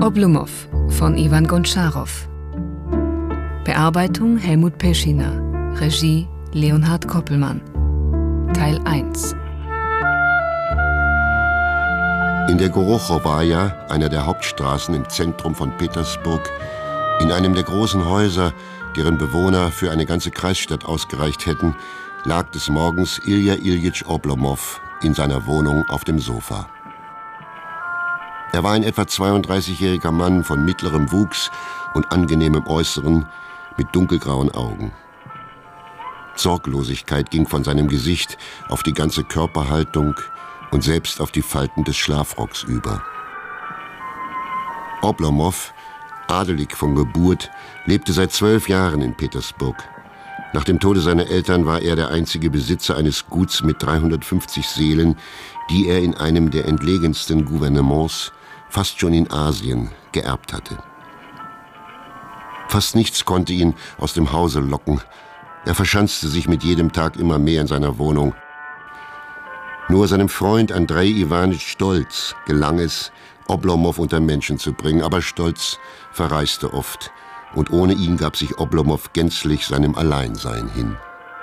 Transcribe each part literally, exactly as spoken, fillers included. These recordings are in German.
Oblomov von Iwan Gontscharow. Bearbeitung Helmut Peschiner. Regie Leonhard Koppelmann. Teil eins. In der Gorochowaja, einer der Hauptstraßen im Zentrum von Petersburg, in einem der großen Häuser, deren Bewohner für eine ganze Kreisstadt ausgereicht hätten, lag des Morgens Ilja Iljitsch Oblomov in seiner Wohnung auf dem Sofa. Er war ein etwa zweiunddreißigjähriger Mann von mittlerem Wuchs und angenehmem Äußeren mit dunkelgrauen Augen. Sorglosigkeit ging von seinem Gesicht auf die ganze Körperhaltung und selbst auf die Falten des Schlafrocks über. Oblomov, adelig von Geburt, lebte seit zwölf Jahren in Petersburg. Nach dem Tode seiner Eltern war er der einzige Besitzer eines Guts mit dreihundertfünfzig Seelen, die er in einem der entlegensten Gouvernements, fast schon in Asien, geerbt hatte. Fast nichts konnte ihn aus dem Hause locken. Er verschanzte sich mit jedem Tag immer mehr in seiner Wohnung. Nur seinem Freund Andrei Iwanitsch Stolz gelang es, Oblomov unter Menschen zu bringen, aber Stolz verreiste oft, und ohne ihn gab sich Oblomov gänzlich seinem Alleinsein hin.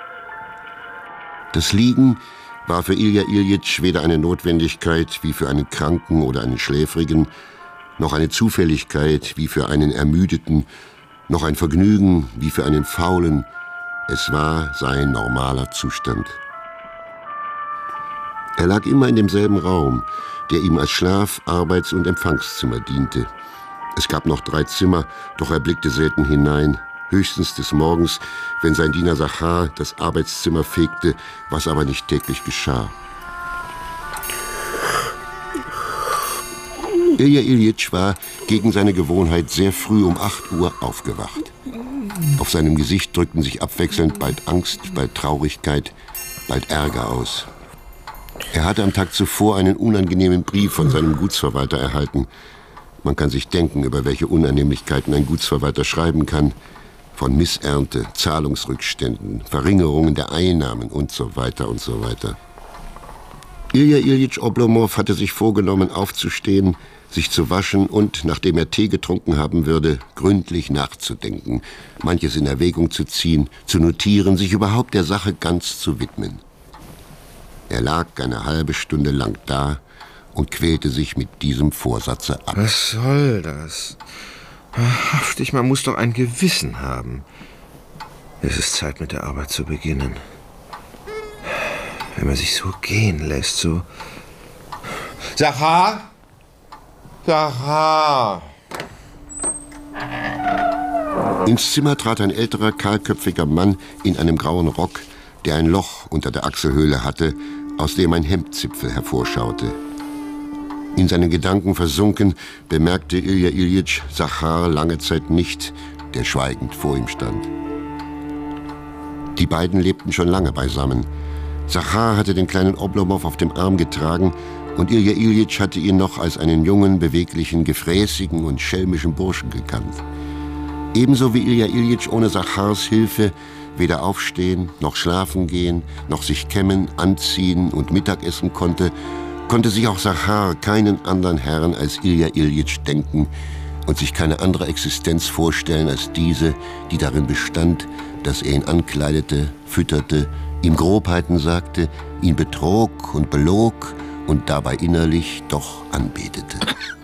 Das Liegen war für Ilja Iljitsch weder eine Notwendigkeit wie für einen Kranken oder einen Schläfrigen, noch eine Zufälligkeit wie für einen Ermüdeten, noch ein Vergnügen wie für einen Faulen. Es war sein normaler Zustand. Er lag immer in demselben Raum, der ihm als Schlaf-, Arbeits- und Empfangszimmer diente. Es gab noch drei Zimmer, doch er blickte selten hinein, höchstens des Morgens, wenn sein Diener Sachar das Arbeitszimmer fegte, was aber nicht täglich geschah. Ilja Iljitsch war gegen seine Gewohnheit sehr früh um acht Uhr aufgewacht. Auf seinem Gesicht drückten sich abwechselnd bald Angst, bald Traurigkeit, bald Ärger aus. Er hatte am Tag zuvor einen unangenehmen Brief von seinem Gutsverwalter erhalten. Man kann sich denken, über welche Unannehmlichkeiten ein Gutsverwalter schreiben kann. Von Missernte, Zahlungsrückständen, Verringerungen der Einnahmen und so weiter und so weiter. Ilja Iljitsch Oblomov hatte sich vorgenommen, aufzustehen, sich zu waschen und, nachdem er Tee getrunken haben würde, gründlich nachzudenken, manches in Erwägung zu ziehen, zu notieren, sich überhaupt der Sache ganz zu widmen. Er lag eine halbe Stunde lang da und quälte sich mit diesem Vorsatze ab. Was soll das? Wahrhaftig, man muss doch ein Gewissen haben. Es ist Zeit, mit der Arbeit zu beginnen. Wenn man sich so gehen lässt, so... Sachar! Sachar! Ins Zimmer trat ein älterer, kahlköpfiger Mann in einem grauen Rock, der ein Loch unter der Achselhöhle hatte, aus dem ein Hemdzipfel hervorschaute. In seinen Gedanken versunken, bemerkte Ilja Iljitsch Sachar lange Zeit nicht, der schweigend vor ihm stand. Die beiden lebten schon lange beisammen. Sachar hatte den kleinen Oblomov auf dem Arm getragen und Ilja Iljitsch hatte ihn noch als einen jungen, beweglichen, gefräßigen und schelmischen Burschen gekannt. Ebenso wie Ilja Iljitsch ohne Sachars Hilfe weder aufstehen, noch schlafen gehen, noch sich kämmen, anziehen und Mittagessen konnte, konnte sich auch Sachar keinen anderen Herrn als Ilja Iljitsch denken und sich keine andere Existenz vorstellen als diese, die darin bestand, dass er ihn ankleidete, fütterte, ihm Grobheiten sagte, ihn betrog und belog und dabei innerlich doch anbetete.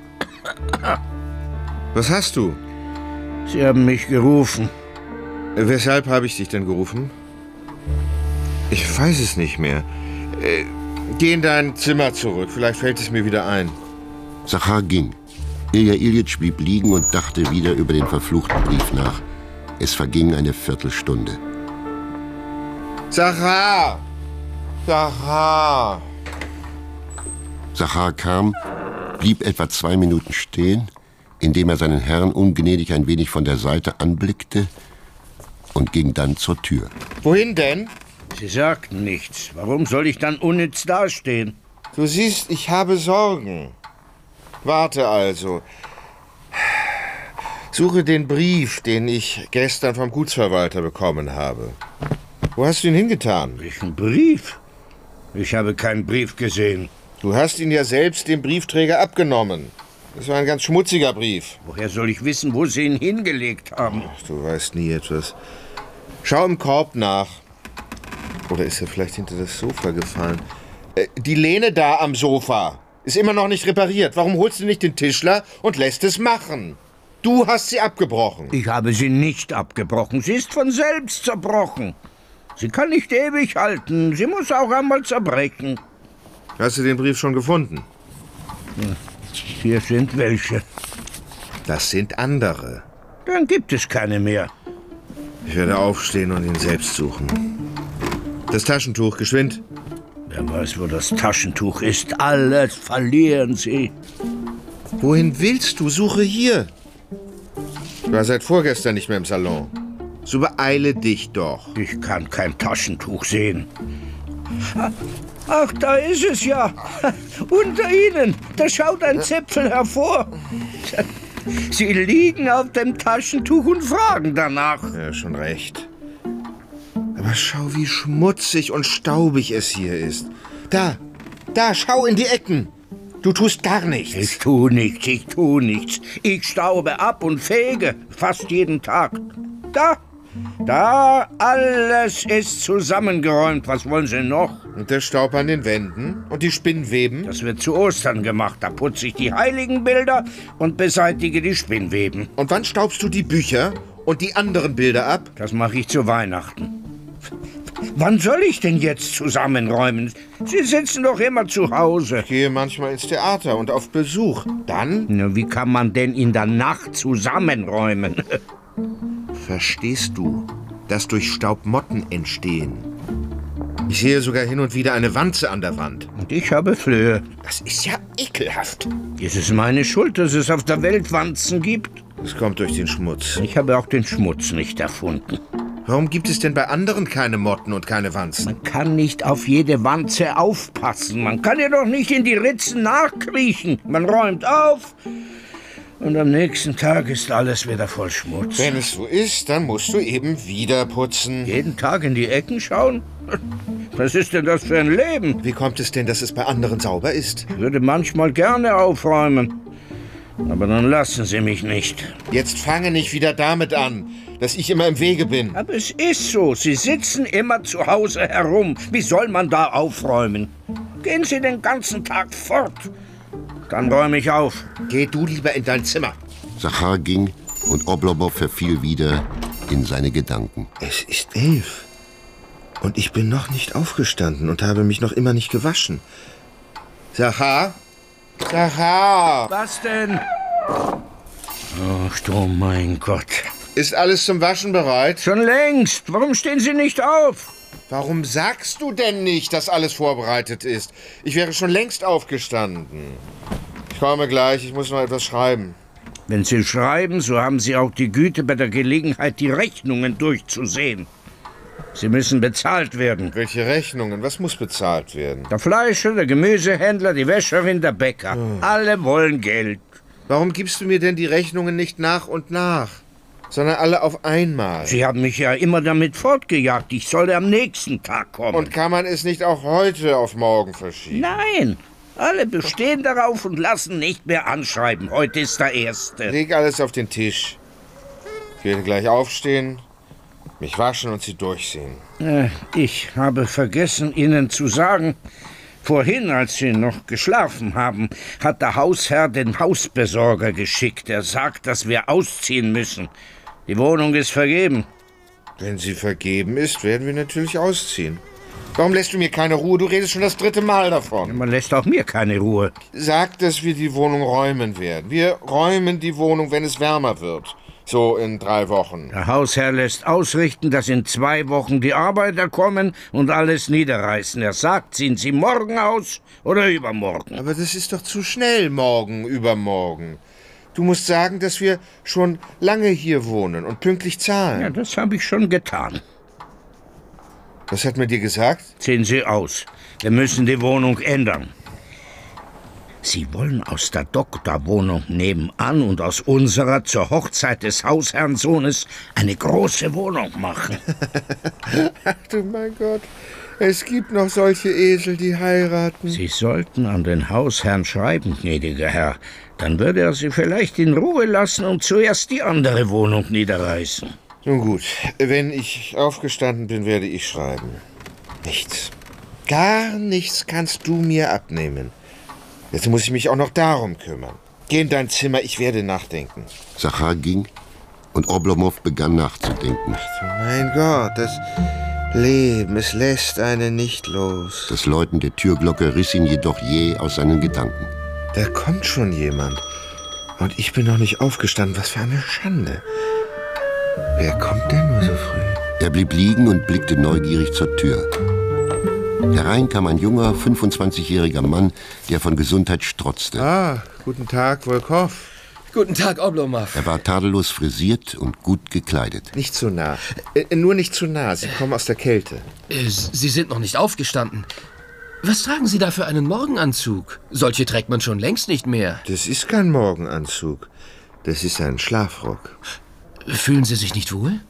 Was hast du? Sie haben mich gerufen. Weshalb habe ich dich denn gerufen? Ich weiß es nicht mehr. Äh, geh in dein Zimmer zurück, vielleicht fällt es mir wieder ein. Sachar ging. Ilja Iljitsch blieb liegen und dachte wieder über den verfluchten Brief nach. Es verging eine Viertelstunde. Sachar! Sachar! Sachar kam, blieb etwa zwei Minuten stehen, indem er seinen Herrn ungnädig ein wenig von der Seite anblickte und ging dann zur Tür. Wohin denn? Sie sagten nichts. Warum soll ich dann unnütz dastehen? Du siehst, ich habe Sorgen. Warte also. Suche den Brief, den ich gestern vom Gutsverwalter bekommen habe. Wo hast du ihn hingetan? Welchen Brief? Ich habe keinen Brief gesehen. Du hast ihn ja selbst dem Briefträger abgenommen. Das war ein ganz schmutziger Brief. Woher soll ich wissen, wo Sie ihn hingelegt haben? Ach, du weißt nie etwas. Schau im Korb nach. Oder ist er vielleicht hinter das Sofa gefallen? Äh, die Lehne da am Sofa ist immer noch nicht repariert. Warum holst du nicht den Tischler und lässt es machen? Du hast sie abgebrochen. Ich habe sie nicht abgebrochen. Sie ist von selbst zerbrochen. Sie kann nicht ewig halten. Sie muss auch einmal zerbrechen. Hast du den Brief schon gefunden? Hier sind welche. Das sind andere. Dann gibt es keine mehr. Ich werde aufstehen und ihn selbst suchen. Das Taschentuch, geschwind. Wer weiß, wo das Taschentuch ist. Alles verlieren Sie. Wohin willst du? Suche hier. Ich war seit vorgestern nicht mehr im Salon. So beeile dich doch. Ich kann kein Taschentuch sehen. Ach, da ist es ja. Unter Ihnen. Da schaut ein Zipfel hervor. Sie liegen auf dem Taschentuch und fragen danach. Ja, schon recht. Aber schau, wie schmutzig und staubig es hier ist. Da, da, schau in die Ecken. Du tust gar nichts. Ich tu nichts, ich tu nichts. Ich staube ab und fege fast jeden Tag. Da, da, alles ist zusammengeräumt. Was wollen Sie noch? Und der Staub an den Wänden und die Spinnweben? Das wird zu Ostern gemacht. Da putze ich die Heiligenbilder und beseitige die Spinnweben. Und wann staubst du die Bücher und die anderen Bilder ab? Das mache ich zu Weihnachten. Wann soll ich denn jetzt zusammenräumen? Sie sitzen doch immer zu Hause. Ich gehe manchmal ins Theater und auf Besuch. Dann? Na, wie kann man denn in der Nacht zusammenräumen? Verstehst du, dass durch Staub Motten entstehen? Ich sehe sogar hin und wieder eine Wanze an der Wand. Und ich habe Flöhe. Das ist ja ekelhaft. Ist es meine Schuld, dass es auf der Welt Wanzen gibt? Es kommt durch den Schmutz. Ich habe auch den Schmutz nicht erfunden. Warum gibt es denn bei anderen keine Motten und keine Wanzen? Man kann nicht auf jede Wanze aufpassen. Man kann ja doch nicht in die Ritzen nachkriechen. Man räumt auf und am nächsten Tag ist alles wieder voll Schmutz. Wenn es so ist, dann musst du eben wieder putzen. Jeden Tag in die Ecken schauen? Was ist denn das für ein Leben? Wie kommt es denn, dass es bei anderen sauber ist? Ich würde manchmal gerne aufräumen. Aber dann lassen Sie mich nicht. Jetzt fange nicht wieder damit an, dass ich immer im Wege bin. Aber es ist so. Sie sitzen immer zu Hause herum. Wie soll man da aufräumen? Gehen Sie den ganzen Tag fort. Dann räume ich auf. Geh du lieber in dein Zimmer. Zachar ging und Oblomow verfiel wieder in seine Gedanken. Es ist elf. Und ich bin noch nicht aufgestanden und habe mich noch immer nicht gewaschen. Zachar? Zachar! Was denn? Ach du mein Gott. Ist alles zum Waschen bereit? Schon längst. Warum stehen Sie nicht auf? Warum sagst du denn nicht, dass alles vorbereitet ist? Ich wäre schon längst aufgestanden. Ich komme gleich, ich muss noch etwas schreiben. Wenn Sie schreiben, so haben Sie auch die Güte, bei der Gelegenheit die Rechnungen durchzusehen. Sie müssen bezahlt werden. Welche Rechnungen? Was muss bezahlt werden? Der Fleischer, der Gemüsehändler, die Wäscherin, der Bäcker. Oh. Alle wollen Geld. Warum gibst du mir denn die Rechnungen nicht nach und nach, sondern alle auf einmal? Sie haben mich ja immer damit fortgejagt. Ich solle am nächsten Tag kommen. Und kann man es nicht auch heute auf morgen verschieben? Nein. Alle bestehen darauf und lassen nicht mehr anschreiben. Heute ist der Erste. Leg alles auf den Tisch. Ich werde gleich aufstehen, mich waschen und sie durchsehen. Ich habe vergessen, Ihnen zu sagen, vorhin, als Sie noch geschlafen haben, hat der Hausherr den Hausbesorger geschickt. Er sagt, dass wir ausziehen müssen. Die Wohnung ist vergeben. Wenn sie vergeben ist, werden wir natürlich ausziehen. Warum lässt du mir keine Ruhe? Du redest schon das dritte Mal davon. Man lässt auch mir keine Ruhe. Sag, dass wir die Wohnung räumen werden. Wir räumen die Wohnung, wenn es wärmer wird. So in drei Wochen. Der Hausherr lässt ausrichten, dass in zwei Wochen die Arbeiter kommen und alles niederreißen. Er sagt, ziehen Sie morgen aus oder übermorgen. Aber das ist doch zu schnell, morgen, übermorgen. Du musst sagen, dass wir schon lange hier wohnen und pünktlich zahlen. Ja, das habe ich schon getan. Was hat man dir gesagt? Ziehen Sie aus. Wir müssen die Wohnung ändern. Sie wollen aus der Doktorwohnung nebenan und aus unserer zur Hochzeit des Hausherrnsohnes eine große Wohnung machen. Ach du mein Gott, es gibt noch solche Esel, die heiraten. Sie sollten an den Hausherrn schreiben, gnädiger Herr. Dann würde er Sie vielleicht in Ruhe lassen und zuerst die andere Wohnung niederreißen. Nun gut, wenn ich aufgestanden bin, werde ich schreiben. Nichts. Gar nichts kannst du mir abnehmen. Jetzt muss ich mich auch noch darum kümmern. Geh in dein Zimmer, ich werde nachdenken. Zachar ging und Oblomov begann nachzudenken. Ach du mein Gott, das Leben, es lässt einen nicht los. Das Läuten der Türglocke riss ihn jedoch jäh aus seinen Gedanken. Da kommt schon jemand. Und ich bin noch nicht aufgestanden. Was für eine Schande. Wer kommt denn nur so früh? Er blieb liegen und blickte neugierig zur Tür. Herein kam ein junger, fünfundzwanzigjähriger Mann, der von Gesundheit strotzte. Ah, guten Tag, Volkov. Guten Tag, Oblomov. Er war tadellos frisiert und gut gekleidet. Nicht zu nah. Äh, nur nicht zu nah. Sie kommen aus der Kälte. Äh, Sie sind noch nicht aufgestanden. Was tragen Sie da für einen Morgenanzug? Solche trägt man schon längst nicht mehr. Das ist kein Morgenanzug. Das ist ein Schlafrock. Fühlen Sie sich nicht wohl?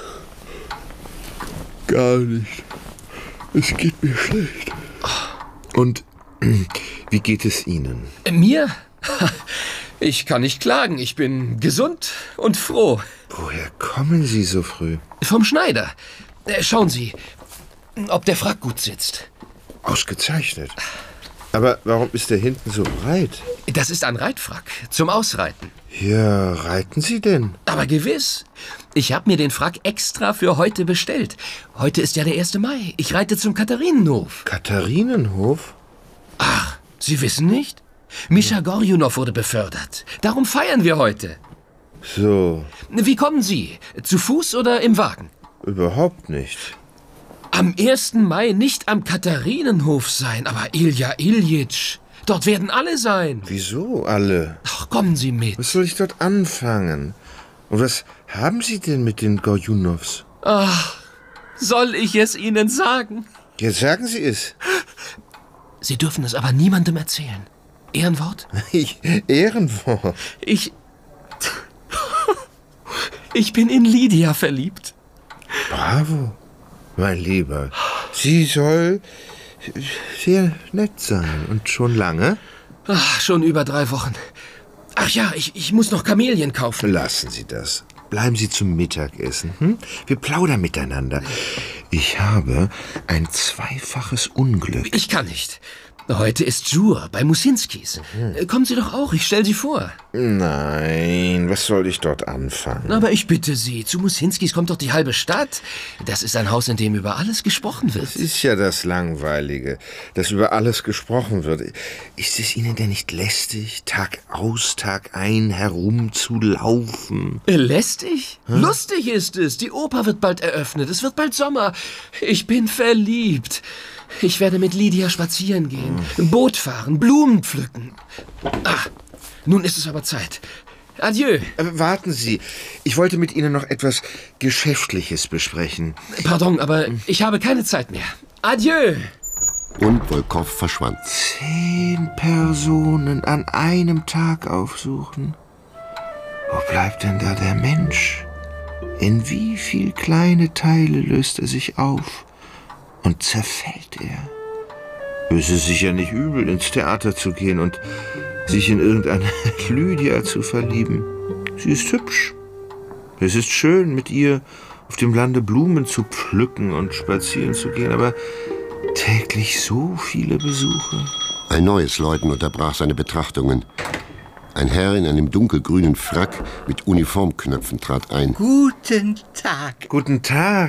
Gar nicht. Es geht mir schlecht. Und wie geht es Ihnen? Äh, Mir? Ich kann nicht klagen. Ich bin gesund und froh. Woher kommen Sie so früh? Vom Schneider. Äh, Schauen Sie, ob der Frack gut sitzt. Ausgezeichnet. Aber warum ist der hinten so breit? Das ist ein Reitfrack zum Ausreiten. Ja, reiten Sie denn? Aber gewiss. Ich habe mir den Frack extra für heute bestellt. Heute ist ja der erste Mai. Ich reite zum Katharinenhof. Katharinenhof? Ach, Sie wissen nicht? Mischa Gorjunow wurde befördert. Darum feiern wir heute. So, Wie kommen Sie? Zu Fuß oder im Wagen? überhaupt nicht. Am ersten Mai nicht am Katharinenhof sein, aber Ilja Iljitsch. Dort werden alle sein. Wieso alle? Ach, kommen Sie mit. Was soll ich dort anfangen? Und was haben Sie denn mit den Gorjunows? Ach, soll ich es Ihnen sagen? Jetzt sagen Sie es. Sie dürfen es aber niemandem erzählen. Ehrenwort? Ich, Ehrenwort. Ich... Ich bin in Lydia verliebt. Bravo, mein Lieber. Sie soll sehr nett sein. Und schon lange? Ach, schon über drei Wochen. Ach ja, ich, ich muss noch Kamelien kaufen. Lassen Sie das. Bleiben Sie zum Mittagessen. Hm? Wir plaudern miteinander. Ich habe ein zweifaches Unglück. Ich kann nicht. Heute ist Jour bei Musinskis. Mhm. Kommen Sie doch auch, ich stelle Sie vor. Nein, was soll ich dort anfangen? Aber ich bitte Sie, zu Musinskis kommt doch die halbe Stadt. Das ist ein Haus, in dem über alles gesprochen wird. Das ist ja das Langweilige, dass über alles gesprochen wird. Ist es Ihnen denn nicht lästig, Tag aus, Tag ein herumzulaufen? Lästig? Hm? Lustig ist es. Die Oper wird bald eröffnet. Es wird bald Sommer. Ich bin verliebt. Ich werde mit Lydia spazieren gehen, Boot fahren, Blumen pflücken. Ach, nun ist es aber Zeit. Adieu. Äh, warten Sie, ich wollte mit Ihnen noch etwas Geschäftliches besprechen. Pardon, aber ich habe keine Zeit mehr. Adieu. Und Volkov verschwand. Zehn Personen an einem Tag aufsuchen. Wo bleibt denn da der Mensch? In wie viel kleine Teile löst er sich auf? Und zerfällt er. Es ist sicher nicht übel, ins Theater zu gehen und sich in irgendeine Lydia zu verlieben. Sie ist hübsch. Es ist schön, mit ihr auf dem Lande Blumen zu pflücken und spazieren zu gehen, aber täglich so viele Besuche. Ein neues Läuten unterbrach seine Betrachtungen. Ein Herr in einem dunkelgrünen Frack mit Uniformknöpfen trat ein. Guten Tag. Guten Tag.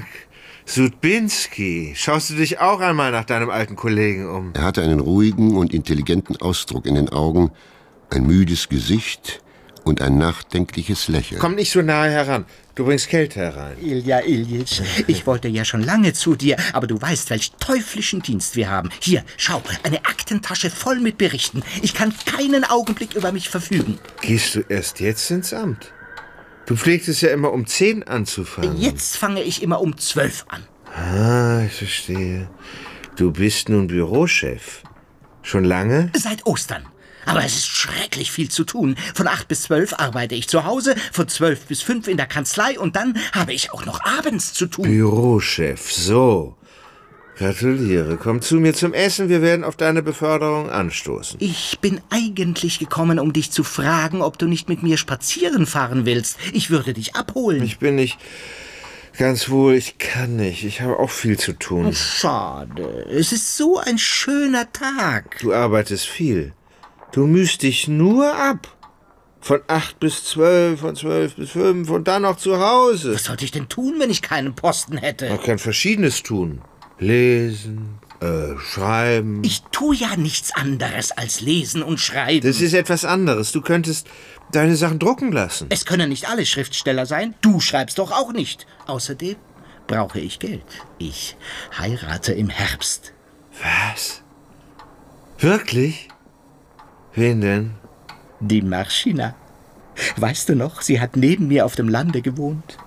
Sudbinski, schaust du dich auch einmal nach deinem alten Kollegen um? Er hatte einen ruhigen und intelligenten Ausdruck in den Augen, ein müdes Gesicht und ein nachdenkliches Lächeln. Komm nicht so nahe heran, du bringst Kälte herein. Ilja Iljitsch, ich wollte ja schon lange zu dir, aber du weißt, welch teuflischen Dienst wir haben. Hier, schau, eine Aktentasche voll mit Berichten. Ich kann keinen Augenblick über mich verfügen. Gehst du erst jetzt ins Amt? Du pflegtest ja immer um zehn anzufangen. Jetzt fange ich immer um zwölf an. Ah, ich verstehe. Du bist nun Bürochef. Schon lange? Seit Ostern. Aber es ist schrecklich viel zu tun. Von acht bis zwölf arbeite ich zu Hause, von zwölf bis fünf in der Kanzlei und dann habe ich auch noch abends zu tun. Bürochef, so. Gratuliere. Komm zu mir zum Essen, wir werden auf deine Beförderung anstoßen. Ich bin eigentlich gekommen, um dich zu fragen, ob du nicht mit mir spazieren fahren willst. Ich würde dich abholen. Ich bin nicht ganz wohl, ich kann nicht. Ich habe auch viel zu tun. Schade. Es ist so ein schöner Tag. Du arbeitest viel. Du mühst dich nur ab. Von acht bis zwölf, von zwölf bis fünf und dann noch zu Hause. Was sollte ich denn tun, wenn ich keinen Posten hätte? Man kann Verschiedenes tun. Lesen, äh, schreiben. Ich tue ja nichts anderes als lesen und schreiben. Das ist etwas anderes. Du könntest deine Sachen drucken lassen. Es können nicht alle Schriftsteller sein. Du schreibst doch auch nicht. Außerdem brauche ich Geld. Ich heirate im Herbst. Was? Wirklich? Wen denn? Die Marschina. Weißt du noch, sie hat neben mir auf dem Lande gewohnt.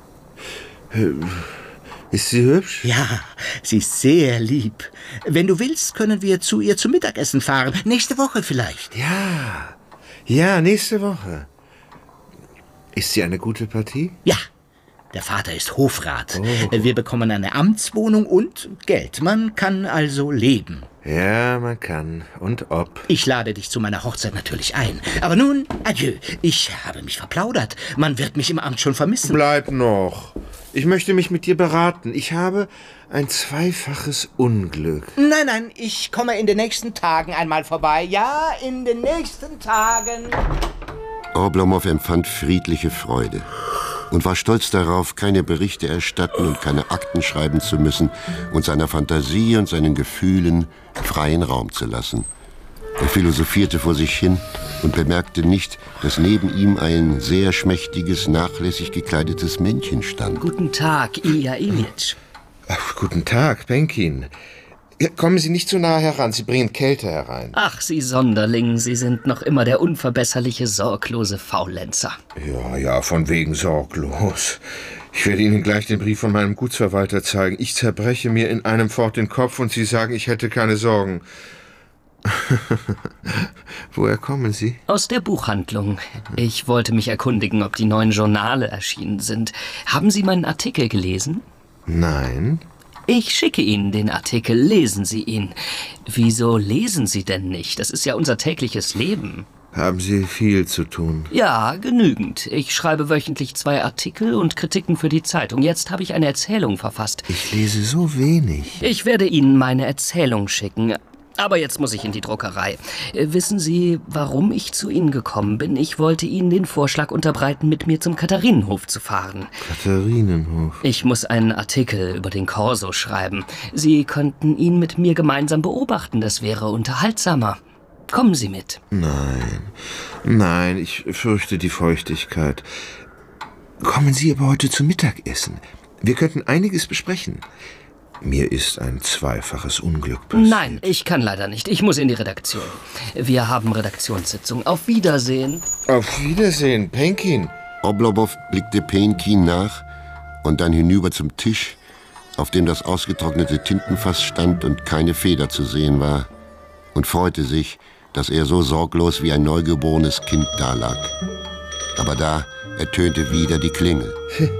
Ist sie hübsch? Ja, sie ist sehr lieb. Wenn du willst, können wir zu ihr zum Mittagessen fahren. Nächste Woche vielleicht. Ja, ja, nächste Woche. Ist sie eine gute Partie? Ja, der Vater ist Hofrat. Oh. Wir bekommen eine Amtswohnung und Geld. Man kann also leben. Ja, man kann. Und ob. Ich lade dich zu meiner Hochzeit natürlich ein. Aber nun, adieu. Ich habe mich verplaudert. Man wird mich im Amt schon vermissen. Bleib noch. Ich möchte mich mit dir beraten. Ich habe ein zweifaches Unglück. Nein, nein, ich komme in den nächsten Tagen einmal vorbei. Ja, in den nächsten Tagen. Oblomov empfand friedliche Freude und war stolz darauf, keine Berichte erstatten und keine Akten schreiben zu müssen und seiner Fantasie und seinen Gefühlen freien Raum zu lassen. Er philosophierte vor sich hin und bemerkte nicht, dass neben ihm ein sehr schmächtiges, nachlässig gekleidetes Männchen stand. Guten Tag, Ilja Iljitsch. Ach, guten Tag, Penkin. Ja, kommen Sie nicht zu nah heran, Sie bringen Kälte herein. Ach, Sie Sonderling, Sie sind noch immer der unverbesserliche, sorglose Faulenzer. Ja, ja, von wegen sorglos. Ich werde Ihnen gleich den Brief von meinem Gutsverwalter zeigen. Ich zerbreche mir in einem Fort den Kopf und Sie sagen, ich hätte keine Sorgen. Woher kommen Sie? Aus der Buchhandlung. Ich wollte mich erkundigen, ob die neuen Journale erschienen sind. Haben Sie meinen Artikel gelesen? Nein. Ich schicke Ihnen den Artikel, lesen Sie ihn. Wieso lesen Sie denn nicht? Das ist ja unser tägliches Leben. Haben Sie viel zu tun? Ja, genügend. Ich schreibe wöchentlich zwei Artikel und Kritiken für die Zeitung. Jetzt habe ich eine Erzählung verfasst. Ich lese so wenig. Ich werde Ihnen meine Erzählung schicken. Aber jetzt muss ich in die Druckerei. Wissen Sie, warum ich zu Ihnen gekommen bin? Ich wollte Ihnen den Vorschlag unterbreiten, mit mir zum Katharinenhof zu fahren. Katharinenhof? Ich muss einen Artikel über den Korso schreiben. Sie könnten ihn mit mir gemeinsam beobachten. Das wäre unterhaltsamer. Kommen Sie mit. Nein, nein, ich fürchte die Feuchtigkeit. Kommen Sie aber heute zum Mittagessen. Wir könnten einiges besprechen. Mir ist ein zweifaches Unglück passiert. Nein, ich kann leider nicht. Ich muss in die Redaktion. Wir haben Redaktionssitzung. Auf Wiedersehen. Auf Wiedersehen, Penkin. Oblomov blickte Penkin nach und dann hinüber zum Tisch, auf dem das ausgetrocknete Tintenfass stand und keine Feder zu sehen war, und freute sich, dass er so sorglos wie ein neugeborenes Kind dalag. Aber da ertönte wieder die Klingel.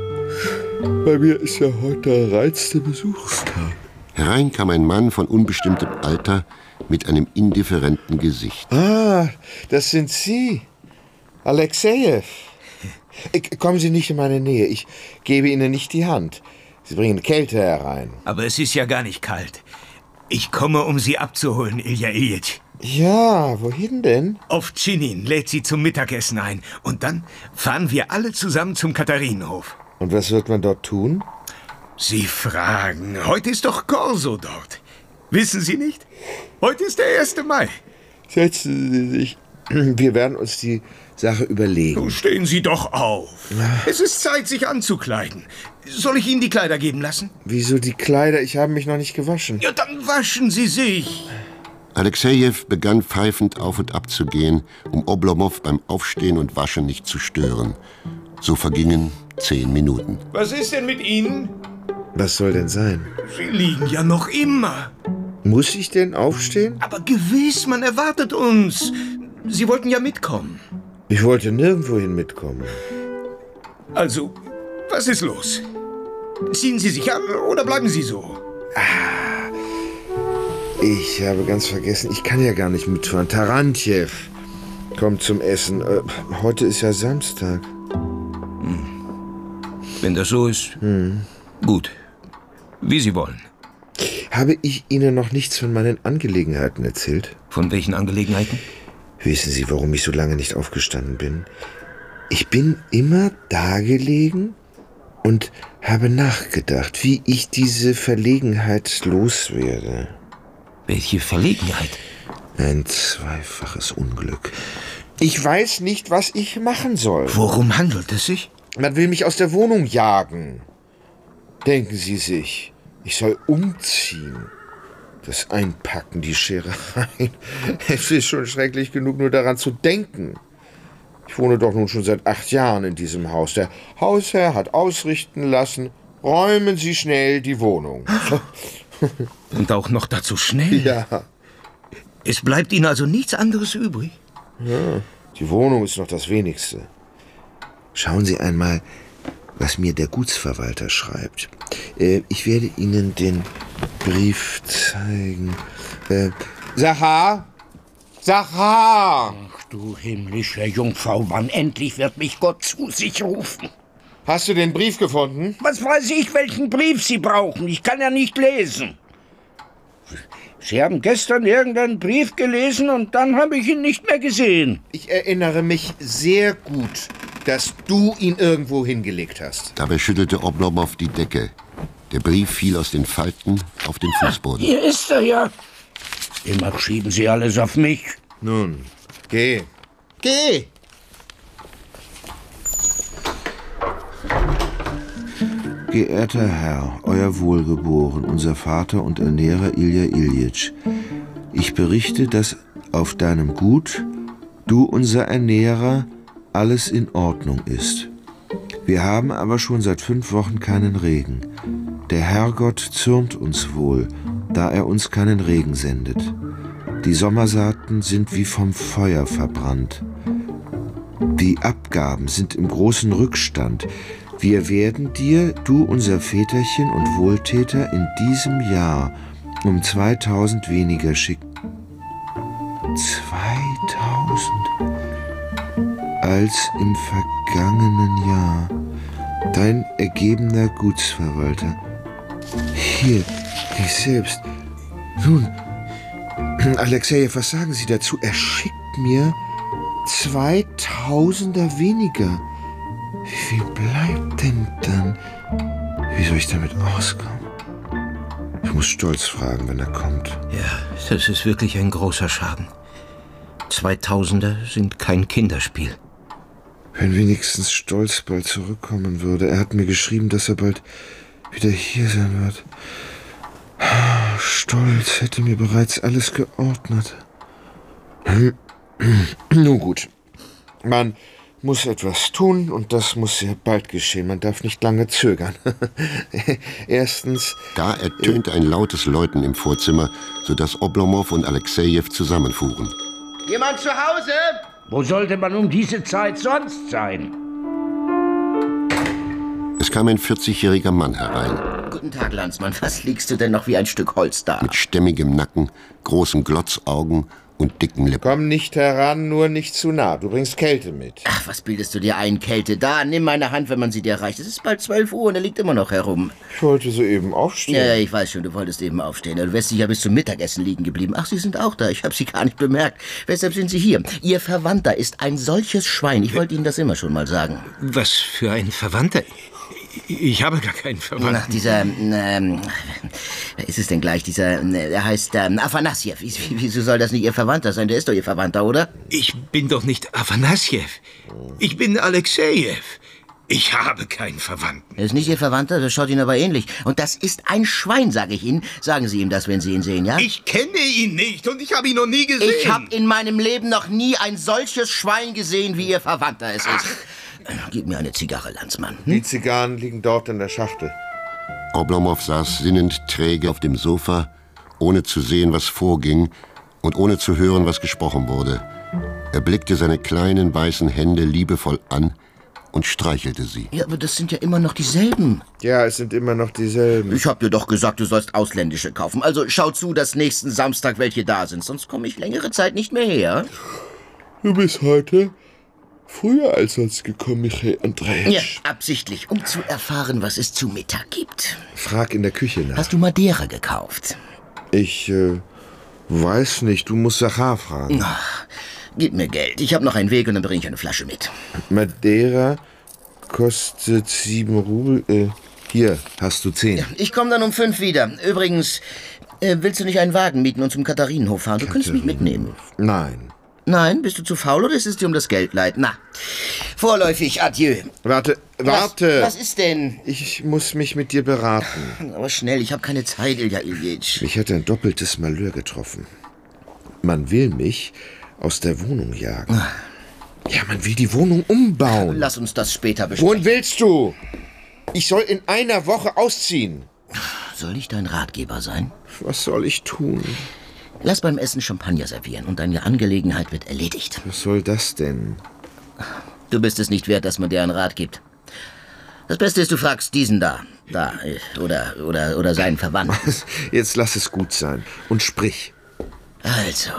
Bei mir ist ja heute der reizte Besuchstag. Herein kam ein Mann von unbestimmtem Alter mit einem indifferenten Gesicht. Ah, das sind Sie, Alexejew. Kommen Sie nicht in meine Nähe, ich gebe Ihnen nicht die Hand. Sie bringen Kälte herein. Aber es ist ja gar nicht kalt. Ich komme, um Sie abzuholen, Ilja Iljitsch. Ja, wohin denn? Auf Chinin lädt Sie zum Mittagessen ein. Und dann fahren wir alle zusammen zum Katharinenhof. Und was wird man dort tun? Sie fragen, heute ist doch Korso dort. Wissen Sie nicht? Heute ist der erste Mai. Setzen Sie sich. Wir werden uns die Sache überlegen. Nun stehen Sie doch auf. Es ist Zeit, sich anzukleiden. Soll ich Ihnen die Kleider geben lassen? Wieso die Kleider? Ich habe mich noch nicht gewaschen. Ja, dann waschen Sie sich. Alexejew begann pfeifend auf und ab zu gehen, um Oblomov beim Aufstehen und Waschen nicht zu stören. So vergingen zehn Minuten. Was ist denn mit Ihnen? Was soll denn sein? Sie liegen ja noch immer. Muss ich denn aufstehen? Aber gewiss, man erwartet uns. Sie wollten ja mitkommen. Ich wollte nirgendwohin mitkommen. Also, was ist los? Ziehen Sie sich an oder bleiben Sie so? Ich habe ganz vergessen, ich kann ja gar nicht mitfahren. Tarantjew kommt zum Essen. Äh, heute ist ja Samstag. Hm. Wenn das so ist, hm. gut. Wie Sie wollen. Habe ich Ihnen noch nichts von meinen Angelegenheiten erzählt? Von welchen Angelegenheiten? Wissen Sie, warum ich so lange nicht aufgestanden bin? Ich bin immer dagelegen und habe nachgedacht, wie ich diese Verlegenheit loswerde. Welche Verlegenheit? Ein zweifaches Unglück. Ich weiß nicht, was ich machen soll. Worum handelt es sich? Man will mich aus der Wohnung jagen. Denken Sie sich, ich soll umziehen. Das Einpacken, die Scherereien. Es ist schon schrecklich genug, nur daran zu denken. Ich wohne doch nun schon seit acht Jahren in diesem Haus. Der Hausherr hat ausrichten lassen, räumen Sie schnell die Wohnung. Und auch noch dazu schnell? Ja. Es bleibt Ihnen also nichts anderes übrig? Ja, die Wohnung ist noch das Wenigste. Schauen Sie einmal, was mir der Gutsverwalter schreibt. Äh, ich werde Ihnen den Brief zeigen. Äh, Sachar! Sachar! Ach du himmlische Jungfrau, wann endlich wird mich Gott zu sich rufen? Hast du den Brief gefunden? Was weiß ich, welchen Brief Sie brauchen? Ich kann ja nicht lesen. Sie haben gestern irgendeinen Brief gelesen und dann habe ich ihn nicht mehr gesehen. Ich erinnere mich sehr gut, dass du ihn irgendwo hingelegt hast. Dabei schüttelte Oblomov die Decke. Der Brief fiel aus den Falten auf den Fußboden. Hier ist er ja. Immer schieben Sie alles auf mich. Nun, geh. Geh! Geehrter Herr, euer Wohlgeboren, unser Vater und Ernährer Ilja Iljitsch, ich berichte, dass auf deinem Gut, du unser Ernährer, alles in Ordnung ist. Wir haben aber schon seit fünf Wochen keinen Regen. Der Herrgott zürnt uns wohl, da er uns keinen Regen sendet. Die Sommersaaten sind wie vom Feuer verbrannt. Die Abgaben sind im großen Rückstand. Wir werden dir, du unser Väterchen und Wohltäter, in diesem Jahr um zweitausend weniger schicken. zweitausend? Als im vergangenen Jahr. Dein ergebener Gutsverwalter. Hier, ich selbst. Nun, Alexejew, was sagen Sie dazu? Er schickt mir zweitausender weniger. Wie viel bleibt denn dann? Wie soll ich damit auskommen? Ich muss Stolz fragen, wenn er kommt. Ja, das ist wirklich ein großer Schaden. Zweitausender sind kein Kinderspiel. Wenn wenigstens Stolz bald zurückkommen würde. Er hat mir geschrieben, dass er bald wieder hier sein wird. Stolz hätte mir bereits alles geordnet. Nun gut. Man muss etwas tun und das muss sehr bald geschehen. Man darf nicht lange zögern. Erstens... Da ertönte ein lautes Läuten im Vorzimmer, sodass Oblomov und Alexejew zusammenfuhren. Jemand zu Hause? Wo sollte man um diese Zeit sonst sein? Es kam ein vierzigjähriger Mann herein. Guten Tag, Landsmann. Was liegst du denn noch wie ein Stück Holz da? Mit stämmigem Nacken, großen Glotzaugen und dicken Lippen. Komm nicht heran, nur nicht zu nah. Du bringst Kälte mit. Ach, was bildest du dir ein, Kälte? Da, nimm meine Hand, wenn man sie dir reicht. Es ist bald zwölf Uhr und er liegt immer noch herum. Ich wollte soeben aufstehen. Ja, ich weiß schon, du wolltest eben aufstehen. Du wärst sicher bis zum Mittagessen liegen geblieben. Ach, Sie sind auch da. Ich habe Sie gar nicht bemerkt. Weshalb sind Sie hier? Ihr Verwandter ist ein solches Schwein. Ich wollte Ihnen das immer schon mal sagen. Was für ein Verwandter? Ich habe gar keinen Verwandten. Ach, dieser, ähm, wer ist es denn gleich? Dieser, er heißt, ähm, Afanassjew. Wieso soll das nicht Ihr Verwandter sein? Der ist doch Ihr Verwandter, oder? Ich bin doch nicht Afanassjew. Ich bin Alexejew. Ich habe keinen Verwandten. Er ist nicht Ihr Verwandter, das schaut Ihnen aber ähnlich. Und das ist ein Schwein, sage ich Ihnen. Sagen Sie ihm das, wenn Sie ihn sehen, ja? Ich kenne ihn nicht und ich habe ihn noch nie gesehen. Ich habe in meinem Leben noch nie ein solches Schwein gesehen, wie Ihr Verwandter es ist. Ach. Gib mir eine Zigarre, Landsmann. Hm? Die Zigarren liegen dort in der Schachtel. Oblomov saß sinnend träge auf dem Sofa, ohne zu sehen, was vorging und ohne zu hören, was gesprochen wurde. Er blickte seine kleinen weißen Hände liebevoll an und streichelte sie. Ja, aber das sind ja immer noch dieselben. Ja, es sind immer noch dieselben. Ich hab dir doch gesagt, du sollst ausländische kaufen. Also schau zu, dass nächsten Samstag welche da sind, sonst komme ich längere Zeit nicht mehr her. Du bist heute früher als sonst gekommen, Michael Andrejitsch. Ja, absichtlich, um zu erfahren, was es zu Mittag gibt. Frag in der Küche nach. Hast du Madeira gekauft? Ich, äh, weiß nicht. Du musst Sachar fragen. Ach, gib mir Geld. Ich habe noch einen Weg und dann bringe ich eine Flasche mit. Madeira kostet sieben Rubel. Äh, hier, hast du zehn. Ich komme dann um fünf wieder. Übrigens, äh, willst du nicht einen Wagen mieten und zum Katharinenhof fahren? Du könntest mich mitnehmen. Nein. Nein, bist du zu faul oder ist es dir um das Geld leid? Na, vorläufig, adieu. Warte, warte. Was, was ist denn? Ich muss mich mit dir beraten. Aber schnell, ich habe keine Zeit, Ilja Iljitsch. Mich hat ein doppeltes Malheur getroffen. Man will mich aus der Wohnung jagen. Ja, man will die Wohnung umbauen. Lass uns das später besprechen. Wohin willst du? Ich soll in einer Woche ausziehen. Soll ich dein Ratgeber sein? Was soll ich tun? Lass beim Essen Champagner servieren und deine Angelegenheit wird erledigt. Was soll das denn? Du bist es nicht wert, dass man dir einen Rat gibt. Das Beste ist, du fragst diesen da, da, oder, oder, oder seinen Verwandten. Jetzt lass es gut sein und sprich. Also,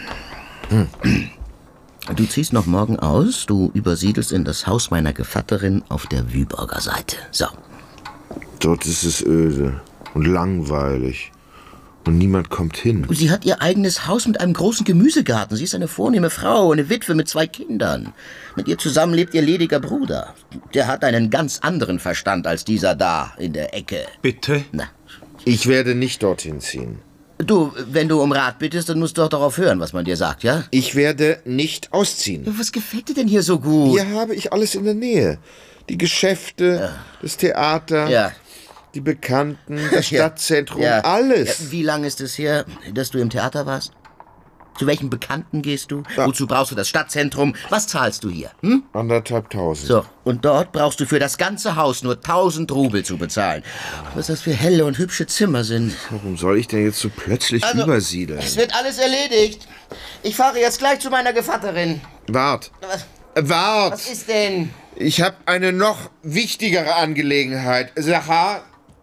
hm. Du ziehst noch morgen aus, du übersiedelst in das Haus meiner Gevatterin auf der Wyborger Seite. So. Dort ist es öde und langweilig. Und niemand kommt hin. Sie hat ihr eigenes Haus mit einem großen Gemüsegarten. Sie ist eine vornehme Frau, eine Witwe mit zwei Kindern. Mit ihr zusammen lebt ihr lediger Bruder. Der hat einen ganz anderen Verstand als dieser da in der Ecke. Bitte? Na. Ich werde nicht dorthin ziehen. Du, wenn du um Rat bittest, dann musst du doch darauf hören, was man dir sagt, ja? Ich werde nicht ausziehen. Was gefällt dir denn hier so gut? Hier habe ich alles in der Nähe. Die Geschäfte, ja. Das Theater, ja. Die Bekannten, das Stadtzentrum, ja. alles. Ja. Wie lange ist es her, dass du im Theater warst? Zu welchen Bekannten gehst du? Ja. Wozu brauchst du das Stadtzentrum? Was zahlst du hier? Hm? Anderthalb tausend. So, und dort brauchst du für das ganze Haus nur tausend Rubel zu bezahlen. Was das für helle und hübsche Zimmer sind. Warum soll ich denn jetzt so plötzlich also, übersiedeln? Es wird alles erledigt. Ich fahre jetzt gleich zu meiner Gevatterin. Wart. Was? Wart. Was ist denn? Ich habe eine noch wichtigere Angelegenheit. Sachar.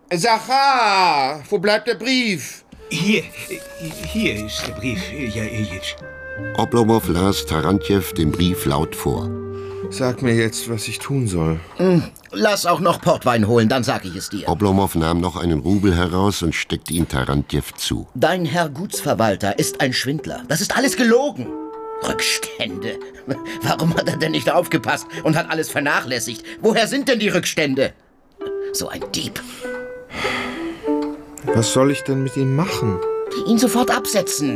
Sachar! Wo bleibt der Brief? Hier, hier ist der Brief, Ilja Iljitsch. Oblomow las Tarantjew den Brief laut vor. Sag mir jetzt, was ich tun soll. Hm, lass auch noch Portwein holen, dann sag ich es dir. Oblomow nahm noch einen Rubel heraus und steckte ihn Tarantjew zu. Dein Herr Gutsverwalter ist ein Schwindler. Das ist alles gelogen. Rückstände. Warum hat er denn nicht aufgepasst und hat alles vernachlässigt? Woher sind denn die Rückstände? So ein Dieb. Was soll ich denn mit ihm machen? Ihn sofort absetzen.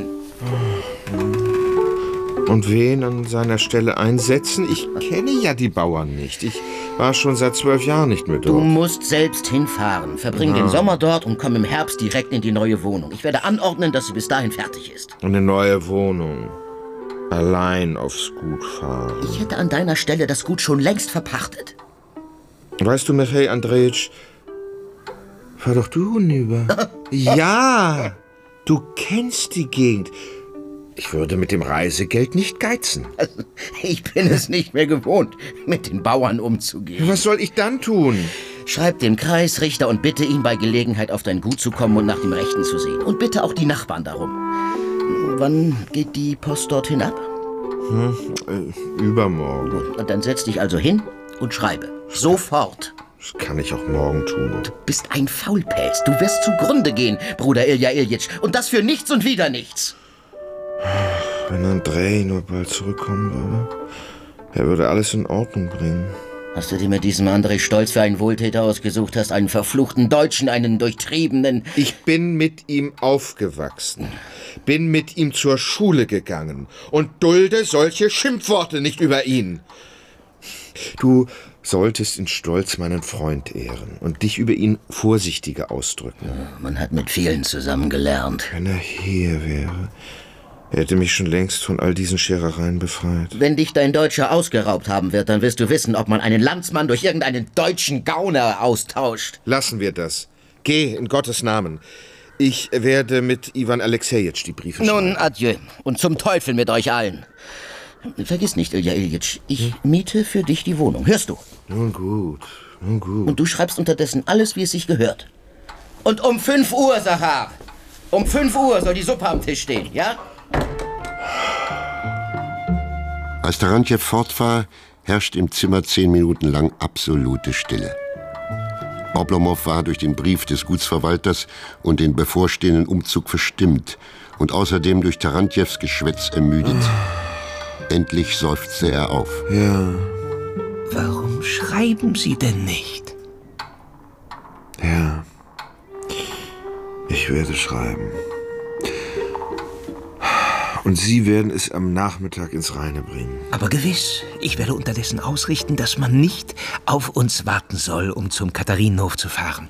Und wen an seiner Stelle einsetzen? Ich kenne ja die Bauern nicht. Ich war schon seit zwölf Jahren nicht mehr dort. Du musst selbst hinfahren. Verbring ja. den Sommer dort und komm im Herbst direkt in die neue Wohnung. Ich werde anordnen, dass sie bis dahin fertig ist. Eine neue Wohnung. Allein aufs Gut fahren. Ich hätte an deiner Stelle das Gut schon längst verpachtet. Weißt du, Michael Andrejitsch, fahr doch du hinüber. Ja, du kennst die Gegend. Ich würde mit dem Reisegeld nicht geizen. Also, ich bin es nicht mehr gewohnt, mit den Bauern umzugehen. Was soll ich dann tun? Schreib dem Kreisrichter und bitte ihn bei Gelegenheit auf dein Gut zu kommen und nach dem Rechten zu sehen. Und bitte auch die Nachbarn darum. Wann geht die Post dorthin ab? Hm, äh, übermorgen. Gut, und dann setz dich also hin und schreibe. Sofort. Das kann ich auch morgen tun. Du bist ein Faulpelz. Du wirst zugrunde gehen, Bruder Ilja Iljitsch. Und das für nichts und wieder nichts. Wenn Andrej nur bald zurückkommen würde, er würde alles in Ordnung bringen. Hast du dir mit diesem Andrej Stolz für einen Wohltäter ausgesucht hast? Einen verfluchten Deutschen, einen durchtriebenen... Ich bin mit ihm aufgewachsen. Bin mit ihm zur Schule gegangen. Und dulde solche Schimpfworte nicht über ihn. Du solltest in Stolz meinen Freund ehren und dich über ihn vorsichtiger ausdrücken. Ja, man hat mit vielen zusammen gelernt. Wenn er hier wäre, er hätte mich schon längst von all diesen Scherereien befreit. Wenn dich dein Deutscher ausgeraubt haben wird, dann wirst du wissen, ob man einen Landsmann durch irgendeinen deutschen Gauner austauscht. Lassen wir das. Geh, in Gottes Namen. Ich werde mit Iwan Alexejitsch die Briefe schreiben. Nun, adieu. Und zum Teufel mit euch allen. Vergiss nicht, Ilja Iljitsch, ich miete für dich die Wohnung. Hörst du? Nun gut, nun gut. Und du schreibst unterdessen alles, wie es sich gehört. Und um fünf Uhr, Sachar, um fünf Uhr soll die Suppe am Tisch stehen, ja? Als Tarantjew fort war, herrscht im Zimmer zehn Minuten lang absolute Stille. Oblomow war durch den Brief des Gutsverwalters und den bevorstehenden Umzug verstimmt und außerdem durch Tarantjews Geschwätz ermüdet. Endlich seufzte er auf. Ja. Warum schreiben Sie denn nicht? Ja. Ich werde schreiben. Und Sie werden es am Nachmittag ins Reine bringen. Aber gewiss, ich werde unterdessen ausrichten, dass man nicht auf uns warten soll, um zum Katharinenhof zu fahren.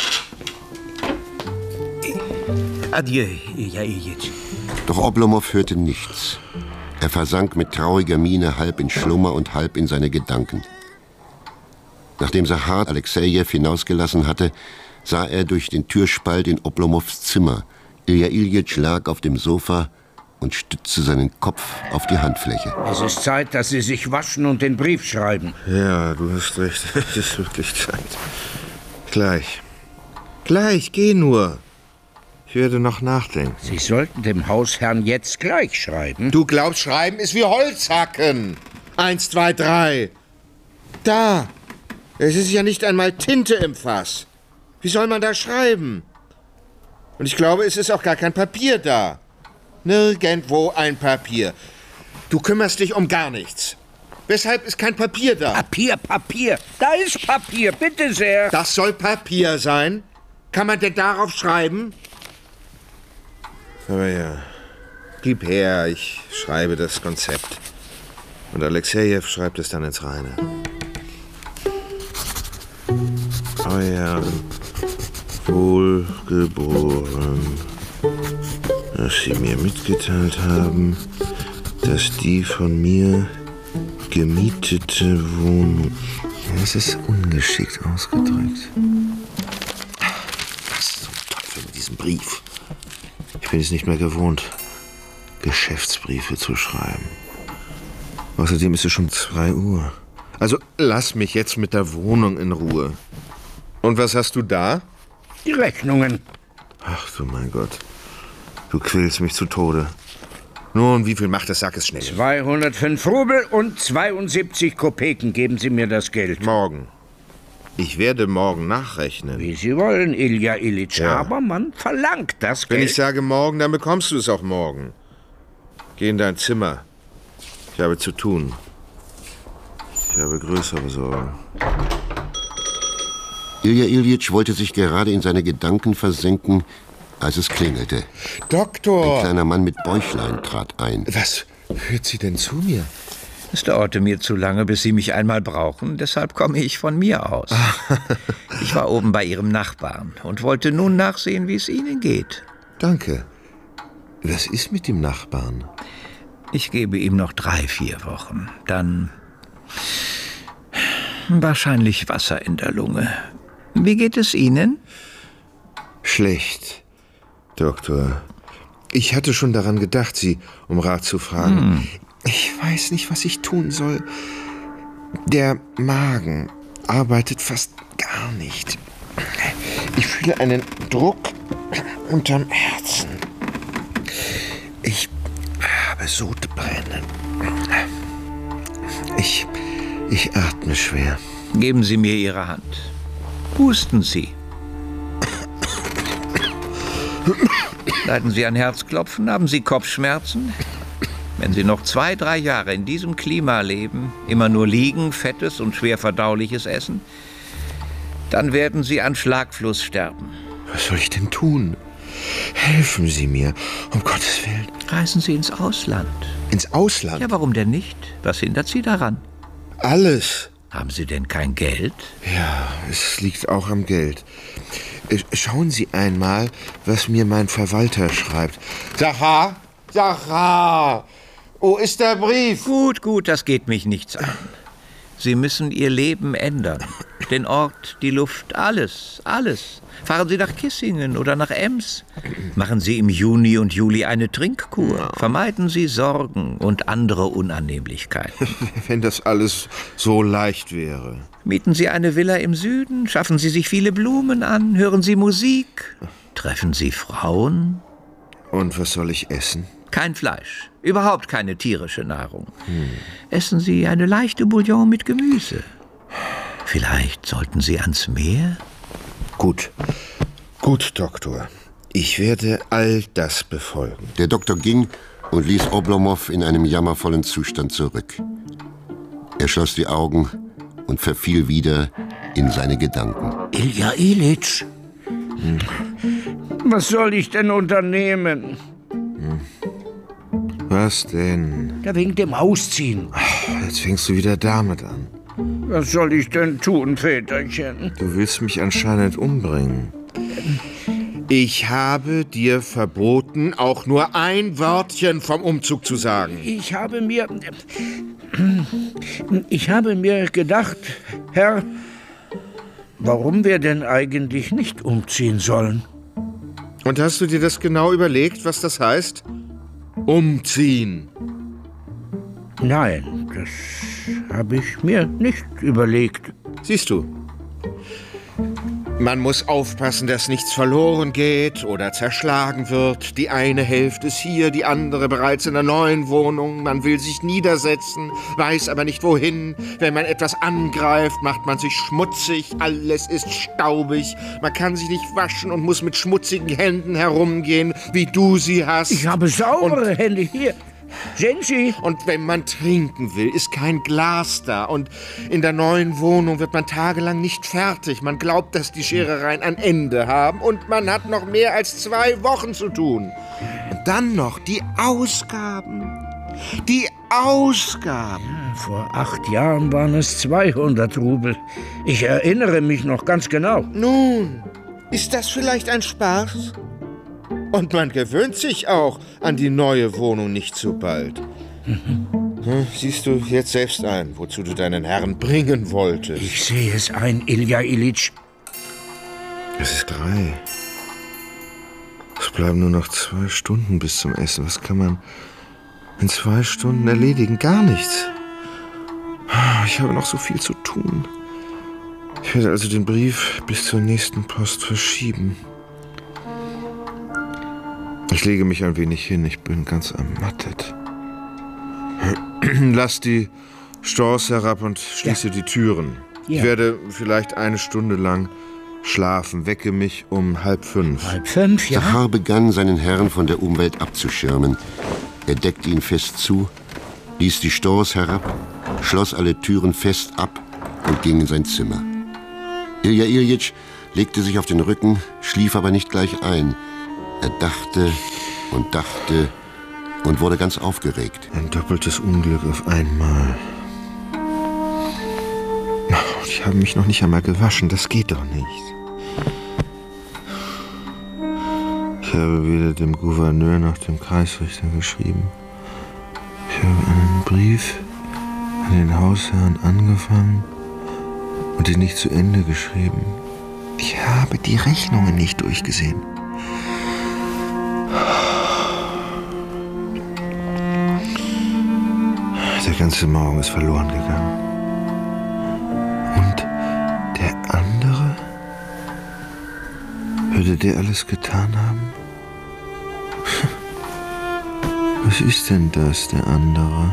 Adieu, Ilja Iljitsch. Doch Oblomow hörte nichts. Er versank mit trauriger Miene halb in Schlummer und halb in seine Gedanken. Nachdem Sachar Alexejew hinausgelassen hatte, sah er durch den Türspalt in Oblomows Zimmer. Ilja Iljitsch lag auf dem Sofa und stützte seinen Kopf auf die Handfläche. Es ist Zeit, dass Sie sich waschen und den Brief schreiben. Ja, du hast recht. Es ist wirklich Zeit. Gleich. Gleich, geh nur. Ich werde noch nachdenken. Sie sollten dem Hausherrn jetzt gleich schreiben. Du glaubst, Schreiben ist wie Holzhacken. Eins, zwei, drei. Da. Es ist ja nicht einmal Tinte im Fass. Wie soll man da schreiben? Und ich glaube, es ist auch gar kein Papier da. Nirgendwo ein Papier. Du kümmerst dich um gar nichts. Weshalb ist kein Papier da? Papier, Papier. Da ist Papier, bitte sehr. Das soll Papier sein? Kann man denn darauf schreiben? Aber ja, gib her, ich schreibe das Konzept. Und Alexejew schreibt es dann ins Reine. Euer Wohlgeboren, dass Sie mir mitgeteilt haben, dass die von mir gemietete Wohnung... Das ist ungeschickt ausgedrückt. Was zum Teufel mit diesem Brief? Ich bin es nicht mehr gewohnt, Geschäftsbriefe zu schreiben. Außerdem ist es schon zwei Uhr. Also lass mich jetzt mit der Wohnung in Ruhe. Und was hast du da? Die Rechnungen. Ach du mein Gott. Du quälst mich zu Tode. Nun, wie viel macht das? Sag es schnell. zweihundertfünf Rubel und zweiundsiebzig Kopeken. Geben Sie mir das Geld. Morgen. Ich werde morgen nachrechnen. Wie Sie wollen, Ilja Iljitsch. Ja. Aber man verlangt das Wenn Geld. ich sage morgen, dann bekommst du es auch morgen. Geh in dein Zimmer. Ich habe zu tun. Ich habe größere Sorgen. Ilja Iljitsch wollte sich gerade in seine Gedanken versenken, als es klingelte. Doktor! Ein kleiner Mann mit Bäuchlein trat ein. Was führt Sie denn zu mir? Es dauerte mir zu lange, bis Sie mich einmal brauchen, deshalb komme ich von mir aus. Ich war oben bei Ihrem Nachbarn und wollte nun nachsehen, wie es Ihnen geht. Danke. Was ist mit dem Nachbarn? Ich gebe ihm noch drei, vier Wochen. Dann wahrscheinlich Wasser in der Lunge. Wie geht es Ihnen? Schlecht, Doktor. Ich hatte schon daran gedacht, Sie um Rat zu fragen. Hm. Ich weiß nicht, was ich tun soll. Der Magen arbeitet fast gar nicht. Ich fühle einen Druck unterm Herzen. Ich habe Sodbrennen. Ich, ich atme schwer. Geben Sie mir Ihre Hand. Husten Sie. Leiden Sie an Herzklopfen? Haben Sie Kopfschmerzen? Wenn Sie noch zwei, drei Jahre in diesem Klima leben, immer nur liegen, fettes und schwer verdauliches essen, dann werden Sie an Schlagfluss sterben. Was soll ich denn tun? Helfen Sie mir, um Gottes Willen. Reisen Sie ins Ausland. Ins Ausland? Ja, warum denn nicht? Was hindert Sie daran? Alles. Haben Sie denn kein Geld? Ja, es liegt auch am Geld. Schauen Sie einmal, was mir mein Verwalter schreibt. Sachar, Sachar, wo ist der Brief? Gut, gut, das geht mich nichts an. Sie müssen Ihr Leben ändern. Volk, den Ort, die Luft, alles, alles. Fahren Sie nach Kissingen oder nach Ems. Machen Sie im Juni und Juli eine Trinkkur. Vermeiden Sie Sorgen und andere Unannehmlichkeiten. Wenn das alles so leicht wäre. Mieten Sie eine Villa im Süden, schaffen Sie sich viele Blumen an, hören Sie Musik, treffen Sie Frauen. Und was soll ich essen? Kein Fleisch, überhaupt keine tierische Nahrung. Hm. Essen Sie eine leichte Bouillon mit Gemüse. Vielleicht sollten Sie ans Meer? Gut, gut, Doktor. Ich werde all das befolgen. Der Doktor ging und ließ Oblomov in einem jammervollen Zustand zurück. Er schloss die Augen und verfiel wieder in seine Gedanken. Ilja Ilyitsch, hm. was soll ich denn unternehmen? Hm. Was denn? Da wegen dem Ausziehen. Ach, jetzt fängst du wieder damit an. Was soll ich denn tun, Väterchen? Du willst mich anscheinend umbringen. Ich habe dir verboten, auch nur ein Wörtchen vom Umzug zu sagen. Ich habe mir... Ich habe mir gedacht, Herr, warum wir denn eigentlich nicht umziehen sollen. Und hast du dir das genau überlegt, was das heißt? Umziehen. Nein, das habe ich mir nicht überlegt. Siehst du, man muss aufpassen, dass nichts verloren geht oder zerschlagen wird. Die eine Hälfte ist hier, die andere bereits in der neuen Wohnung. Man will sich niedersetzen, weiß aber nicht wohin. Wenn man etwas angreift, macht man sich schmutzig. Alles ist staubig. Man kann sich nicht waschen und muss mit schmutzigen Händen herumgehen, wie du sie hast. Ich habe saubere und Hände hier. Sehen Sie? Und wenn man trinken will, ist kein Glas da. Und in der neuen Wohnung wird man tagelang nicht fertig. Man glaubt, dass die Scherereien ein Ende haben. Und man hat noch mehr als zwei Wochen zu tun. Und dann noch die Ausgaben. Die Ausgaben. Ja, vor acht Jahren waren es zweihundert Rubel. Ich erinnere mich noch ganz genau. Nun, ist das vielleicht ein Spaß? Und man gewöhnt sich auch an die neue Wohnung nicht so bald. Mhm. Hm, siehst du jetzt selbst ein, wozu du deinen Herrn bringen wolltest. Ich sehe es ein, Ilja Ilyitsch. Es ist drei. Es bleiben nur noch zwei Stunden bis zum Essen. Was kann man in zwei Stunden erledigen? Gar nichts. Ich habe noch so viel zu tun. Ich werde also den Brief bis zur nächsten Post verschieben. Ich lege mich ein wenig hin, ich bin ganz ermattet. Lass die Stores herab und schließe ja. die Türen. Ja. Ich werde vielleicht eine Stunde lang schlafen, wecke mich um halb fünf. Halb fünf, ja? Zachar begann, seinen Herrn von der Umwelt abzuschirmen. Er deckte ihn fest zu, ließ die Stores herab, schloss alle Türen fest ab und ging in sein Zimmer. Ilja Ilyitsch legte sich auf den Rücken, schlief aber nicht gleich ein. Er dachte und dachte und wurde ganz aufgeregt. Ein doppeltes Unglück auf einmal. Ich habe mich noch nicht einmal gewaschen, das geht doch nicht. Ich habe weder dem Gouverneur noch dem Kreisrichter geschrieben. Ich habe einen Brief an den Hausherrn angefangen und ihn nicht zu Ende geschrieben. Ich habe die Rechnungen nicht durchgesehen. Der ganze Morgen ist verloren gegangen. Und der andere? Würde der alles getan haben? Was ist denn das, der andere?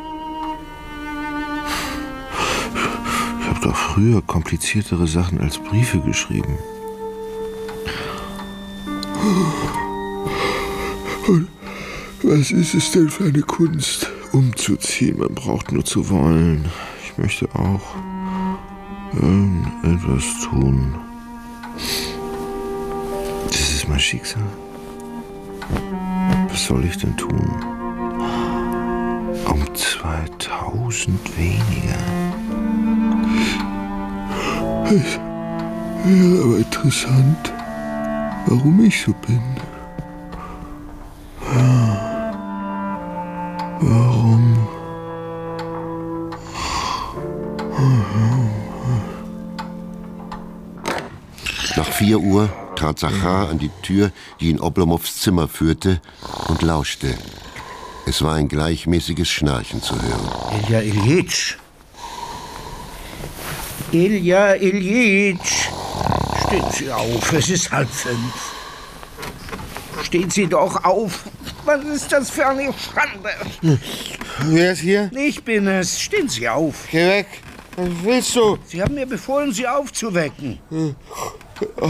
Ich habe doch früher kompliziertere Sachen als Briefe geschrieben. Und was ist es denn für eine Kunst, umzuziehen? Man braucht nur zu wollen. Ich möchte auch irgendetwas tun. Das ist mein Schicksal. Was soll ich denn tun? Um zweitausend weniger. Es wäre aber interessant, warum ich so bin. Warum? vier Uhr trat Zachar an die Tür, die in Oblomows Zimmer führte, und lauschte. Es war ein gleichmäßiges Schnarchen zu hören. Ilja Iljitsch. Ilja Iljitsch. Stehen Sie auf, es ist halb fünf. Stehen Sie doch auf. Was ist das für eine Schande? Wer ist hier? Ich bin es. Stehen Sie auf. Geh weg. Was willst du? Sie haben mir befohlen, Sie aufzuwecken. Oh,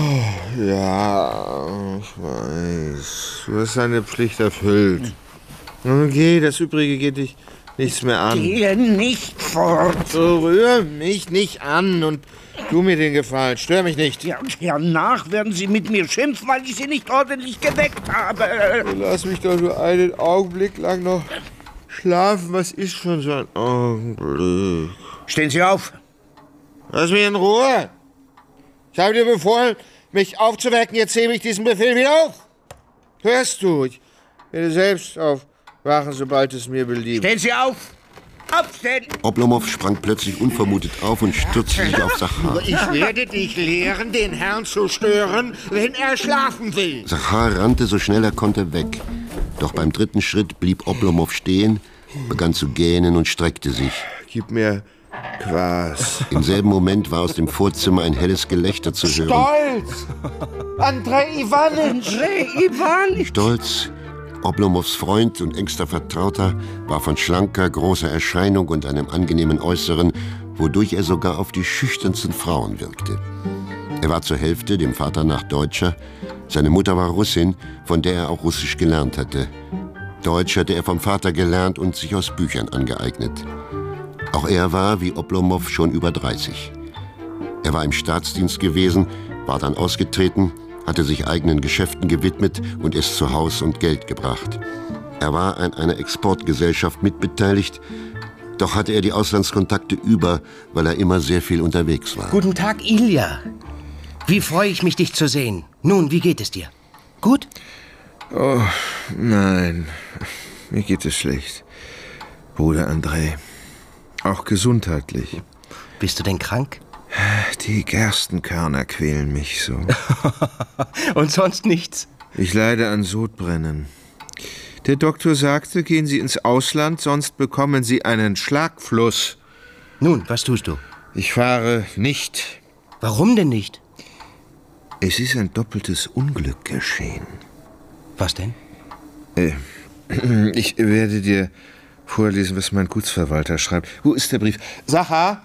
ja, ich weiß. Du hast deine Pflicht erfüllt. Nun geh, das Übrige geht dich nichts mehr an. Gehe nicht fort. Rühr mich nicht an und tu mir den Gefallen. Stör mich nicht. Ja, und hernach werden Sie mit mir schimpfen, weil ich Sie nicht ordentlich geweckt habe. Lass mich doch nur einen Augenblick lang noch schlafen. Was ist schon so ein Augenblick? Stehen Sie auf. Lass mich in Ruhe. Ich habe dir befohlen, mich aufzuwecken. Jetzt hebe ich diesen Befehl wieder auf. Hörst du? Ich werde selbst aufwachen, sobald es mir beliebt. Stehen Sie auf. Aufstehen. Oblomow sprang plötzlich unvermutet auf und stürzte sich auf Zachar. Ich werde dich lehren, den Herrn zu stören, wenn er schlafen will. Zachar rannte so schnell er konnte weg. Doch beim dritten Schritt blieb Oblomow stehen, begann zu gähnen und streckte sich. Gib mir Quas. Im selben Moment war aus dem Vorzimmer ein helles Gelächter zu hören. Stolz! Andrei Iwanitsch! Andrei Iwanitsch! Stolz, Oblomows Freund und engster Vertrauter, war von schlanker, großer Erscheinung und einem angenehmen Äußeren, wodurch er sogar auf die schüchternsten Frauen wirkte. Er war zur Hälfte, dem Vater nach, Deutscher. Seine Mutter war Russin, von der er auch Russisch gelernt hatte. Deutsch hatte er vom Vater gelernt und sich aus Büchern angeeignet. Auch er war, wie Oblomow, schon über dreißig. Er war im Staatsdienst gewesen, war dann ausgetreten, hatte sich eigenen Geschäften gewidmet und es zu Haus und Geld gebracht. Er war an einer Exportgesellschaft mitbeteiligt, doch hatte er die Auslandskontakte über, weil er immer sehr viel unterwegs war. Guten Tag, Ilja. Wie freue ich mich, dich zu sehen. Nun, wie geht es dir? Gut? Oh, nein. Mir geht es schlecht. Bruder Andrei. Auch gesundheitlich. Bist du denn krank? Die Gerstenkörner quälen mich so. Und sonst nichts? Ich leide an Sodbrennen. Der Doktor sagte, gehen Sie ins Ausland, sonst bekommen Sie einen Schlagfluss. Nun, was tust du? Ich fahre nicht. Warum denn nicht? Es ist ein doppeltes Unglück geschehen. Was denn? Äh, ich werde dir vorlesen, was mein Gutsverwalter schreibt. Wo ist der Brief? Zachar!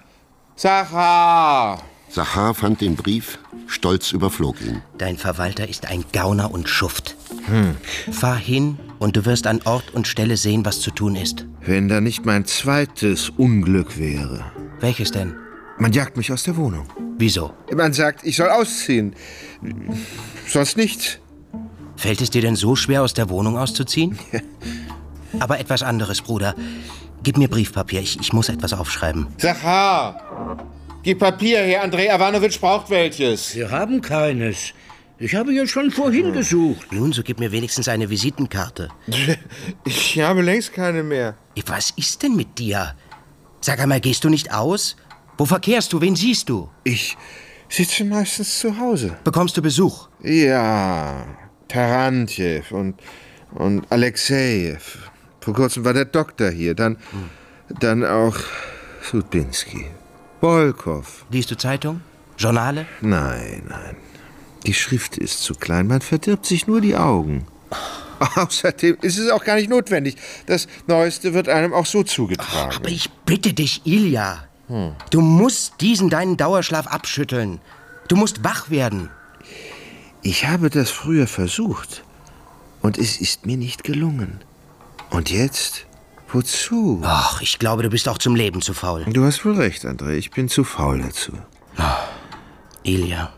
Zachar! Zachar fand den Brief, stolz überflog ihn. Dein Verwalter ist ein Gauner und Schuft. Hm. Fahr hin und du wirst an Ort und Stelle sehen, was zu tun ist. Wenn da nicht mein zweites Unglück wäre. Welches denn? Man jagt mich aus der Wohnung. Wieso? Man sagt, ich soll ausziehen. Sonst nichts. Fällt es dir denn so schwer, aus der Wohnung auszuziehen? Ja. Aber etwas anderes, Bruder. Gib mir Briefpapier, ich, ich muss etwas aufschreiben. Zachar! Gib Papier her, Andrei Iwanowitsch braucht welches. Wir haben keines. Ich habe ja schon vorhin gesucht. Nun, so gib mir wenigstens eine Visitenkarte. Ich habe längst keine mehr. Was ist denn mit dir? Sag einmal, gehst du nicht aus? Wo verkehrst du? Wen siehst du? Ich sitze meistens zu Hause. Bekommst du Besuch? Ja, Tarantjew und, und Alexejew. Vor kurzem war der Doktor hier. Dann, hm. dann auch Sudbinski. Bolkow. Liest du Zeitung? Journale? Nein, nein. Die Schrift ist zu klein. Man verdirbt sich nur die Augen. Außerdem ist es auch gar nicht notwendig. Das Neueste wird einem auch so zugetragen. Oh, aber ich bitte dich, Ilja. Hm. Du musst diesen deinen Dauerschlaf abschütteln. Du musst wach werden. Ich habe das früher versucht. Und es ist mir nicht gelungen. Und jetzt? Wozu? Ach, ich glaube, du bist auch zum Leben zu faul. Du hast wohl recht, André. Ich bin zu faul dazu. Oh, Ilja.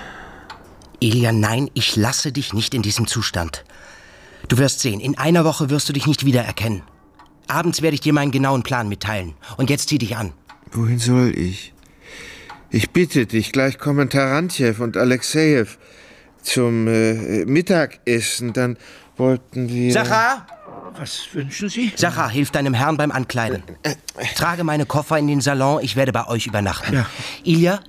Ilja, nein, ich lasse dich nicht in diesem Zustand. Du wirst sehen, in einer Woche wirst du dich nicht wiedererkennen. Abends werde ich dir meinen genauen Plan mitteilen. Und jetzt zieh dich an. Wohin soll ich? Ich bitte dich, gleich kommen Tarantjew und Alexejew zum äh, Mittagessen. Dann wollten wir... Zachar! Was wünschen Sie? Zachar, hilf deinem Herrn beim Ankleiden. Trage meine Koffer in den Salon, ich werde bei euch übernachten. Ja. Ilja,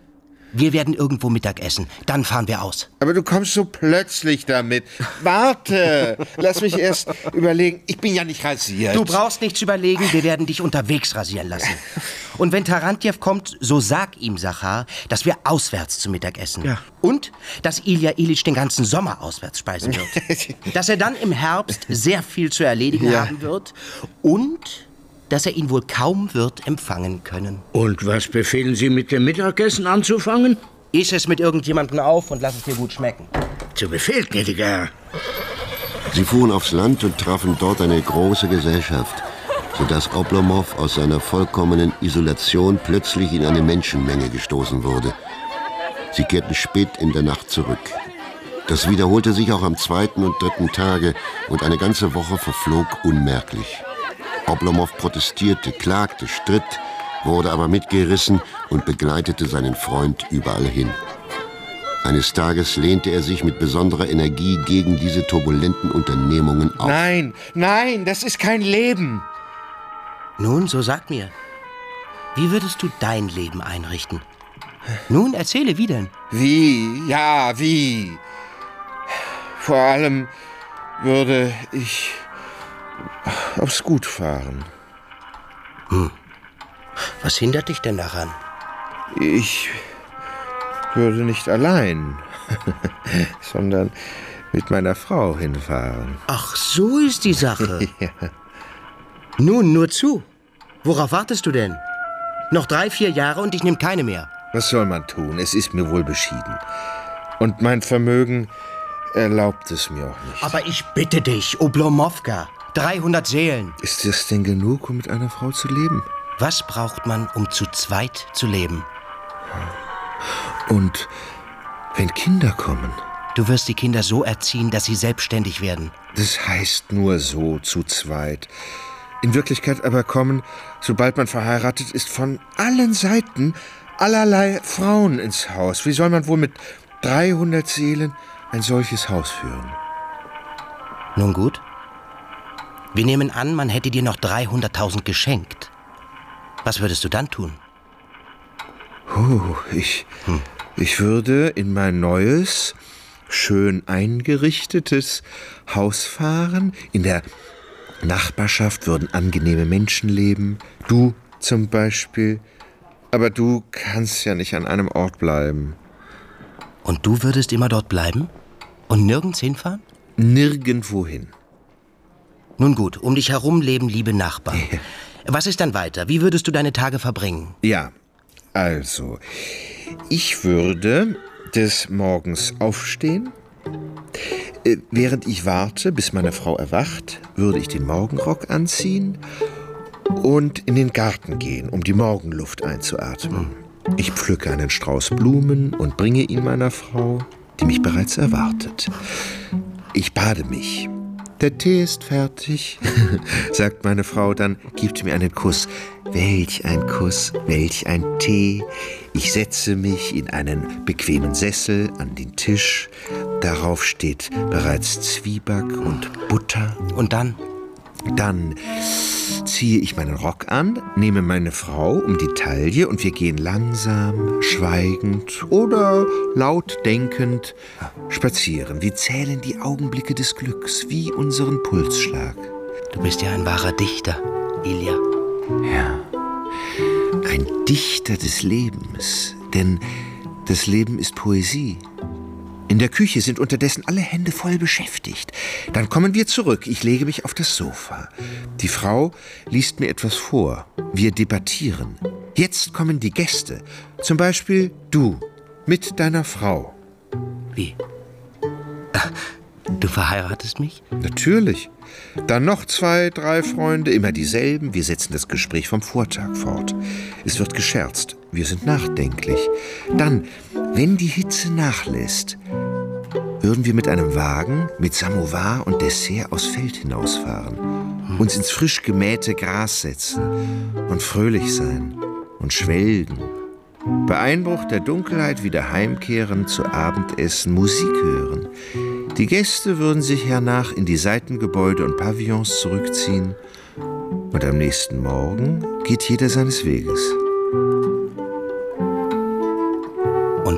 Wir werden irgendwo Mittag essen. Dann fahren wir aus. Aber du kommst so plötzlich damit. Warte, lass mich erst überlegen. Ich bin ja nicht rasiert. Du brauchst nichts überlegen. Wir werden dich unterwegs rasieren lassen. Und wenn Tarantjew kommt, so sag ihm, Sachar, dass wir auswärts zu Mittag essen. Ja. Und dass Ilja Ilyich den ganzen Sommer auswärts speisen wird. Dass er dann im Herbst sehr viel zu erledigen Ja. haben wird. Und dass er ihn wohl kaum wird empfangen können. Und was befehlen Sie mit dem Mittagessen anzufangen? Iss es mit irgendjemandem auf und lass es dir gut schmecken. Zu Befehl, gnädiger Herr. Sie fuhren aufs Land und trafen dort eine große Gesellschaft, sodass Oblomov aus seiner vollkommenen Isolation plötzlich in eine Menschenmenge gestoßen wurde. Sie kehrten spät in der Nacht zurück. Das wiederholte sich auch am zweiten und dritten Tage und eine ganze Woche verflog unmerklich. Oblomov protestierte, klagte, stritt, wurde aber mitgerissen und begleitete seinen Freund überall hin. Eines Tages lehnte er sich mit besonderer Energie gegen diese turbulenten Unternehmungen auf. Nein, nein, das ist kein Leben. Nun, so sag mir, wie würdest du dein Leben einrichten? Nun, erzähle, wie denn? Wie? Ja, wie? Vor allem würde ich aufs Gut fahren. Hm. Was hindert dich denn daran? Ich würde nicht allein, sondern mit meiner Frau hinfahren. Ach, so ist die Sache. Ja. Nun, nur zu. Worauf wartest du denn? Noch drei, vier Jahre und ich nehme keine mehr. Was soll man tun? Es ist mir wohl beschieden. Und mein Vermögen erlaubt es mir auch nicht. Aber ich bitte dich, Oblomowka. dreihundert Seelen. Ist das denn genug, um mit einer Frau zu leben? Was braucht man, um zu zweit zu leben? Und wenn Kinder kommen? Du wirst die Kinder so erziehen, dass sie selbstständig werden. Das heißt nur so, zu zweit. In Wirklichkeit aber kommen, sobald man verheiratet ist, von allen Seiten allerlei Frauen ins Haus. Wie soll man wohl mit dreihundert Seelen ein solches Haus führen? Nun gut. Wir nehmen an, man hätte dir noch dreihunderttausend geschenkt. Was würdest du dann tun? Oh, ich, hm. ich würde in mein neues, schön eingerichtetes Haus fahren. In der Nachbarschaft würden angenehme Menschen leben. Du zum Beispiel. Aber du kannst ja nicht an einem Ort bleiben. Und du würdest immer dort bleiben? Und nirgends hinfahren? Nirgendwohin. Nun gut, um dich herum leben liebe Nachbarn. Ja. Was ist dann weiter? Wie würdest du deine Tage verbringen? Ja, also, ich würde des Morgens aufstehen. Während ich warte, bis meine Frau erwacht, würde ich den Morgenrock anziehen und in den Garten gehen, um die Morgenluft einzuatmen. Ich pflücke einen Strauß Blumen und bringe ihn meiner Frau, die mich bereits erwartet. Ich bade mich. Der Tee ist fertig, sagt meine Frau, dann gibt mir einen Kuss. Welch ein Kuss, welch ein Tee. Ich setze mich in einen bequemen Sessel an den Tisch. Darauf steht bereits Zwieback und Butter. Und dann? Dann ziehe ich meinen Rock an, nehme meine Frau um die Taille und wir gehen langsam, schweigend oder laut denkend spazieren. Wir zählen die Augenblicke des Glücks wie unseren Pulsschlag. Du bist ja ein wahrer Dichter, Ilja. Ja, ein Dichter des Lebens, denn das Leben ist Poesie. In der Küche sind unterdessen alle Hände voll beschäftigt. Dann kommen wir zurück. Ich lege mich auf das Sofa. Die Frau liest mir etwas vor. Wir debattieren. Jetzt kommen die Gäste. Zum Beispiel du mit deiner Frau. Wie? Du verheiratest mich? Natürlich. Dann noch zwei, drei Freunde, immer dieselben. Wir setzen das Gespräch vom Vortag fort. Es wird gescherzt. Wir sind nachdenklich. Dann, wenn die Hitze nachlässt, würden wir mit einem Wagen, mit Samovar und Dessert aufs Feld hinausfahren, uns ins frisch gemähte Gras setzen und fröhlich sein und schwelgen. Bei Einbruch der Dunkelheit wieder heimkehren, zu Abendessen, Musik hören. Die Gäste würden sich hernach in die Seitengebäude und Pavillons zurückziehen und am nächsten Morgen geht jeder seines Weges.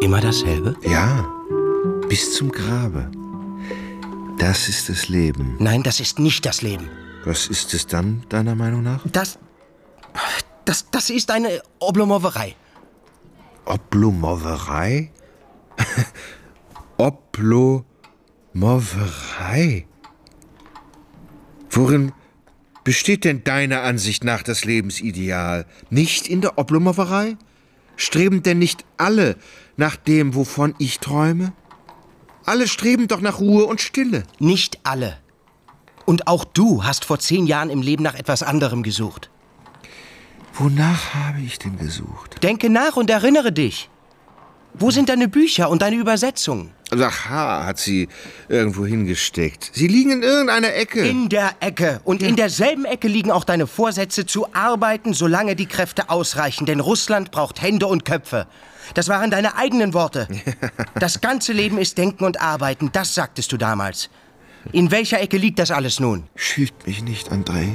Immer dasselbe? Ja, bis zum Grabe. Das ist das Leben. Nein, das ist nicht das Leben. Was ist es dann, deiner Meinung nach? Das... Das, das ist eine Oblomowerei. Oblomowerei? Oblomowerei? Worin besteht denn deiner Ansicht nach das Lebensideal? Nicht in der Oblomowerei? Streben denn nicht alle nach dem, wovon ich träume? Alle streben doch nach Ruhe und Stille. Nicht alle. Und auch du hast vor zehn Jahren im Leben nach etwas anderem gesucht. Wonach habe ich denn gesucht? Denke nach und erinnere dich. Wo sind deine Bücher und deine Übersetzungen? Aha, hat sie irgendwo hingesteckt. Sie liegen in irgendeiner Ecke. In der Ecke. Und ja. in derselben Ecke liegen auch deine Vorsätze zu arbeiten, solange die Kräfte ausreichen. Denn Russland braucht Hände und Köpfe. Das waren deine eigenen Worte. Das ganze Leben ist Denken und Arbeiten, das sagtest du damals. In welcher Ecke liegt das alles nun? Schilt mich nicht, Andrei.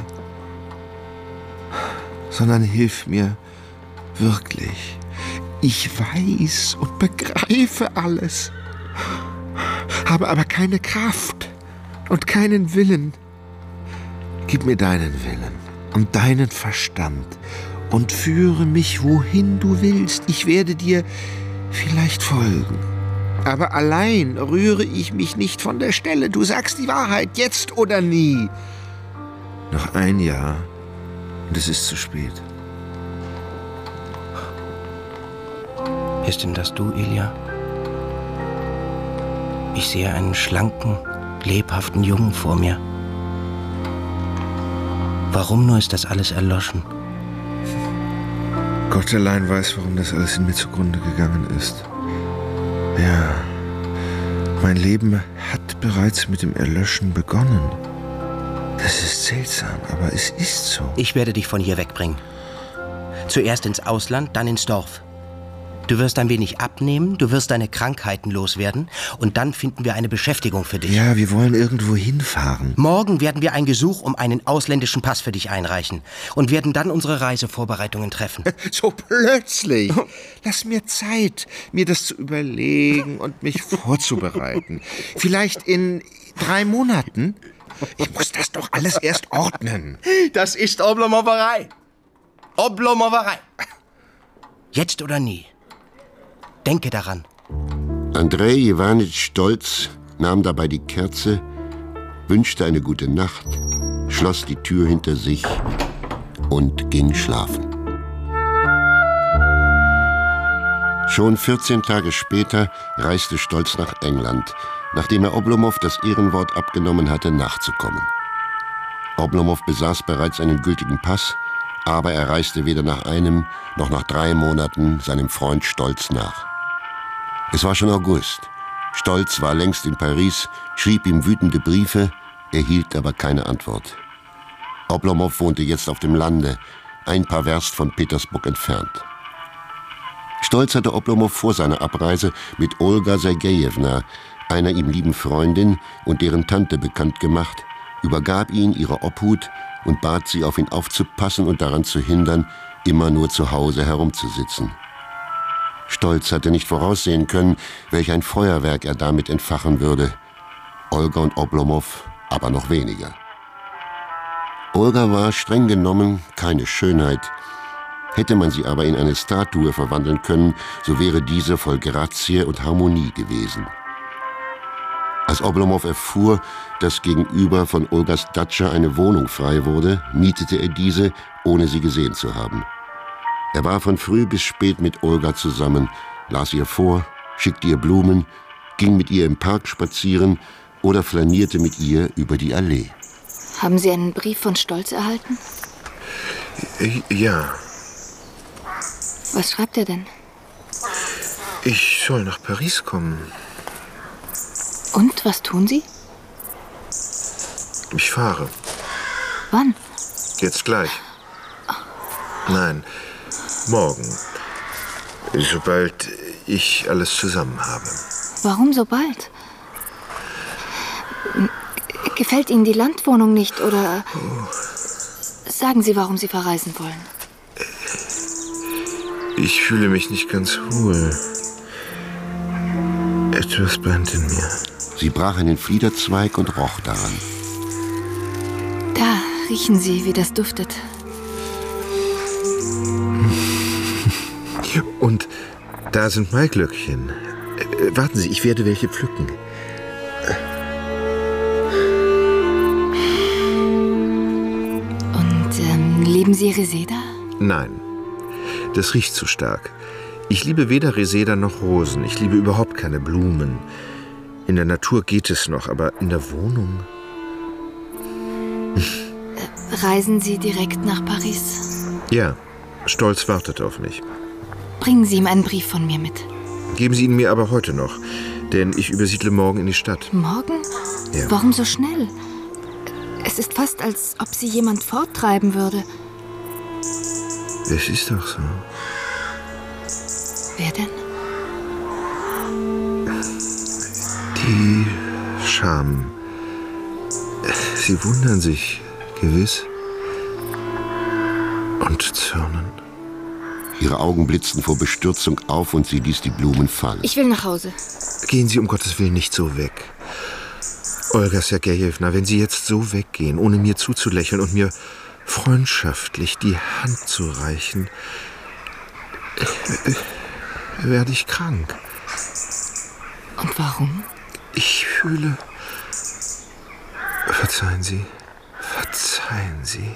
Sondern hilf mir wirklich. Ich weiß und begreife alles, habe aber keine Kraft und keinen Willen. Gib mir deinen Willen und deinen Verstand und führe mich, wohin du willst. Ich werde dir vielleicht folgen. Aber allein rühre ich mich nicht von der Stelle. Du sagst die Wahrheit, jetzt oder nie. Noch ein Jahr und es ist zu spät. Ist denn das du, Ilja? Ich sehe einen schlanken, lebhaften Jungen vor mir. Warum nur ist das alles erloschen? Gott allein weiß, warum das alles in mir zugrunde gegangen ist. Ja, mein Leben hat bereits mit dem Erlöschen begonnen. Das ist seltsam, aber es ist so. Ich werde dich von hier wegbringen. Zuerst ins Ausland, dann ins Dorf. Du wirst ein wenig abnehmen, du wirst deine Krankheiten loswerden und dann finden wir eine Beschäftigung für dich. Ja, wir wollen irgendwo hinfahren. Morgen werden wir ein Gesuch um einen ausländischen Pass für dich einreichen und werden dann unsere Reisevorbereitungen treffen. So plötzlich? Lass mir Zeit, mir das zu überlegen und mich vorzubereiten. Vielleicht in drei Monaten? Ich muss das doch alles erst ordnen. Das ist Oblomowerei. Oblomowerei. Jetzt oder nie. Denke daran. Andrei Iwanitsch Stolz nahm dabei die Kerze, wünschte eine gute Nacht, schloss die Tür hinter sich und ging schlafen. Schon vierzehn Tage später reiste Stolz nach England, nachdem er Oblomow das Ehrenwort abgenommen hatte, nachzukommen. Oblomow besaß bereits einen gültigen Pass, aber er reiste weder nach einem noch nach drei Monaten seinem Freund Stolz nach. Es war schon August. Stolz war längst in Paris, schrieb ihm wütende Briefe, erhielt aber keine Antwort. Oblomow wohnte jetzt auf dem Lande, ein paar Werst von Petersburg entfernt. Stolz hatte Oblomow vor seiner Abreise mit Olga Sergejewna, einer ihm lieben Freundin und deren Tante, bekannt gemacht, übergab ihn ihrer Obhut und bat sie, auf ihn aufzupassen und daran zu hindern, immer nur zu Hause herumzusitzen. Stolz hatte nicht voraussehen können, welch ein Feuerwerk er damit entfachen würde. Olga und Oblomow aber noch weniger. Olga war streng genommen keine Schönheit. Hätte man sie aber in eine Statue verwandeln können, so wäre diese voll Grazie und Harmonie gewesen. Als Oblomow erfuhr, dass gegenüber von Olgas Datscha eine Wohnung frei wurde, mietete er diese, ohne sie gesehen zu haben. Er war von früh bis spät mit Olga zusammen, las ihr vor, schickte ihr Blumen, ging mit ihr im Park spazieren oder flanierte mit ihr über die Allee. Haben Sie einen Brief von Stolz erhalten? Ja. Was schreibt er denn? Ich soll nach Paris kommen. Und, was tun Sie? Ich fahre. Wann? Jetzt gleich. Nein, morgen. Sobald ich alles zusammen habe. Warum so bald? Gefällt Ihnen die Landwohnung nicht, oder Oh. sagen Sie, warum Sie verreisen wollen? Ich fühle mich nicht ganz wohl. Etwas brennt in mir. Sie brach einen Fliederzweig und roch daran. Da riechen Sie, wie das duftet. Und da sind Maiglöckchen. Äh, warten Sie, ich werde welche pflücken. Und ähm, lieben Sie Reseda? Nein, das riecht zu stark. Ich liebe weder Reseda noch Rosen. Ich liebe überhaupt keine Blumen. In der Natur geht es noch, aber in der Wohnung... Reisen Sie direkt nach Paris? Ja, Stolz wartet auf mich. Bringen Sie ihm einen Brief von mir mit. Geben Sie ihn mir aber heute noch, denn ich übersiedle morgen in die Stadt. Morgen? Ja. Warum so schnell? Es ist fast, als ob Sie jemand forttreiben würde. Es ist doch so. Wer denn? Die Scham. Sie wundern sich, gewiss. Und zürnen. Ihre Augen blitzten vor Bestürzung auf und sie ließ die Blumen fallen. Ich will nach Hause. Gehen Sie um Gottes Willen nicht so weg. Olga Sergejewna, wenn Sie jetzt so weggehen, ohne mir zuzulächeln und mir freundschaftlich die Hand zu reichen, werde ich krank. Und warum? Ich fühle... Verzeihen Sie, verzeihen Sie.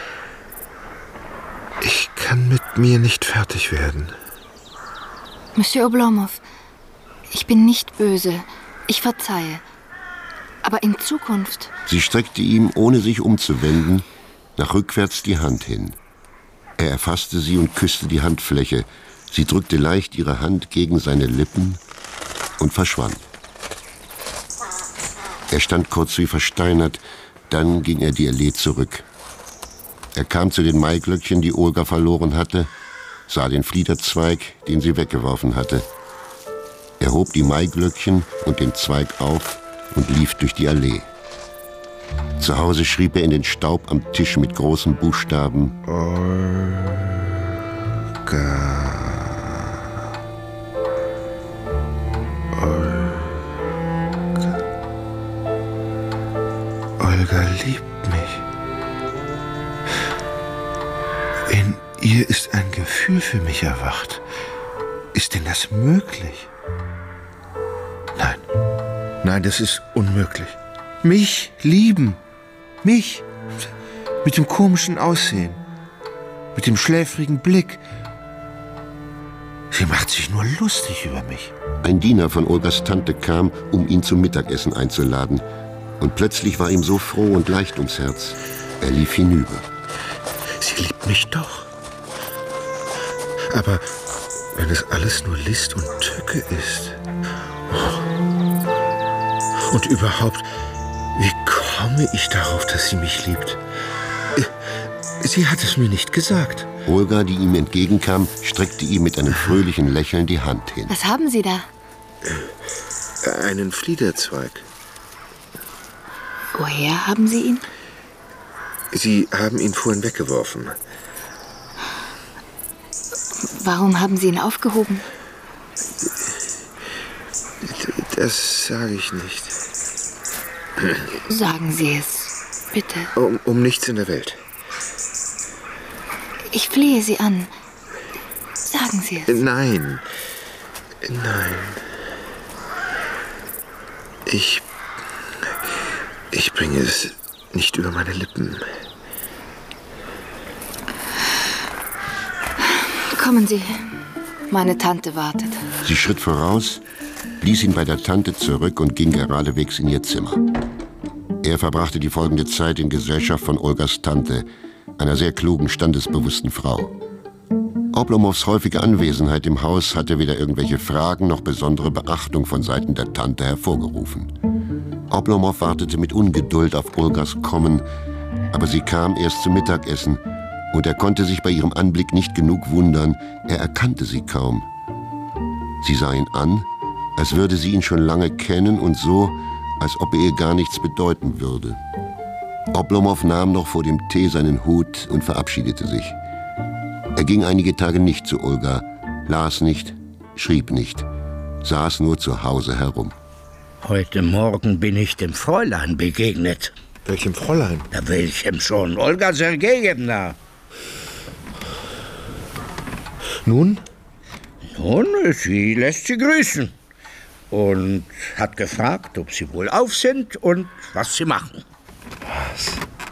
Ich kann mit mir nicht fertig werden. Monsieur Oblomov, ich bin nicht böse. Ich verzeihe. Aber in Zukunft... Sie streckte ihm, ohne sich umzuwenden, nach rückwärts die Hand hin. Er erfasste sie und küsste die Handfläche. Sie drückte leicht ihre Hand gegen seine Lippen und verschwand. Er stand kurz wie versteinert, dann ging er die Allee zurück. Er kam zu den Maiglöckchen, die Olga verloren hatte, sah den Fliederzweig, den sie weggeworfen hatte. Er hob die Maiglöckchen und den Zweig auf und lief durch die Allee. Zu Hause schrieb er in den Staub am Tisch mit großen Buchstaben: Olga. Olga. Olga liebt mich. In ihr ist ein Gefühl für mich erwacht. Ist denn das möglich? Nein. Nein, das ist unmöglich. Mich lieben. Mich. Mit dem komischen Aussehen. Mit dem schläfrigen Blick. Sie macht sich nur lustig über mich. Ein Diener von Olgas Tante kam, um ihn zum Mittagessen einzuladen. Und plötzlich war ihm so froh und leicht ums Herz. Er lief hinüber. Sie liebt mich doch. Aber wenn es alles nur List und Tücke ist. Und überhaupt, wie komme ich darauf, dass sie mich liebt? Sie hat es mir nicht gesagt. Olga, die ihm entgegenkam, streckte ihm mit einem fröhlichen Lächeln die Hand hin. Was haben Sie da? Einen Fliederzweig. Woher haben Sie ihn? Sie haben ihn vorhin weggeworfen. Warum haben Sie ihn aufgehoben? Das sage ich nicht. Sagen Sie es, bitte. Um, um nichts in der Welt. Ich flehe Sie an. Sagen Sie es. Nein. Nein. Ich... Ich bringe es nicht über meine Lippen. Kommen Sie. Meine Tante wartet. Sie schritt voraus, ließ ihn bei der Tante zurück und ging geradewegs in ihr Zimmer. Er verbrachte die folgende Zeit in Gesellschaft von Olgas Tante, einer sehr klugen, standesbewussten Frau. Oblomows häufige Anwesenheit im Haus hatte weder irgendwelche Fragen noch besondere Beachtung von Seiten der Tante hervorgerufen. Oblomow wartete mit Ungeduld auf Olgas Kommen, aber sie kam erst zum Mittagessen und er konnte sich bei ihrem Anblick nicht genug wundern, er erkannte sie kaum. Sie sah ihn an, als würde sie ihn schon lange kennen und so, als ob er ihr gar nichts bedeuten würde. Oblomow nahm noch vor dem Tee seinen Hut und verabschiedete sich. Er ging einige Tage nicht zu Olga, las nicht, schrieb nicht. saß nur zu Hause herum. Heute Morgen bin ich dem Fräulein begegnet. Welchem Fräulein? Na, welchem schon? Olga Sergejewna. Nun? Nun, sie lässt sie grüßen. Und hat gefragt, ob sie wohl auf sind und was sie machen. Was?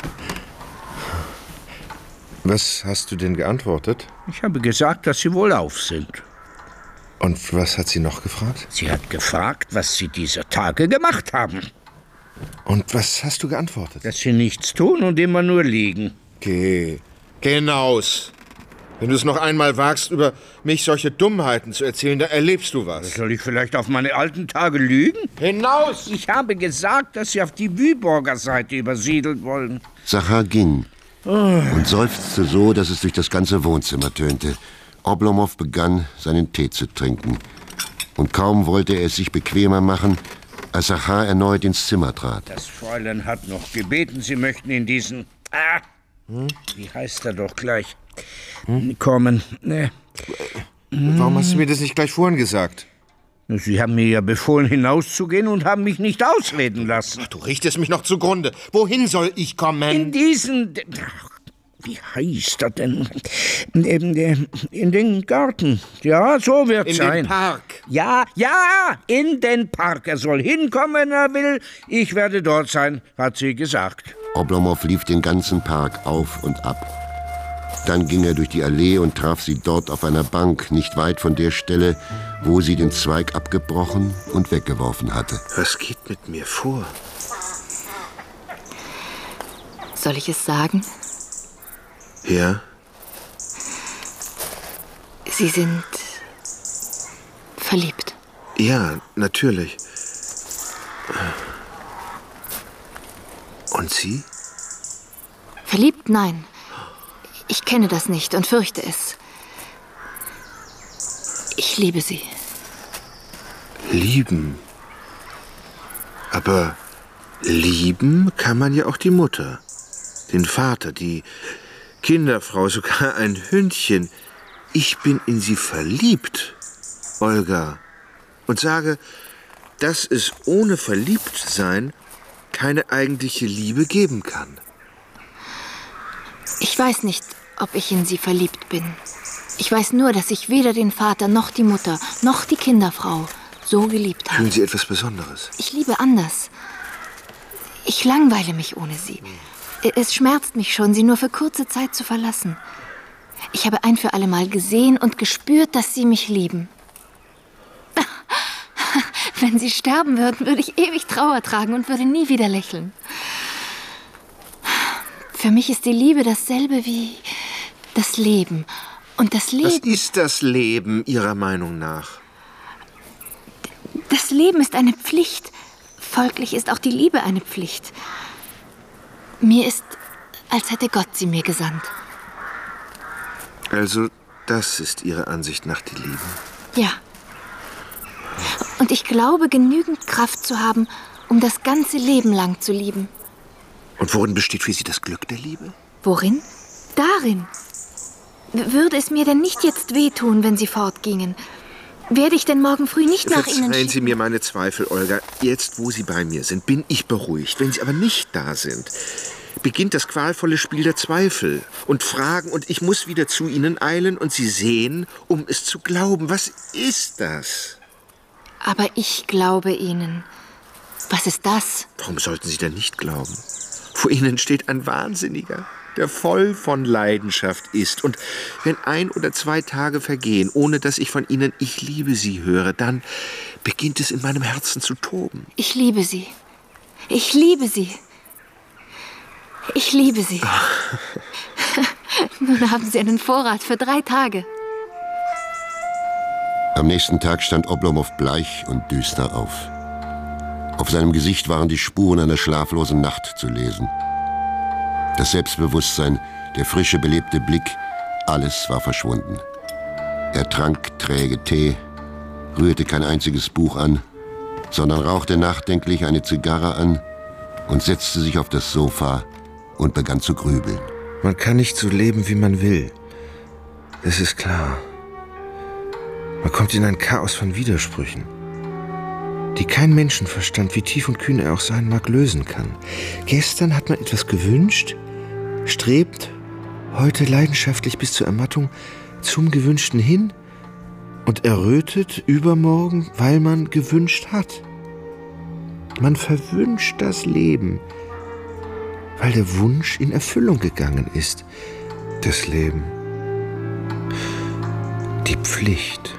Was hast du denn geantwortet? Ich habe gesagt, dass sie wohl auf sind. Und was hat sie noch gefragt? Sie hat gefragt, was sie dieser Tage gemacht haben. Und was hast du geantwortet? Dass sie nichts tun und immer nur liegen. Geh, geh hinaus. Wenn du es noch einmal wagst, über mich solche Dummheiten zu erzählen, da erlebst du was. Soll ich vielleicht auf meine alten Tage lügen? Hinaus! Ich habe gesagt, dass sie auf die Wyborger Seite übersiedeln wollen. Zachar ging und seufzte so, dass es durch das ganze Wohnzimmer tönte. Oblomow begann, seinen Tee zu trinken. Und kaum wollte er es sich bequemer machen, als Zachar erneut ins Zimmer trat. Das Fräulein hat noch gebeten, sie möchten in diesen... Ah, hm? Wie heißt er doch gleich? Hm? Kommen. Nee. Warum hast du mir das nicht gleich vorhin gesagt? Sie haben mir ja befohlen, hinauszugehen und haben mich nicht ausreden lassen. Ach, du richtest mich noch zugrunde. Wohin soll ich kommen? In diesen... Wie heißt er denn? In den Garten. Ja, so wird's sein. In den Park. Ja, ja, in den Park. Er soll hinkommen, wenn er will. Ich werde dort sein, hat sie gesagt. Oblomow lief den ganzen Park auf und ab. Dann ging er durch die Allee und traf sie dort auf einer Bank, nicht weit von der Stelle, wo sie den Zweig abgebrochen und weggeworfen hatte. Was geht mit mir vor? Soll ich es sagen? Ja? Sie sind verliebt. Ja, natürlich. Und Sie? Verliebt? Nein. Ich kenne das nicht und fürchte es. Ich liebe Sie. Lieben? Aber lieben kann man ja auch die Mutter, den Vater, die Kinderfrau, sogar ein Hündchen. Ich bin in Sie verliebt, Olga, und sage, dass es ohne Verliebtsein keine eigentliche Liebe geben kann. Ich weiß nicht, ob ich in Sie verliebt bin. Ich weiß nur, dass ich weder den Vater noch die Mutter noch die Kinderfrau so geliebt habe. Fühlen Sie etwas Besonderes? Ich liebe anders. Ich langweile mich ohne Sie. Es schmerzt mich schon, Sie nur für kurze Zeit zu verlassen. Ich habe ein für alle Mal gesehen und gespürt, dass Sie mich lieben. Wenn Sie sterben würden, würde ich ewig Trauer tragen und würde nie wieder lächeln. Für mich ist die Liebe dasselbe wie das Leben. Und das Leben... Was ist das Leben Ihrer Meinung nach? Das Leben ist eine Pflicht. Folglich ist auch die Liebe eine Pflicht. Mir ist, als hätte Gott sie mir gesandt. Also, das ist Ihre Ansicht nach die Liebe? Ja. Und ich glaube, genügend Kraft zu haben, um das ganze Leben lang zu lieben. Und worin besteht für Sie das Glück der Liebe? Worin? Darin. W- würde es mir denn nicht jetzt wehtun, wenn Sie fortgingen? Werde ich denn morgen früh nicht nach Ihnen Verzeihen schicken? Sie mir meine Zweifel, Olga. Jetzt, wo Sie bei mir sind, bin ich beruhigt. Wenn Sie aber nicht da sind, beginnt das qualvolle Spiel der Zweifel und Fragen, und ich muss wieder zu Ihnen eilen und Sie sehen, um es zu glauben. Was ist das? Aber ich glaube Ihnen. Was ist das? Warum sollten Sie denn nicht glauben? Vor Ihnen steht ein Wahnsinniger, der voll von Leidenschaft ist. Und wenn ein oder zwei Tage vergehen, ohne dass ich von Ihnen "Ich liebe Sie" höre, dann beginnt es in meinem Herzen zu toben. Ich liebe Sie. Ich liebe Sie. Ich liebe Sie. Nun haben Sie einen Vorrat für drei Tage. Am nächsten Tag stand Oblomow bleich und düster auf. Auf seinem Gesicht waren die Spuren einer schlaflosen Nacht zu lesen. Das Selbstbewusstsein, der frische, belebte Blick, alles war verschwunden. Er trank träge Tee, rührte kein einziges Buch an, sondern rauchte nachdenklich eine Zigarre an und setzte sich auf das Sofa und begann zu grübeln. Man kann nicht so leben, wie man will. Das ist klar. Man kommt in ein Chaos von Widersprüchen. die kein Menschenverstand, wie tief und kühn er auch sein mag, lösen kann. Gestern hat man etwas gewünscht, strebt heute leidenschaftlich bis zur Ermattung zum Gewünschten hin und errötet übermorgen, weil man gewünscht hat. Man verwünscht das Leben, weil der Wunsch in Erfüllung gegangen ist. Das Leben. Die Pflicht.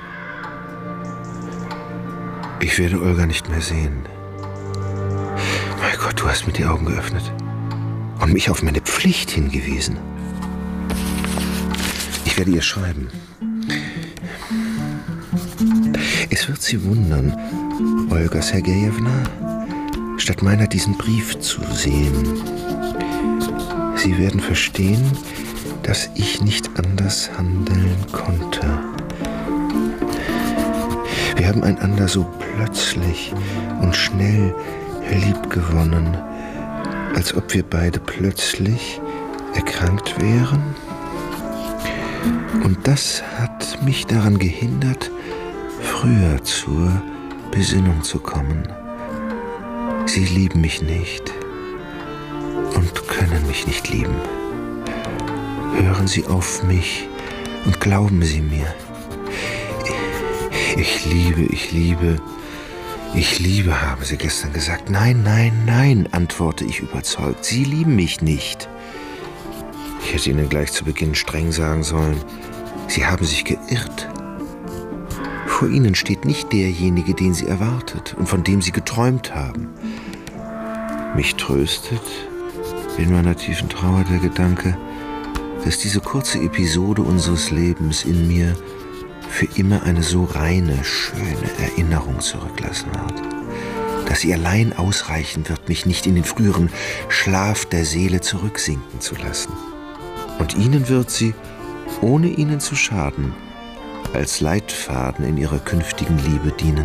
Ich werde Olga nicht mehr sehen. Mein Gott, du hast mir die Augen geöffnet und mich auf meine Pflicht hingewiesen. Ich werde ihr schreiben. Es wird Sie wundern, Olga Sergejewna, statt meiner diesen Brief zu sehen. Sie werden verstehen, dass ich nicht anders handeln konnte. Wir haben einander so plötzlich und schnell liebgewonnen, als ob wir beide plötzlich erkrankt wären. Und das hat mich daran gehindert, früher zur Besinnung zu kommen. Sie lieben mich nicht und können mich nicht lieben. Hören Sie auf mich und glauben Sie mir. Ich liebe, ich liebe, ich liebe, haben Sie gestern gesagt. Nein, nein, nein, antworte ich überzeugt. Sie lieben mich nicht. Ich hätte Ihnen gleich zu Beginn streng sagen sollen, Sie haben sich geirrt. Vor Ihnen steht nicht derjenige, den Sie erwartet und von dem Sie geträumt haben. Mich tröstet in meiner tiefen Trauer der Gedanke, dass diese kurze Episode unseres Lebens in mir für immer eine so reine, schöne Erinnerung zurücklassen wird, dass sie allein ausreichen wird, mich nicht in den früheren Schlaf der Seele zurücksinken zu lassen. Und Ihnen wird sie, ohne Ihnen zu schaden, als Leitfaden in Ihrer künftigen Liebe dienen.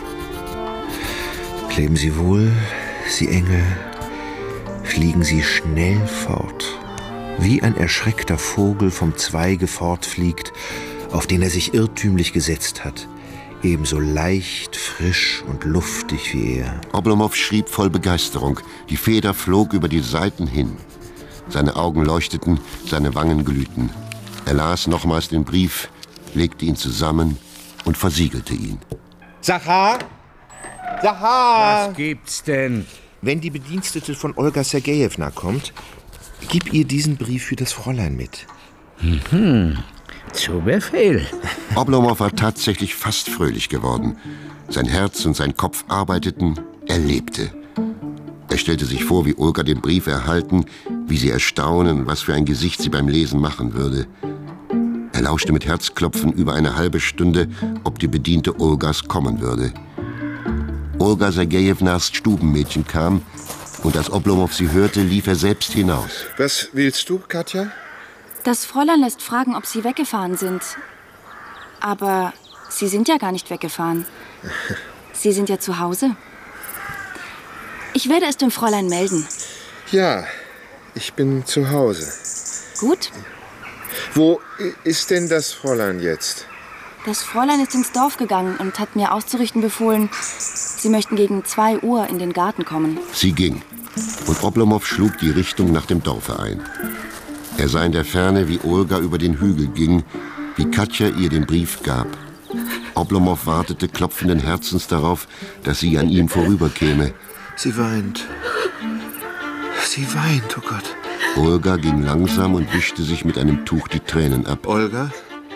Leben Sie wohl, Sie Engel, fliegen Sie schnell fort, wie ein erschreckter Vogel vom Zweige fortfliegt, auf den er sich irrtümlich gesetzt hat, ebenso leicht, frisch und luftig wie er. Oblomov schrieb voll Begeisterung. Die Feder flog über die Seiten hin. Seine Augen leuchteten, seine Wangen glühten. Er las nochmals den Brief, legte ihn zusammen und versiegelte ihn. Sachar! Sachar! Was gibt's denn? Wenn die Bedienstete von Olga Sergejewna kommt, gib ihr diesen Brief für das Fräulein mit. Mhm. Zu Befehl. Oblomov war tatsächlich fast fröhlich geworden. Sein Herz und sein Kopf arbeiteten, er lebte. Er stellte sich vor, wie Olga den Brief erhalten, wie sie erstaunen, was für ein Gesicht sie beim Lesen machen würde. Er lauschte mit Herzklopfen über eine halbe Stunde, ob die Bediente Olgas kommen würde. Olga Sergejewnas Stubenmädchen kam, und als Oblomov sie hörte, lief er selbst hinaus. Was willst du, Katja? Das Fräulein lässt fragen, ob Sie weggefahren sind. Aber Sie sind ja gar nicht weggefahren. Sie sind ja zu Hause. Ich werde es dem Fräulein melden. Ja, ich bin zu Hause. Gut. Wo ist denn das Fräulein jetzt? Das Fräulein ist ins Dorf gegangen und hat mir auszurichten befohlen, Sie möchten gegen zwei Uhr in den Garten kommen. Sie ging, und Oblomov schlug die Richtung nach dem Dorfe ein. Er sah in der Ferne, wie Olga über den Hügel ging, wie Katja ihr den Brief gab. Oblomov wartete klopfenden Herzens darauf, dass sie an ihm vorüberkäme. Sie weint. Sie weint, oh Gott. Olga ging langsam und wischte sich mit einem Tuch die Tränen ab. Olga?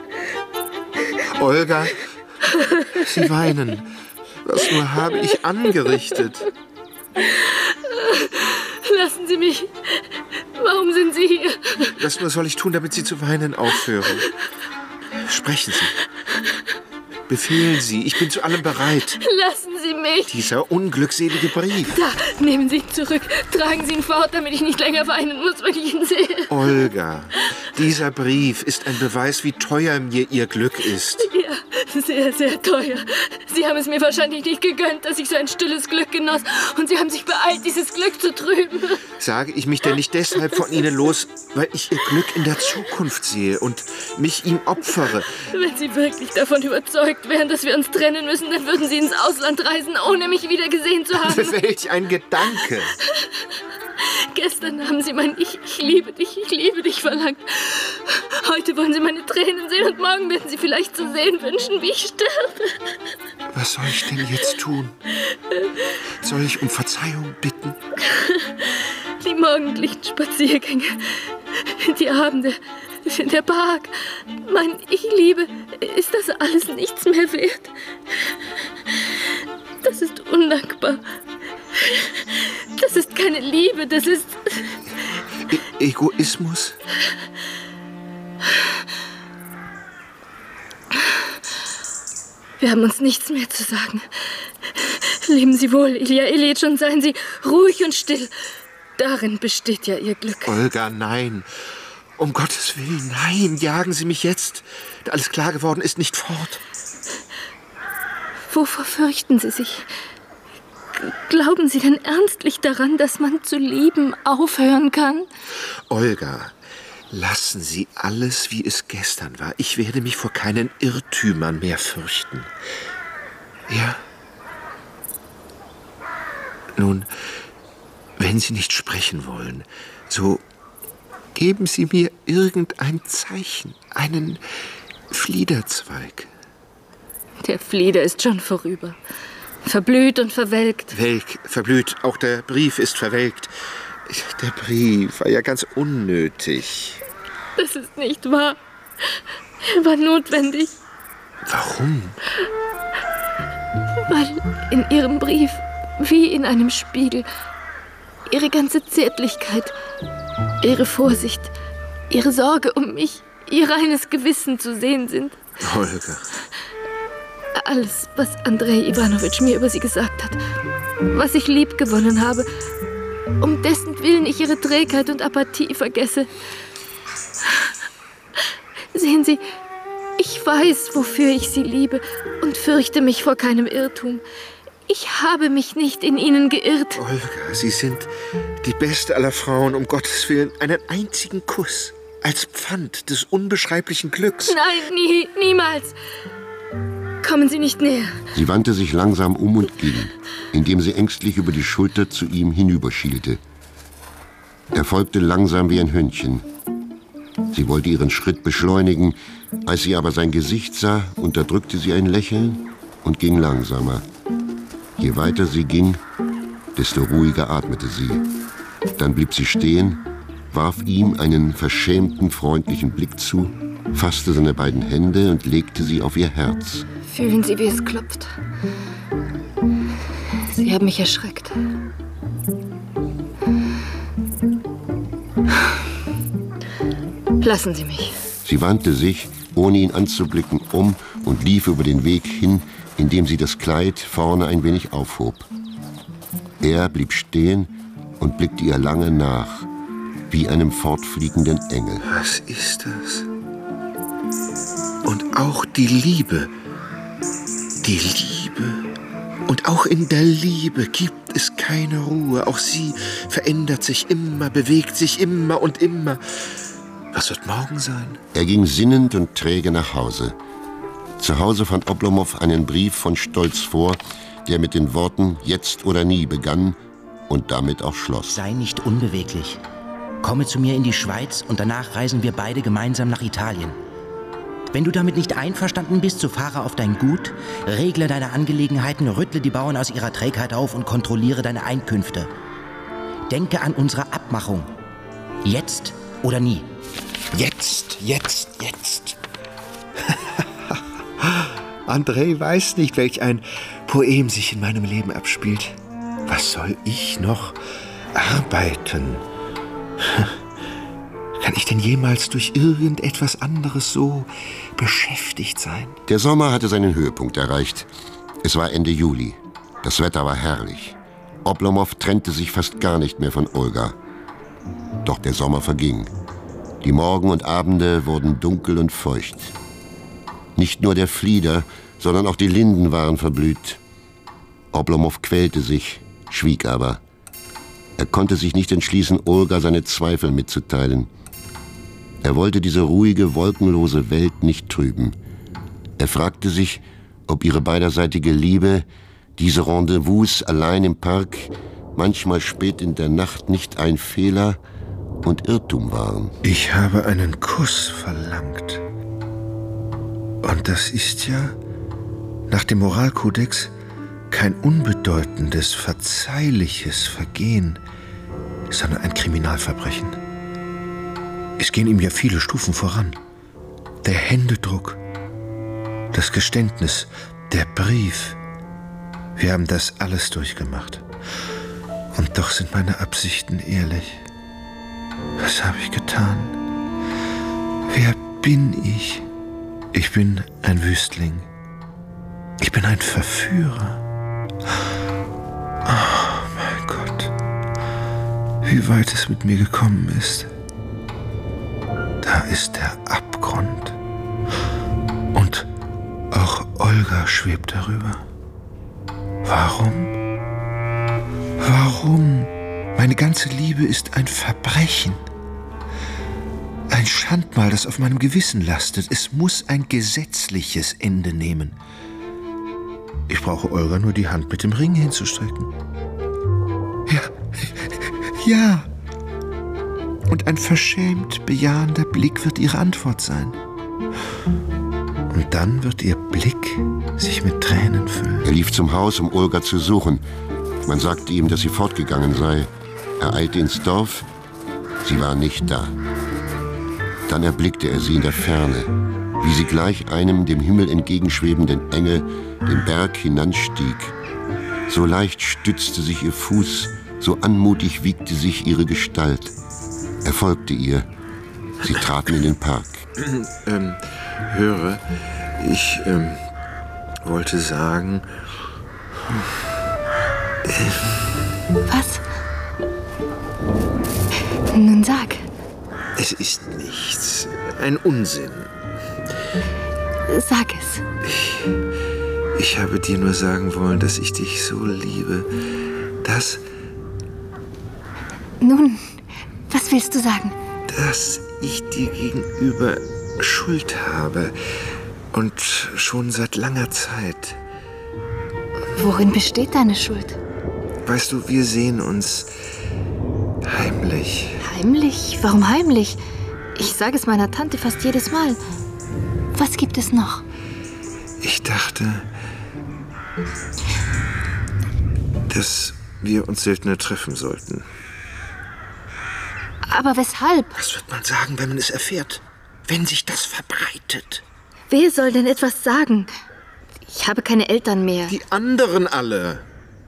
Olga? Sie weinen. Was nur habe ich angerichtet? Lassen Sie mich. Warum sind Sie hier? Was nur soll ich tun, damit Sie zu weinen aufhören? Sprechen Sie. Befehlen Sie, ich bin zu allem bereit. Lassen Sie mich. Dieser unglückselige Brief. Da, nehmen Sie ihn zurück. Tragen Sie ihn fort, damit ich nicht länger weinen muss, wenn ich ihn sehe. Olga, dieser Brief ist ein Beweis, wie teuer mir Ihr Glück ist. Ja, Sehr, sehr teuer. Sie haben es mir wahrscheinlich nicht gegönnt, dass ich so ein stilles Glück genoss. Und Sie haben sich beeilt, dieses Glück zu trüben. Sage ich mich denn nicht deshalb von Ihnen los, weil ich Ihr Glück in der Zukunft sehe und mich ihm opfere? Wenn Sie wirklich davon überzeugt wären, dass wir uns trennen müssen, dann würden Sie ins Ausland reisen, ohne mich wieder gesehen zu haben. Welch ein Gedanke! Gestern haben Sie mein Ich, ich liebe dich, ich liebe dich verlangt. Heute wollen Sie meine Tränen sehen und morgen werden Sie vielleicht zu sehen wünschen, wie ich sterbe. Was soll ich denn jetzt tun? Soll ich um Verzeihung bitten? Die morgendlichen Spaziergänge, die Abende in der Park, mein Ich liebe, ist das alles nichts mehr wert? Das ist undankbar. Das ist keine Liebe, das ist... E- Egoismus? Wir haben uns nichts mehr zu sagen. Leben Sie wohl, Ilja Ilyitsch, und seien Sie ruhig und still. Darin besteht ja Ihr Glück. Olga, nein. Um Gottes Willen, nein, jagen Sie mich jetzt, da alles klar geworden ist, nicht fort. Wovor fürchten Sie sich? Glauben Sie denn ernstlich daran, dass man zu lieben aufhören kann? Olga, lassen Sie alles, wie es gestern war. Ich werde mich vor keinen Irrtümern mehr fürchten. Ja? Nun, wenn Sie nicht sprechen wollen, so geben Sie mir irgendein Zeichen, einen Fliederzweig. Der Flieder ist schon vorüber. Verblüht und verwelkt. Welk, verblüht. Auch der Brief ist verwelkt. Der Brief war ja ganz unnötig. Das ist nicht wahr. Er war notwendig. Warum? Weil in Ihrem Brief, wie in einem Spiegel, Ihre ganze Zärtlichkeit, Ihre Vorsicht, Ihre Sorge um mich, Ihr reines Gewissen zu sehen sind. Olga. Alles, was Andrei Iwanowitsch mir über Sie gesagt hat, was ich lieb gewonnen habe, um dessen Willen ich Ihre Trägheit und Apathie vergesse. Sehen Sie, ich weiß, wofür ich Sie liebe und fürchte mich vor keinem Irrtum. Ich habe mich nicht in Ihnen geirrt. Olga, Sie sind die beste aller Frauen, um Gottes Willen, einen einzigen Kuss als Pfand des unbeschreiblichen Glücks. Nein, nie, niemals. Kommen Sie nicht näher. Sie wandte sich langsam um und ging, indem sie ängstlich über die Schulter zu ihm hinüberschielte. Er folgte langsam wie ein Hündchen. Sie wollte ihren Schritt beschleunigen, als sie aber sein Gesicht sah, unterdrückte sie ein Lächeln und ging langsamer. Je weiter sie ging, desto ruhiger atmete sie. Dann blieb sie stehen, warf ihm einen verschämten, freundlichen Blick zu, fasste seine beiden Hände und legte sie auf ihr Herz. Fühlen Sie, wie es klopft. Sie haben mich erschreckt. Lassen Sie mich. Sie wandte sich, ohne ihn anzublicken, um und lief über den Weg hin, indem sie das Kleid vorne ein wenig aufhob. Er blieb stehen und blickte ihr lange nach, wie einem fortfliegenden Engel. Was ist das? Und auch die Liebe. Die Liebe. Und auch in der Liebe gibt es keine Ruhe. Auch sie verändert sich immer, bewegt sich immer und immer. Was wird morgen sein? Er ging sinnend und träge nach Hause. Zu Hause fand Oblomow einen Brief von Stolz vor, der mit den Worten »Jetzt oder nie« begann und damit auch schloss. Sei nicht unbeweglich. Komme zu mir in die Schweiz und danach reisen wir beide gemeinsam nach Italien. Wenn du damit nicht einverstanden bist, so fahre auf dein Gut, regle deine Angelegenheiten, rüttle die Bauern aus ihrer Trägheit auf und kontrolliere deine Einkünfte. Denke an unsere Abmachung. Jetzt oder nie. Jetzt, jetzt, jetzt. Andrei weiß nicht, welch ein Poem sich in meinem Leben abspielt. Was soll ich noch arbeiten? Kann ich denn jemals durch irgendetwas anderes so beschäftigt sein? Der Sommer hatte seinen Höhepunkt erreicht. Es war Ende Juli. Das Wetter war herrlich. Oblomow trennte sich fast gar nicht mehr von Olga. Doch der Sommer verging. Die Morgen und Abende wurden dunkel und feucht. Nicht nur der Flieder, sondern auch die Linden waren verblüht. Oblomow quälte sich, schwieg aber. Er konnte sich nicht entschließen, Olga seine Zweifel mitzuteilen. Er wollte diese ruhige, wolkenlose Welt nicht trüben. Er fragte sich, ob ihre beiderseitige Liebe, diese Rendezvous allein im Park, manchmal spät in der Nacht nicht ein Fehler und Irrtum waren. Ich habe einen Kuss verlangt. Und das ist ja, nach dem Moralkodex, kein unbedeutendes, verzeihliches Vergehen, sondern ein Kriminalverbrechen. Es gehen ihm ja viele Stufen voran. Der Händedruck, das Geständnis, der Brief. Wir haben das alles durchgemacht. Und doch sind meine Absichten ehrlich. Was habe ich getan? Wer bin ich? Ich bin ein Wüstling. Ich bin ein Verführer. Oh mein Gott, wie weit es mit mir gekommen ist. Da ist der Abgrund. Und auch Olga schwebt darüber. Warum? Warum? Meine ganze Liebe ist ein Verbrechen. Ein Schandmal, das auf meinem Gewissen lastet. Es muss ein gesetzliches Ende nehmen. Ich brauche Olga nur die Hand mit dem Ring hinzustrecken. Ja, ja. Und ein verschämt bejahender Blick wird ihre Antwort sein. Und dann wird ihr Blick sich mit Tränen füllen. Er lief zum Haus, um Olga zu suchen. Man sagte ihm, dass sie fortgegangen sei. Er eilte ins Dorf. Sie war nicht da. Dann erblickte er sie in der Ferne, wie sie gleich einem dem Himmel entgegenschwebenden Engel den Berg hinanstieg. So leicht stützte sich ihr Fuß, so anmutig wiegte sich ihre Gestalt. Er folgte ihr. Sie traten in den Park. ähm, höre, ich ähm, wollte sagen... Was? Nun sag. Es ist nichts. Ein Unsinn. Sag es. Ich, ich habe dir nur sagen wollen, dass ich dich so liebe. Dass... Nun, was willst du sagen? Dass ich dir gegenüber Schuld habe. Und schon seit langer Zeit. Worin besteht deine Schuld? Weißt du, wir sehen uns heimlich. Heimlich? Warum heimlich? Ich sage es meiner Tante fast jedes Mal. Was gibt es noch? Ich dachte, dass wir uns seltener treffen sollten. Aber weshalb? Was wird man sagen, wenn man es erfährt? Wenn sich das verbreitet? Wer soll denn etwas sagen? Ich habe keine Eltern mehr. Die anderen alle.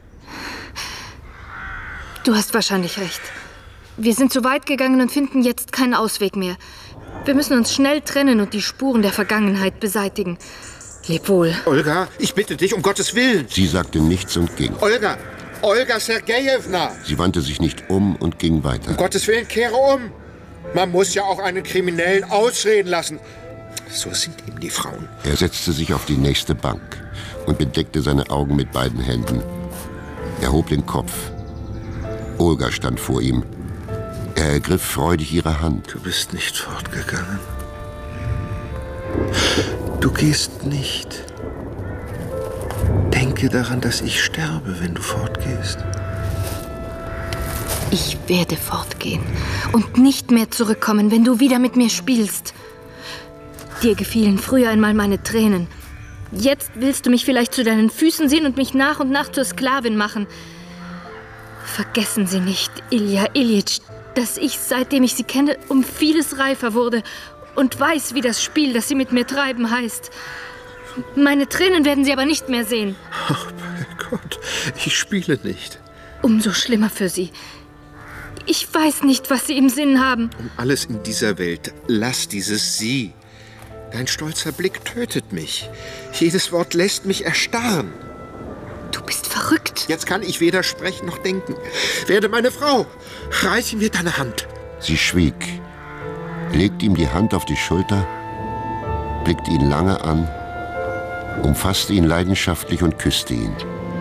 Du hast wahrscheinlich recht. Wir sind zu weit gegangen und finden jetzt keinen Ausweg mehr. Wir müssen uns schnell trennen und die Spuren der Vergangenheit beseitigen. Leb wohl. Olga, ich bitte dich, um Gottes Willen. Sie sagte nichts und ging. Olga, Olga Sergejewna. Sie wandte sich nicht um und ging weiter. Um Gottes Willen, kehre um. Man muss ja auch einen Kriminellen ausreden lassen. So sind eben die Frauen. Er setzte sich auf die nächste Bank und bedeckte seine Augen mit beiden Händen. Er hob den Kopf. Olga stand vor ihm. Er ergriff freudig ihre Hand. Du bist nicht fortgegangen. Du gehst nicht. Denke daran, dass ich sterbe, wenn du fortgehst. Ich werde fortgehen und nicht mehr zurückkommen, wenn du wieder mit mir spielst. Dir gefielen früher einmal meine Tränen. Jetzt willst du mich vielleicht zu deinen Füßen sehen und mich nach und nach zur Sklavin machen. Vergessen Sie nicht, Ilja Iljitsch, dass ich, seitdem ich Sie kenne, um vieles reifer wurde und weiß, wie das Spiel, das Sie mit mir treiben, heißt. Meine Tränen werden Sie aber nicht mehr sehen. Oh mein Gott, ich spiele nicht. Umso schlimmer für Sie. Ich weiß nicht, was Sie im Sinn haben. Um alles in dieser Welt, lass dieses Sie. Dein stolzer Blick tötet mich. Jedes Wort lässt mich erstarren. Du bist verrückt. Jetzt kann ich weder sprechen noch denken. Werde meine Frau. Reiche mir deine Hand. Sie schwieg, legte ihm die Hand auf die Schulter, blickte ihn lange an umfasste ihn leidenschaftlich und küsste ihn.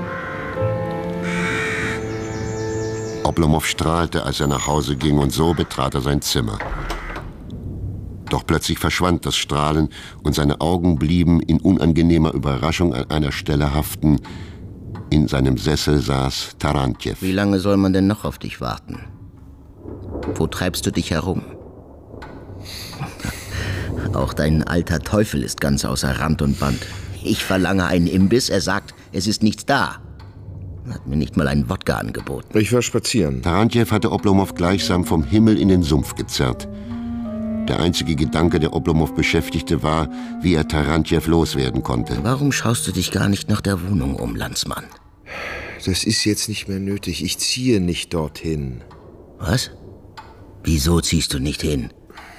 Oblomov strahlte, als er nach Hause ging, und so betrat er sein Zimmer. Doch plötzlich verschwand das Strahlen und seine Augen blieben in unangenehmer Überraschung an einer Stelle haften. In seinem Sessel saß Tarantjew. Wie lange soll man denn noch auf dich warten? Wo treibst du dich herum? Auch dein alter Teufel ist ganz außer Rand und Band. Ich verlange einen Imbiss, er sagt, es ist nichts da. Er hat mir nicht mal einen Wodka angeboten. Ich war spazieren. Tarantjew hatte Oblomov gleichsam vom Himmel in den Sumpf gezerrt. Der einzige Gedanke, der Oblomov beschäftigte, war, wie er Tarantjew loswerden konnte. Warum schaust du dich gar nicht nach der Wohnung um, Landsmann? Das ist jetzt nicht mehr nötig. Ich ziehe nicht dorthin. Was? Wieso ziehst du nicht hin?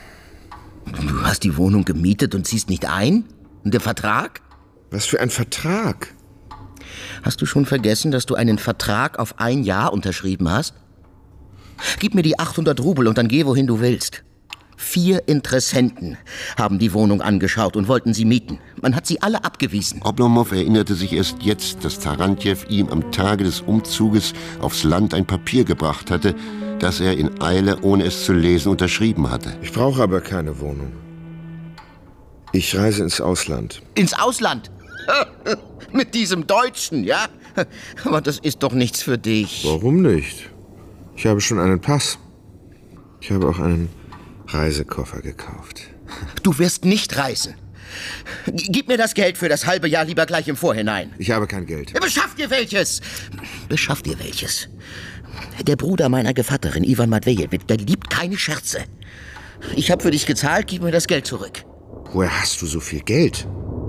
Du hast die Wohnung gemietet und ziehst nicht ein? Und der Vertrag? Was für ein Vertrag? Hast du schon vergessen, dass du einen Vertrag auf ein Jahr unterschrieben hast? Gib mir die achthundert Rubel und dann geh, wohin du willst. Vier Interessenten haben die Wohnung angeschaut und wollten sie mieten. Man hat sie alle abgewiesen. Oblomov erinnerte sich erst jetzt, dass Tarantjew ihm am Tage des Umzuges aufs Land ein Papier gebracht hatte, das er in Eile, ohne es zu lesen, unterschrieben hatte. Ich brauche aber keine Wohnung. Ich reise ins Ausland. Ins Ausland? Mit diesem Deutschen, ja? Aber das ist doch nichts für dich. Warum nicht? Ich habe schon einen Pass. Ich habe auch einen Reisekoffer gekauft. Du wirst nicht reisen. Gib mir das Geld für das halbe Jahr lieber gleich im Vorhinein. Ich habe kein Geld. Beschaff dir welches! Beschaff dir welches. Der Bruder meiner Gevatterin, Iwan Matwejewitsch, der liebt keine Scherze. Ich habe für dich gezahlt, gib mir das Geld zurück. Woher hast du so viel Geld?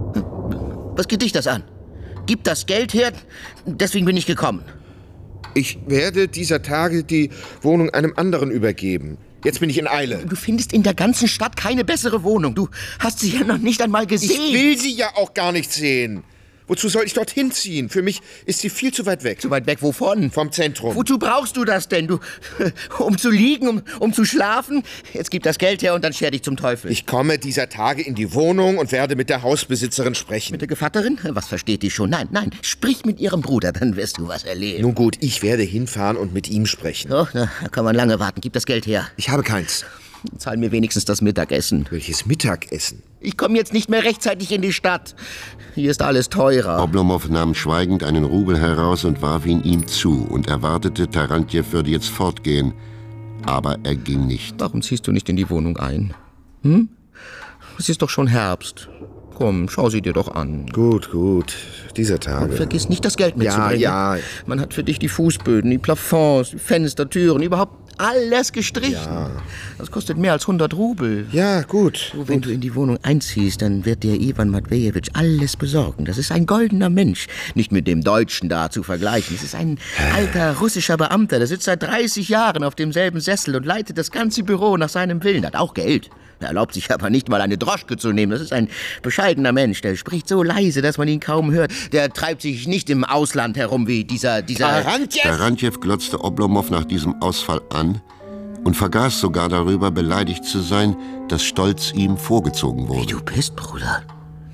Was geht dich das an? Gib das Geld her, deswegen bin ich gekommen. Ich werde dieser Tage die Wohnung einem anderen übergeben. Jetzt bin ich in Eile. Du findest in der ganzen Stadt keine bessere Wohnung. Du hast sie ja noch nicht einmal gesehen. Ich will sie ja auch gar nicht sehen. Wozu soll ich dorthin ziehen? Für mich ist sie viel zu weit weg. Zu weit weg wovon? Vom Zentrum. Wozu brauchst du das denn? Du, um zu liegen, um, um zu schlafen? Jetzt gib das Geld her und dann scher dich zum Teufel. Ich komme dieser Tage in die Wohnung und werde mit der Hausbesitzerin sprechen. Mit der Gevatterin? Was versteht die schon? Nein, nein, sprich mit ihrem Bruder, dann wirst du was erleben. Nun gut, ich werde hinfahren und mit ihm sprechen. Oh, na, da kann man lange warten. Gib das Geld her. Ich habe keins. Zahl mir wenigstens das Mittagessen. Welches Mittagessen? Ich komme jetzt nicht mehr rechtzeitig in die Stadt. Hier ist alles teurer. Oblomov nahm schweigend einen Rubel heraus und warf ihn ihm zu und erwartete, Tarantjew würde jetzt fortgehen. Aber er ging nicht. Warum ziehst du nicht in die Wohnung ein? Hm? Es ist doch schon Herbst. Komm, schau sie dir doch an. Gut, gut. Dieser Tage. Und vergiss nicht, das Geld mitzubringen. Ja, ja. Man hat für dich die Fußböden, die Plafonds, die Fenster, Türen, überhaupt alles gestrichen. Ja. Das kostet mehr als hundert Rubel. Ja, gut. So, wenn gut. du in die Wohnung einziehst, dann wird dir Iwan Matwejewitsch alles besorgen. Das ist ein goldener Mensch. Nicht mit dem Deutschen da zu vergleichen. Es ist ein alter russischer Beamter, der sitzt seit dreißig Jahren auf demselben Sessel und leitet das ganze Büro nach seinem Willen. Hat auch Geld. Er erlaubt sich aber nicht mal eine Droschke zu nehmen. Das ist ein bescheidener Mensch. Der spricht so leise, dass man ihn kaum hört. Der treibt sich nicht im Ausland herum wie dieser... dieser Tarantjew! Tarantjew glotzte Oblomov nach diesem Ausfall an und vergaß sogar darüber, beleidigt zu sein, dass Stolz ihm vorgezogen wurde. Wie du bist, Bruder.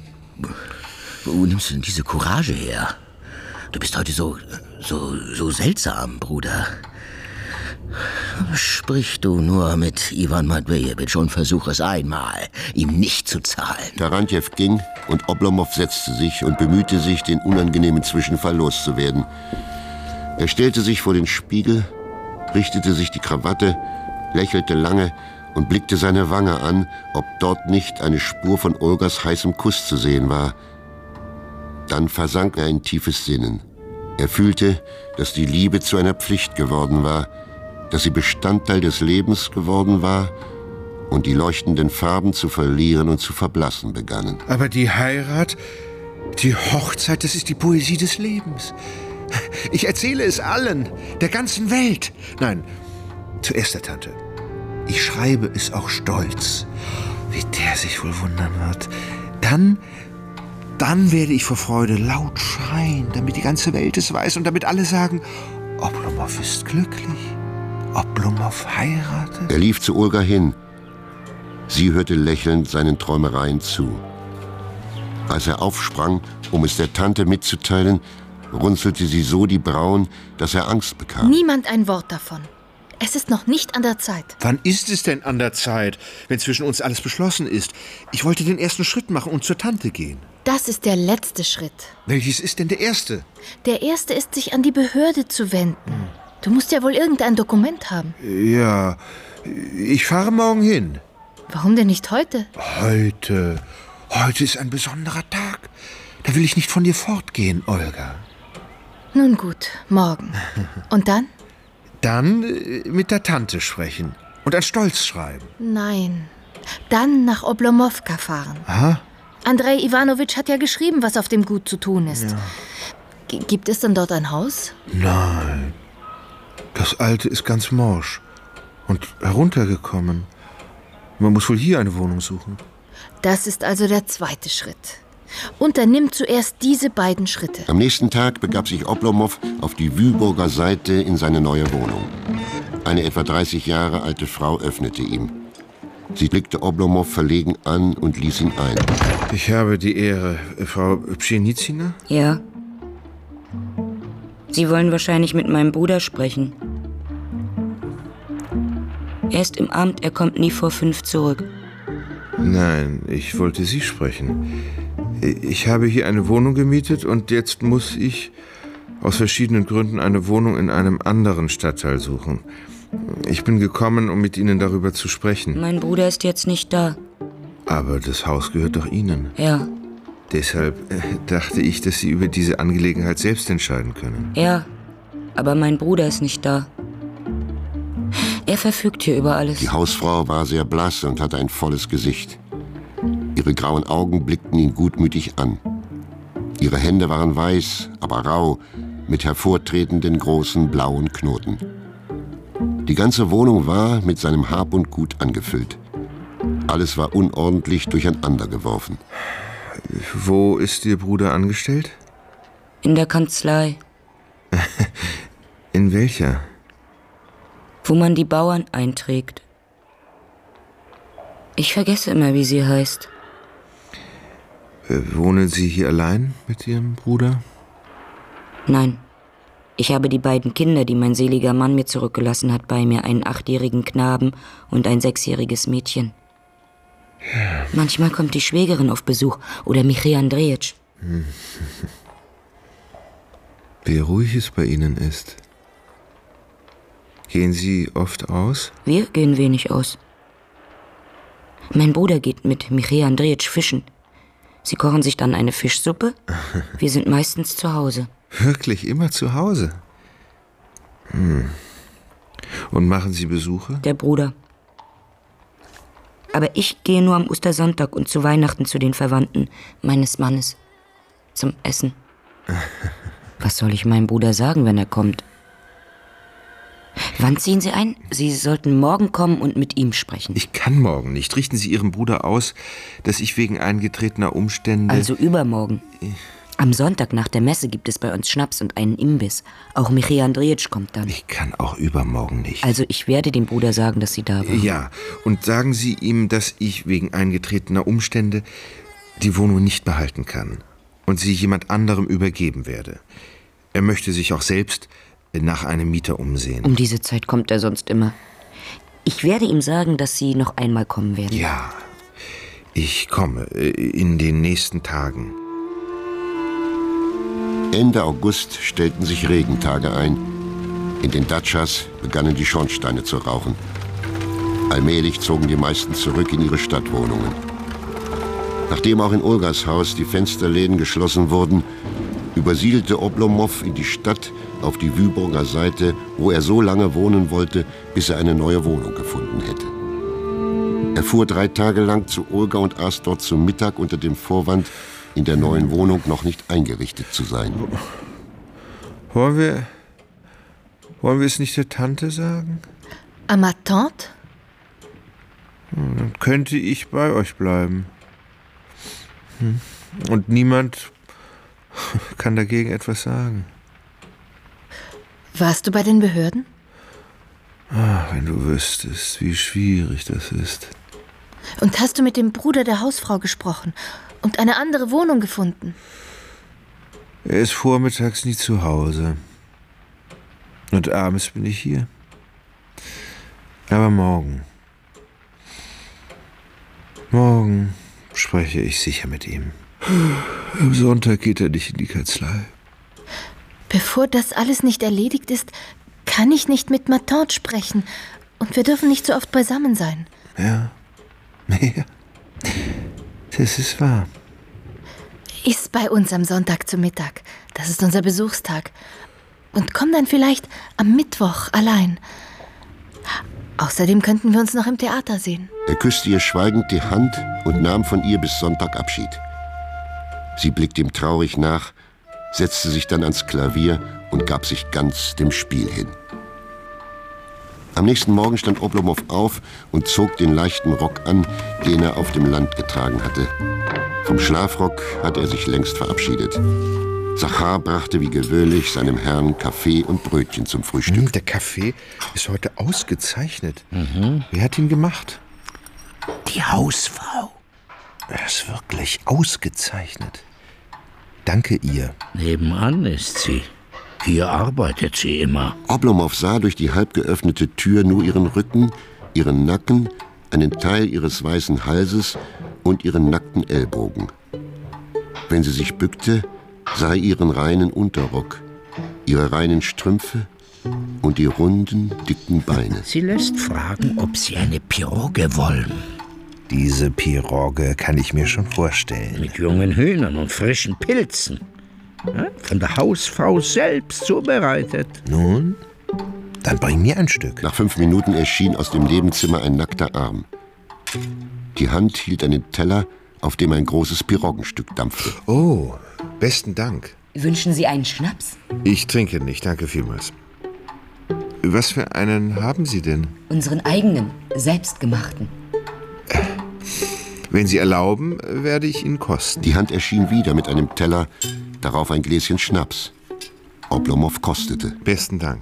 Wo nimmst du denn diese Courage her? Du bist heute so, so, so seltsam, Bruder. Sprich du nur mit Iwan Matwejewitsch und versuch es einmal, ihm nicht zu zahlen. Tarantjew ging und Oblomov setzte sich und bemühte sich, den unangenehmen Zwischenfall loszuwerden. Er stellte sich vor den Spiegel, richtete sich die Krawatte, lächelte lange und blickte seine Wange an, ob dort nicht eine Spur von Olgas heißem Kuss zu sehen war. Dann versank er in tiefes Sinnen. Er fühlte, dass die Liebe zu einer Pflicht geworden war, dass sie Bestandteil des Lebens geworden war und die leuchtenden Farben zu verlieren und zu verblassen begannen. Aber die Heirat, die Hochzeit, das ist die Poesie des Lebens. Ich erzähle es allen, der ganzen Welt. Nein, zuerst der Tante. Ich schreibe es auch stolz, wie der sich wohl wundern wird. Dann, dann werde ich vor Freude laut schreien, damit die ganze Welt es weiß und damit alle sagen, Oblomov ist glücklich. Oblomov heiratet? Er lief zu Olga hin. Sie hörte lächelnd seinen Träumereien zu. Als er aufsprang, um es der Tante mitzuteilen, runzelte sie so die Brauen, dass er Angst bekam. Niemand ein Wort davon. Es ist noch nicht an der Zeit. Wann ist es denn an der Zeit, wenn zwischen uns alles beschlossen ist? Ich wollte den ersten Schritt machen und zur Tante gehen. Das ist der letzte Schritt. Welches ist denn der erste? Der erste ist, sich an die Behörde zu wenden. Du musst ja wohl irgendein Dokument haben. Ja, ich fahre morgen hin. Warum denn nicht heute? Heute? Heute ist ein besonderer Tag. Da will ich nicht von dir fortgehen, Olga. Nun gut, morgen. Und dann? Dann äh, mit der Tante sprechen und ein Stolz schreiben. Nein. Dann nach Oblomowka fahren. Aha. Andrei Iwanowitsch hat ja geschrieben, was auf dem Gut zu tun ist. Ja. G- gibt es denn dort ein Haus? Nein. Das alte ist ganz morsch und heruntergekommen. Man muss wohl hier eine Wohnung suchen. Das ist also der zweite Schritt. Unternimm zuerst diese beiden Schritte. Am nächsten Tag begab sich Oblomow auf die Wühlburger Seite in seine neue Wohnung. Eine etwa dreißig Jahre alte Frau öffnete ihm. Sie blickte Oblomow verlegen an und ließ ihn ein. Ich habe die Ehre, Frau Pschenitzina? Ja. Sie wollen wahrscheinlich mit meinem Bruder sprechen. Er ist im Amt, er kommt nie vor fünf zurück. Nein, ich wollte Sie sprechen. Ich habe hier eine Wohnung gemietet und jetzt muss ich aus verschiedenen Gründen eine Wohnung in einem anderen Stadtteil suchen. Ich bin gekommen, um mit Ihnen darüber zu sprechen. Mein Bruder ist jetzt nicht da. Aber das Haus gehört doch Ihnen. Ja. Deshalb äh, dachte ich, dass Sie über diese Angelegenheit selbst entscheiden können. Ja, aber mein Bruder ist nicht da. Er verfügt hier über alles. Die Hausfrau war sehr blass und hatte ein volles Gesicht. Ihre grauen Augen blickten ihn gutmütig an. Ihre Hände waren weiß, aber rau, mit hervortretenden großen blauen Knoten. Die ganze Wohnung war mit seinem Hab und Gut angefüllt. Alles war unordentlich durcheinander geworfen. Wo ist Ihr Bruder angestellt? In der Kanzlei. In welcher? Wo man die Bauern einträgt. Ich vergesse immer, wie sie heißt. Wohnen Sie hier allein mit Ihrem Bruder? Nein. Ich habe die beiden Kinder, die mein seliger Mann mir zurückgelassen hat, bei mir, einen achtjährigen Knaben und ein sechsjähriges Mädchen. Ja. Manchmal kommt die Schwägerin auf Besuch oder Michail Andrejitsch. Hm. Wie ruhig es bei Ihnen ist. Gehen Sie oft aus? Wir gehen wenig aus. Mein Bruder geht mit Michail Andrejitsch fischen. Sie kochen sich dann eine Fischsuppe. Wir sind meistens zu Hause. Wirklich immer zu Hause? Hm. Und machen Sie Besuche? Der Bruder. Aber ich gehe nur am Ostersonntag und zu Weihnachten zu den Verwandten meines Mannes. Zum Essen. Was soll ich meinem Bruder sagen, wenn er kommt? Wann ziehen Sie ein? Sie sollten morgen kommen und mit ihm sprechen. Ich kann morgen nicht. Richten Sie Ihrem Bruder aus, dass ich wegen eingetretener Umstände... Also übermorgen. Am Sonntag nach der Messe gibt es bei uns Schnaps und einen Imbiss. Auch Michail Andrejitsch kommt dann. Ich kann auch übermorgen nicht. Also ich werde dem Bruder sagen, dass Sie da waren. Ja, und sagen Sie ihm, dass ich wegen eingetretener Umstände die Wohnung nicht behalten kann und sie jemand anderem übergeben werde. Er möchte sich auch selbst nach einem Mieter umsehen. Um diese Zeit kommt er sonst immer. Ich werde ihm sagen, dass Sie noch einmal kommen werden. Ja, ich komme in den nächsten Tagen. Ende August stellten sich Regentage ein. In den Datschas begannen die Schornsteine zu rauchen. Allmählich zogen die meisten zurück in ihre Stadtwohnungen. Nachdem auch in Olgas Haus die Fensterläden geschlossen wurden, übersiedelte Oblomow in die Stadt auf die Wühlburger Seite, wo er so lange wohnen wollte, bis er eine neue Wohnung gefunden hätte. Er fuhr drei Tage lang zu Olga und aß dort zum Mittag unter dem Vorwand, in der neuen Wohnung noch nicht eingerichtet zu sein. Wollen wir, wollen wir es nicht der Tante sagen? À ma tante? Dann könnte ich bei euch bleiben. Und niemand kann dagegen etwas sagen. Warst du bei den Behörden? Ah, wenn du wüsstest, wie schwierig das ist. Und hast du mit dem Bruder der Hausfrau gesprochen? und eine andere Wohnung gefunden. Er ist vormittags nie zu Hause. Und abends bin ich hier. Aber morgen. Morgen spreche ich sicher mit ihm. Am Sonntag geht er nicht in die Kanzlei. Bevor das alles nicht erledigt ist, kann ich nicht mit Ma Tante sprechen. Und wir dürfen nicht so oft beisammen sein. Ja, ja, das ist wahr. Iss bei uns am Sonntag zu Mittag. Das ist unser Besuchstag. Und komm dann vielleicht am Mittwoch allein. Außerdem könnten wir uns noch im Theater sehen. Er küsste ihr schweigend die Hand und nahm von ihr bis Sonntag Abschied. Sie blickte ihm traurig nach, setzte sich dann ans Klavier und gab sich ganz dem Spiel hin. Am nächsten Morgen stand Oblomov auf und zog den leichten Rock an, den er auf dem Land getragen hatte. Vom Schlafrock hatte er sich längst verabschiedet. Zachar brachte wie gewöhnlich seinem Herrn Kaffee und Brötchen zum Frühstück. Hm, der Kaffee ist heute ausgezeichnet. Mhm. Wer hat ihn gemacht? Die Hausfrau. Er ist wirklich ausgezeichnet. Danke ihr. Nebenan ist sie. Hier arbeitet sie immer. Oblomov sah durch die halb geöffnete Tür nur ihren Rücken, ihren Nacken, einen Teil ihres weißen Halses und ihren nackten Ellbogen. Wenn sie sich bückte, sah er ihren reinen Unterrock, ihre reinen Strümpfe und die runden, dicken Beine. Sie lässt fragen, ob sie eine Pirogue wollen. Diese Pirogue kann ich mir schon vorstellen. Mit jungen Hühnern und frischen Pilzen. Ja, von der Hausfrau selbst zubereitet. Nun, dann bring mir ein Stück. Nach fünf Minuten erschien aus dem Nebenzimmer ein nackter Arm. Die Hand hielt einen Teller, auf dem ein großes Piroggenstück dampfte. Oh, besten Dank. Wünschen Sie einen Schnaps? Ich trinke nicht, danke vielmals. Was für einen haben Sie denn? Unseren eigenen, selbstgemachten. Wenn Sie erlauben, werde ich ihn kosten. Die Hand erschien wieder mit einem Teller, darauf ein Gläschen Schnaps. Oblomov kostete. Besten Dank.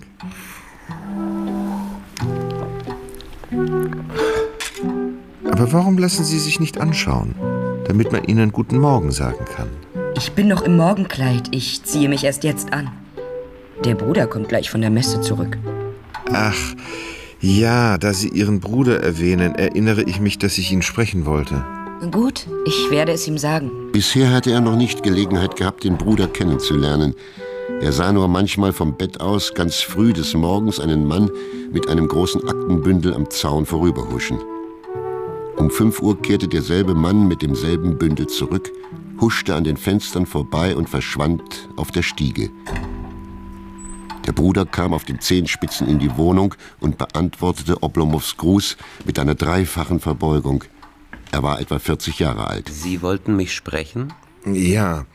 Aber warum lassen Sie sich nicht anschauen, damit man Ihnen guten Morgen sagen kann? Ich bin noch im Morgenkleid. Ich ziehe mich erst jetzt an. Der Bruder kommt gleich von der Messe zurück. Ach, ja, da Sie Ihren Bruder erwähnen, erinnere ich mich, dass ich ihn sprechen wollte. Gut, ich werde es ihm sagen. Bisher hatte er noch nicht Gelegenheit gehabt, den Bruder kennenzulernen. Er sah nur manchmal vom Bett aus ganz früh des Morgens einen Mann mit einem großen Aktenbündel am Zaun vorüberhuschen. Um fünf Uhr kehrte derselbe Mann mit demselben Bündel zurück, huschte an den Fenstern vorbei und verschwand auf der Stiege. Der Bruder kam auf den Zehenspitzen in die Wohnung und beantwortete Oblomovs Gruß mit einer dreifachen Verbeugung. Er war etwa vierzig Jahre alt. Sie wollten mich sprechen? Ja.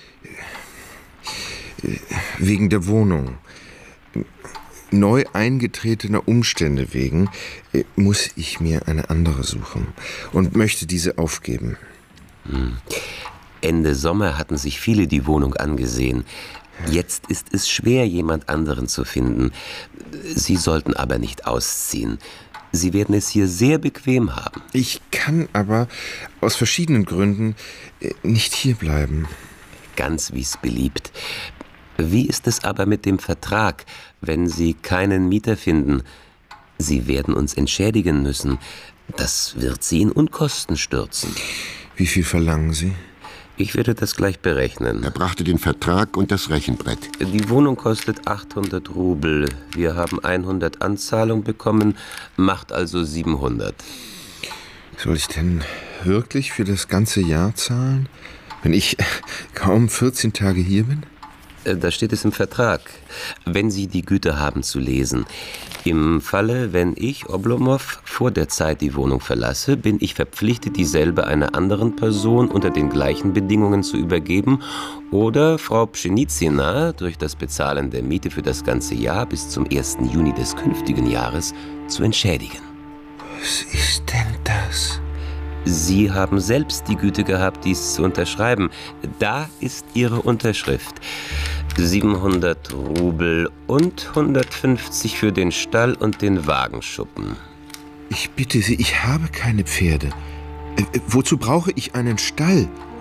Wegen der Wohnung. Neu eingetretener Umstände wegen muss ich mir eine andere suchen und möchte diese aufgeben. Hm. Ende Sommer hatten sich viele die Wohnung angesehen. Jetzt ist es schwer, jemand anderen zu finden. Sie sollten aber nicht ausziehen. Sie werden es hier sehr bequem haben. Ich kann aber aus verschiedenen Gründen nicht hierbleiben. Ganz wie es beliebt. Wie ist es aber mit dem Vertrag, wenn Sie keinen Mieter finden? Sie werden uns entschädigen müssen. Das wird Sie in Unkosten stürzen. Wie viel verlangen Sie? Ich werde das gleich berechnen. Er brachte den Vertrag und das Rechenbrett. Die Wohnung kostet achthundert Rubel. Wir haben hundert Anzahlung bekommen, macht also siebenhundert. Soll ich denn wirklich für das ganze Jahr zahlen, wenn ich kaum vierzehn Tage hier bin? Da steht es im Vertrag, wenn Sie die Güte haben zu lesen. Im Falle, wenn ich, Oblomov, vor der Zeit die Wohnung verlasse, bin ich verpflichtet, dieselbe einer anderen Person unter den gleichen Bedingungen zu übergeben oder Frau Pschenitzina durch das Bezahlen der Miete für das ganze Jahr bis zum ersten Juni des künftigen Jahres zu entschädigen. Was ist denn das? Sie haben selbst die Güte gehabt, dies zu unterschreiben. Da ist Ihre Unterschrift. siebenhundert Rubel und hundertfünfzig für den Stall und den Wagenschuppen. Ich bitte Sie, ich habe keine Pferde. Äh, wozu brauche ich einen Stall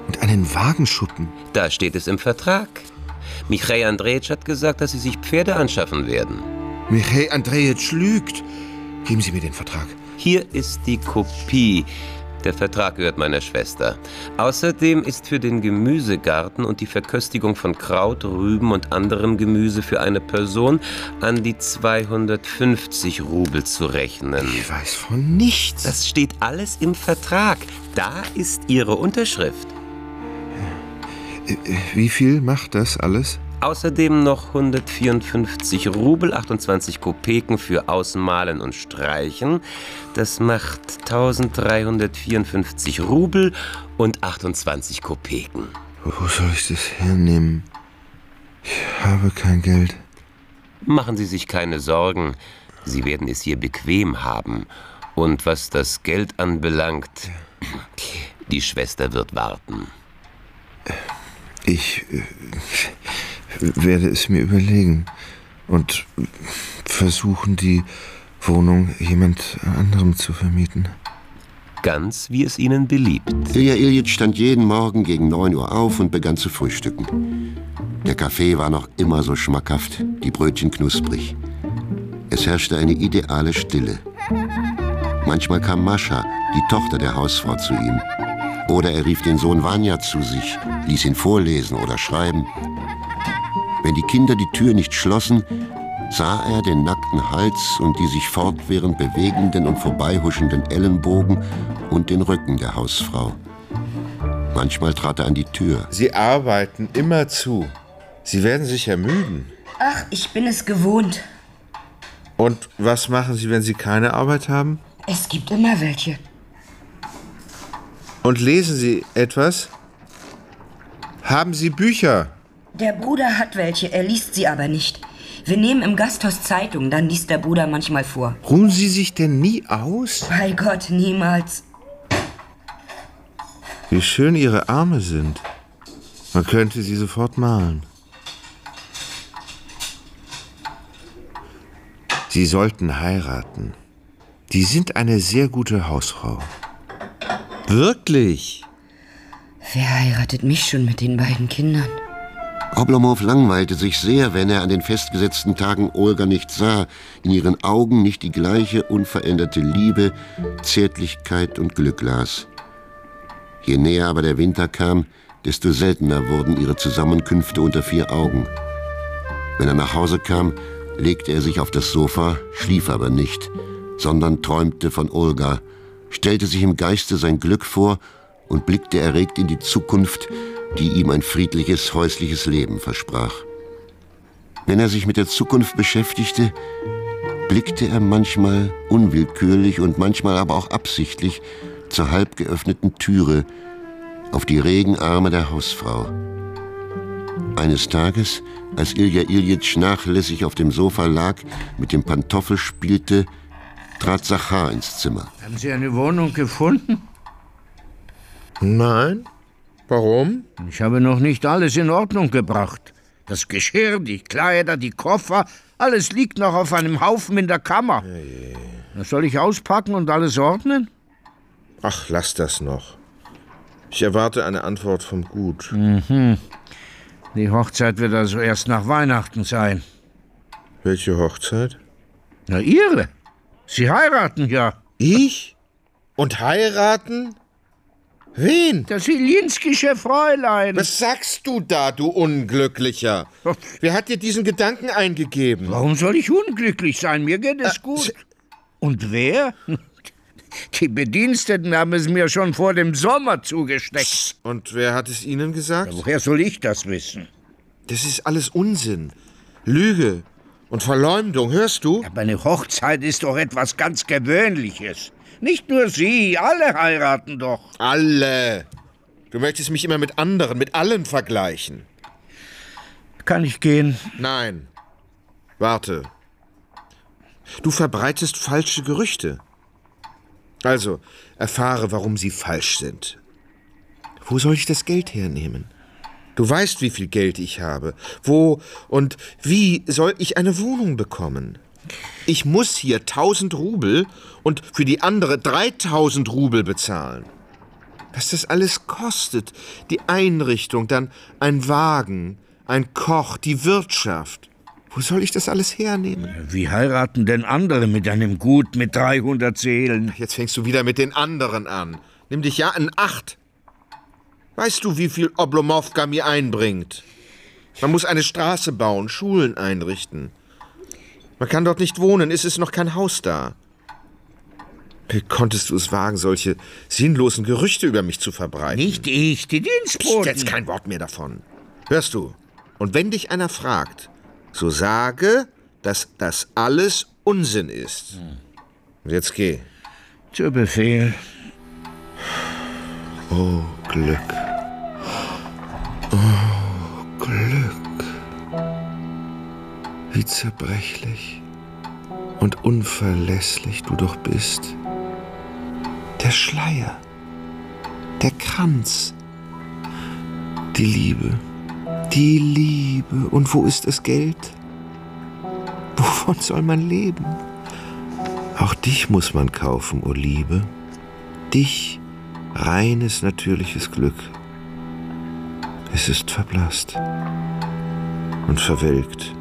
Und einen Wagenschuppen. Da steht es im Vertrag. Michej Andrejitsch hat gesagt, dass Sie sich Pferde anschaffen werden. Michej Andrejitsch lügt. Geben Sie mir den Vertrag. Hier ist die Kopie. Der Vertrag gehört meiner Schwester. Außerdem ist für den Gemüsegarten und die Verköstigung von Kraut, Rüben und anderem Gemüse für eine Person an die zweihundertfünfzig Rubel zu rechnen. Ich weiß von nichts. Das steht alles im Vertrag. Da ist Ihre Unterschrift. Wie viel macht das alles? Außerdem noch hundertvierundfünfzig Rubel, achtundzwanzig Kopeken für Ausmalen und Streichen. Das macht eintausenddreihundertvierundfünfzig Rubel und achtundzwanzig Kopeken. Wo soll ich das hernehmen? Ich habe kein Geld. Machen Sie sich keine Sorgen. Sie werden es hier bequem haben. Und was das Geld anbelangt, die Schwester wird warten. Ich äh, werde es mir überlegen und versuchen, die Wohnung jemand anderem zu vermieten. Ganz wie es Ihnen beliebt. Ilja Iljitsch stand jeden Morgen gegen neun Uhr auf und begann zu frühstücken. Der Kaffee war noch immer so schmackhaft, die Brötchen knusprig. Es herrschte eine ideale Stille. Manchmal kam Mascha, die Tochter der Hausfrau, zu ihm. Oder er rief den Sohn Wanja zu sich, ließ ihn vorlesen oder schreiben. Wenn die Kinder die Tür nicht schlossen, sah er den nackten Hals und die sich fortwährend bewegenden und vorbeihuschenden Ellenbogen und den Rücken der Hausfrau. Manchmal trat er an die Tür. Sie arbeiten immer zu. Sie werden sich ermüden. Ach, ich bin es gewohnt. Und was machen Sie, wenn Sie keine Arbeit haben? Es gibt immer welche. Und lesen Sie etwas? Haben Sie Bücher? Der Bruder hat welche, er liest sie aber nicht. Wir nehmen im Gasthaus Zeitung, dann liest der Bruder manchmal vor. Ruhen Sie sich denn nie aus? Bei Gott, niemals. Wie schön Ihre Arme sind. Man könnte sie sofort malen. Sie sollten heiraten. Die sind eine sehr gute Hausfrau. Wirklich? Wer heiratet mich schon mit den beiden Kindern? Oblomow langweilte sich sehr, wenn er an den festgesetzten Tagen Olga nicht sah, in ihren Augen nicht die gleiche unveränderte Liebe, Zärtlichkeit und Glück las. Je näher aber der Winter kam, desto seltener wurden ihre Zusammenkünfte unter vier Augen. Wenn er nach Hause kam, legte er sich auf das Sofa, schlief aber nicht, sondern träumte von Olga, stellte sich im Geiste sein Glück vor und blickte erregt in die Zukunft, die ihm ein friedliches, häusliches Leben versprach. Wenn er sich mit der Zukunft beschäftigte, blickte er manchmal unwillkürlich und manchmal aber auch absichtlich zur halb geöffneten Türe auf die regen Arme der Hausfrau. Eines Tages, als Ilja Iljitsch nachlässig auf dem Sofa lag, mit dem Pantoffel spielte, trat Zachar ins Zimmer. Haben Sie eine Wohnung gefunden? Nein. Warum? Ich habe noch nicht alles in Ordnung gebracht. Das Geschirr, die Kleider, die Koffer, alles liegt noch auf einem Haufen in der Kammer. Hey. Soll ich auspacken und alles ordnen? Ach, lass das noch. Ich erwarte eine Antwort vom Gut. Mhm. Die Hochzeit wird also erst nach Weihnachten sein. Welche Hochzeit? Na, Ihre. Sie heiraten ja. Ich? Und heiraten? Wen? Das Ilinskische Fräulein. Was sagst du da, du Unglücklicher? Wer hat dir diesen Gedanken eingegeben? Warum soll ich unglücklich sein? Mir geht es äh, gut. Und wer? Die Bediensteten haben es mir schon vor dem Sommer zugesteckt. Und wer hat es Ihnen gesagt? Ja, woher soll ich das wissen? Das ist alles Unsinn. Lüge und Verleumdung, hörst du? Aber eine Hochzeit ist doch etwas ganz Gewöhnliches. Nicht nur Sie, alle heiraten doch. Alle. Du möchtest mich immer mit anderen, mit allen vergleichen. Kann ich gehen? Nein. Warte. Du verbreitest falsche Gerüchte. Also, erfahre, warum sie falsch sind. Wo soll ich das Geld hernehmen? Du weißt, wie viel Geld ich habe. Wo und wie soll ich eine Wohnung bekommen? Ich muss hier tausend Rubel und für die andere dreitausend Rubel bezahlen. Was das alles kostet. Die Einrichtung, dann ein Wagen, ein Koch, die Wirtschaft. Wo soll ich das alles hernehmen? Wie heiraten denn andere mit einem Gut mit dreihundert Seelen? Jetzt fängst du wieder mit den anderen an. Nimm dich ja in Acht. Weißt du, wie viel Oblomowka mir einbringt? Man muss eine Straße bauen, Schulen einrichten. Man kann dort nicht wohnen, es ist noch kein Haus da. Wie konntest du es wagen, solche sinnlosen Gerüchte über mich zu verbreiten? Nicht ich, die Dienstboten. Psst, jetzt kein Wort mehr davon. Hörst du? Und wenn dich einer fragt, so sage, dass das alles Unsinn ist. Und jetzt geh. Zu Befehl. Oh, Glück. Oh, Glück. Wie zerbrechlich und unverlässlich du doch bist. Der Schleier, der Kranz, die Liebe, die Liebe. Und wo ist das Geld? Wovon soll man leben? Auch dich muss man kaufen, o Liebe. Dich, reines, natürliches Glück. Es ist verblasst und verwelkt.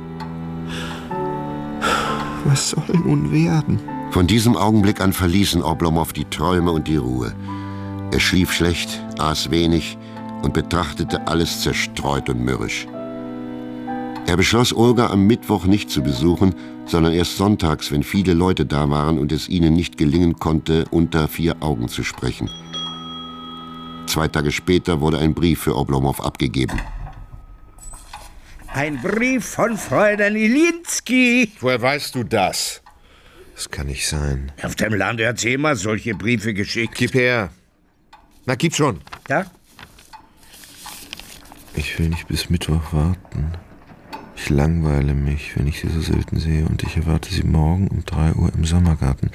Was soll nun werden? Von diesem Augenblick an verließen Oblomow die Träume und die Ruhe. Er schlief schlecht, aß wenig und betrachtete alles zerstreut und mürrisch. Er beschloss, Olga am Mittwoch nicht zu besuchen, sondern erst sonntags, wenn viele Leute da waren und es ihnen nicht gelingen konnte, unter vier Augen zu sprechen. Zwei Tage später wurde ein Brief für Oblomow abgegeben. Ein Brief von Fräulein Ilinski. Woher weißt du das? Das kann nicht sein. Auf dem Lande hat sie immer solche Briefe geschickt. Gib her. Na, gib schon. Da? Ich will nicht bis Mittwoch warten. Ich langweile mich, wenn ich sie so selten sehe, und ich erwarte sie morgen um drei Uhr im Sommergarten.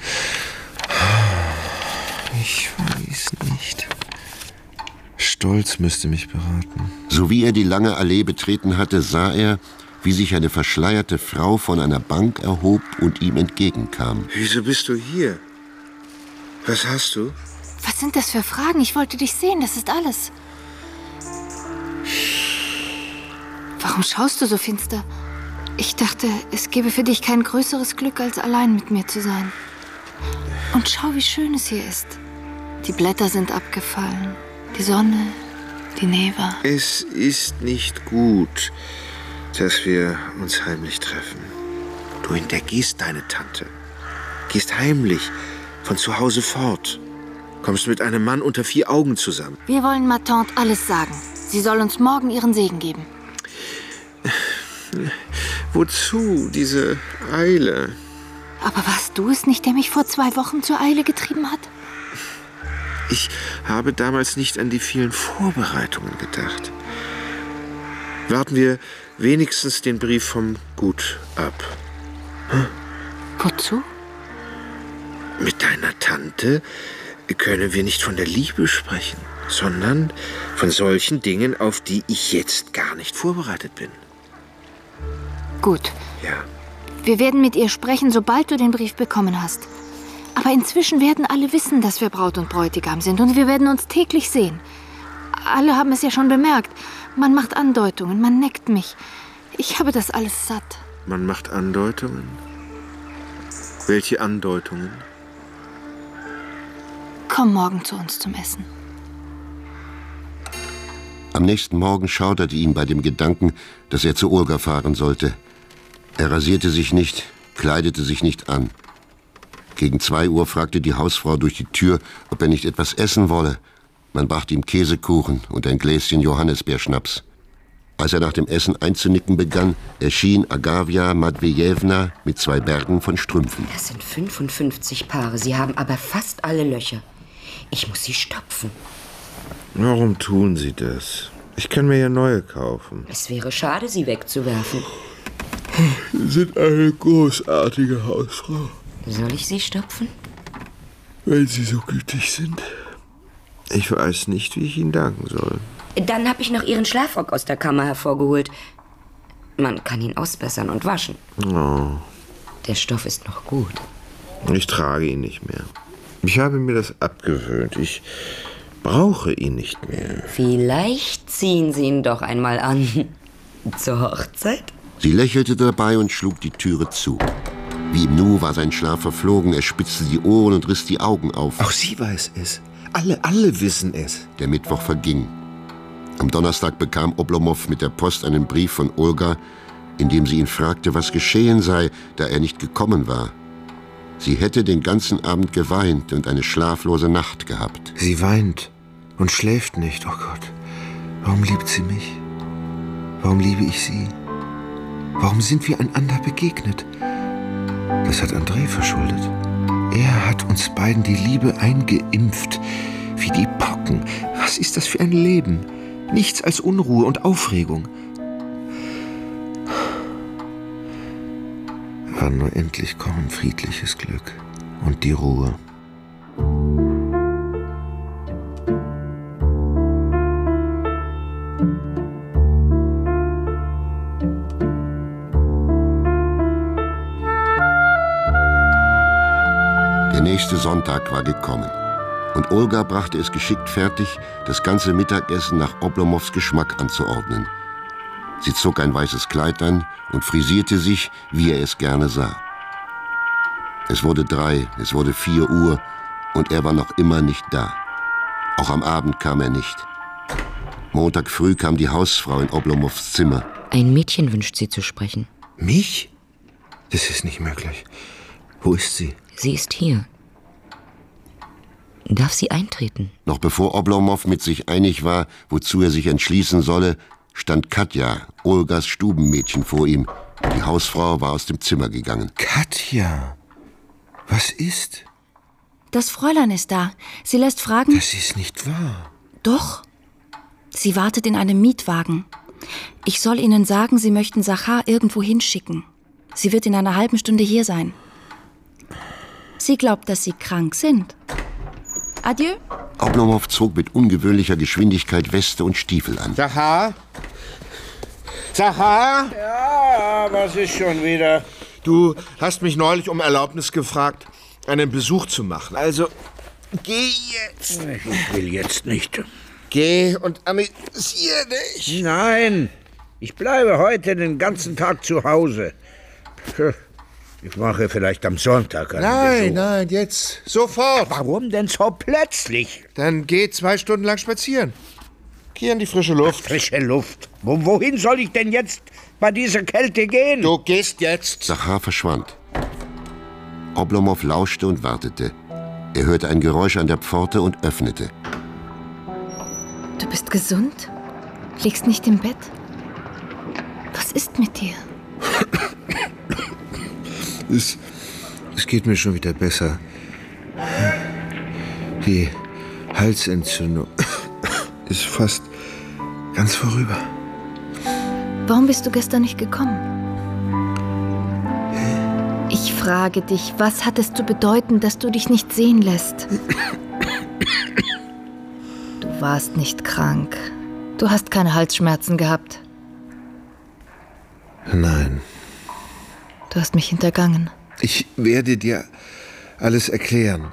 Ich weiß nicht. Stolz müsste mich beraten. So wie er die lange Allee betreten hatte, sah er, wie sich eine verschleierte Frau von einer Bank erhob und ihm entgegenkam. Wieso bist du hier? Was hast du? Was sind das für Fragen? Ich wollte dich sehen, das ist alles. Warum schaust du so finster? Ich dachte, es gäbe für dich kein größeres Glück, als allein mit mir zu sein. Und schau, wie schön es hier ist. Die Blätter sind abgefallen. Die Sonne, die Neva. Es ist nicht gut, dass wir uns heimlich treffen. Du hintergehst deine Tante. Gehst heimlich von zu Hause fort. Kommst mit einem Mann unter vier Augen zusammen. Wir wollen ma Tante alles sagen. Sie soll uns morgen ihren Segen geben. Wozu diese Eile? Aber warst du es nicht, der mich vor zwei Wochen zur Eile getrieben hat? Ich habe damals nicht an die vielen Vorbereitungen gedacht. Warten wir wenigstens den Brief vom Gut ab. Hm? Wozu? Mit deiner Tante können wir nicht von der Liebe sprechen, sondern von solchen Dingen, auf die ich jetzt gar nicht vorbereitet bin. Gut. Ja. Wir werden mit ihr sprechen, sobald du den Brief bekommen hast. Aber inzwischen werden alle wissen, dass wir Braut und Bräutigam sind, und wir werden uns täglich sehen. Alle haben es ja schon bemerkt. Man macht Andeutungen, man neckt mich. Ich habe das alles satt. Man macht Andeutungen? Welche Andeutungen? Komm morgen zu uns zum Essen. Am nächsten Morgen schauderte ihn bei dem Gedanken, dass er zu Olga fahren sollte. Er rasierte sich nicht, kleidete sich nicht an. Gegen zwei Uhr fragte die Hausfrau durch die Tür, ob er nicht etwas essen wolle. Man brachte ihm Käsekuchen und ein Gläschen Johannisbeerschnaps. Als er nach dem Essen einzunicken begann, erschien Agavia Matwejewna mit zwei Bergen von Strümpfen. Das sind fünfundfünfzig Paare. Sie haben aber fast alle Löcher. Ich muss sie stopfen. Warum tun Sie das? Ich kann mir ja neue kaufen. Es wäre schade, sie wegzuwerfen. Sie sind eine großartige Hausfrau. Soll ich sie stopfen? Wenn Sie so gütig sind. Ich weiß nicht, wie ich Ihnen danken soll. Dann habe ich noch Ihren Schlafrock aus der Kammer hervorgeholt. Man kann ihn ausbessern und waschen. Oh. Der Stoff ist noch gut. Ich trage ihn nicht mehr. Ich habe mir das abgewöhnt. Ich brauche ihn nicht mehr. Vielleicht ziehen Sie ihn doch einmal an. Zur Hochzeit? Sie lächelte dabei und schlug die Türe zu. Wie im Nu war sein Schlaf verflogen, er spitzte die Ohren und riss die Augen auf. Auch sie weiß es. Alle, alle wissen es. Der Mittwoch verging. Am Donnerstag bekam Oblomow mit der Post einen Brief von Olga, in dem sie ihn fragte, was geschehen sei, da er nicht gekommen war. Sie hätte den ganzen Abend geweint und eine schlaflose Nacht gehabt. Sie weint und schläft nicht. Oh Gott, warum liebt sie mich? Warum liebe ich sie? Warum sind wir einander begegnet? Das hat André verschuldet. Er hat uns beiden die Liebe eingeimpft, wie die Pocken. Was ist das für ein Leben? Nichts als Unruhe und Aufregung. Wann nur endlich kommen friedliches Glück und die Ruhe. Der nächste Sonntag war gekommen. Und Olga brachte es geschickt fertig, das ganze Mittagessen nach Oblomows Geschmack anzuordnen. Sie zog ein weißes Kleid an und frisierte sich, wie er es gerne sah. Es wurde drei, es wurde vier Uhr und er war noch immer nicht da. Auch am Abend kam er nicht. Montag früh kam die Hausfrau in Oblomows Zimmer. Ein Mädchen wünscht Sie zu sprechen. Mich? Das ist nicht möglich. Wo ist sie? Sie ist hier. Darf sie eintreten? Noch bevor Oblomow mit sich einig war, wozu er sich entschließen solle, stand Katja, Olgas Stubenmädchen, vor ihm. Die Hausfrau war aus dem Zimmer gegangen. Katja, was ist? Das Fräulein ist da. Sie lässt fragen... Das ist nicht wahr. Doch. Sie wartet in einem Mietwagen. Ich soll Ihnen sagen, Sie möchten Sachar irgendwo hinschicken. Sie wird in einer halben Stunde hier sein. Sie glaubt, dass Sie krank sind. Adieu. Oblomow zog mit ungewöhnlicher Geschwindigkeit Weste und Stiefel an. Sachar? Sachar? Ja, was ist schon wieder? Du hast mich neulich um Erlaubnis gefragt, einen Besuch zu machen. Also, geh jetzt. Ich will jetzt nicht. Geh und amüsier dich. Nein, ich bleibe heute den ganzen Tag zu Hause. Ich mache vielleicht am Sonntag einen Nein, Besuch. nein, jetzt. Sofort. Warum denn so plötzlich? Dann geh zwei Stunden lang spazieren. Geh in die frische Luft. Ach, frische Luft? Wo, wohin soll ich denn jetzt bei dieser Kälte gehen? Du gehst jetzt. Sachar verschwand. Oblomow lauschte und wartete. Er hörte ein Geräusch an der Pforte und öffnete. Du bist gesund? Liegst nicht im Bett? Was ist mit dir? Es, es geht mir schon wieder besser. Die Halsentzündung ist fast ganz vorüber. Warum bist du gestern nicht gekommen? Ich frage dich, was hat es zu bedeuten, dass du dich nicht sehen lässt? Du warst nicht krank. Du hast keine Halsschmerzen gehabt. Nein. Du hast mich hintergangen. Ich werde dir alles erklären.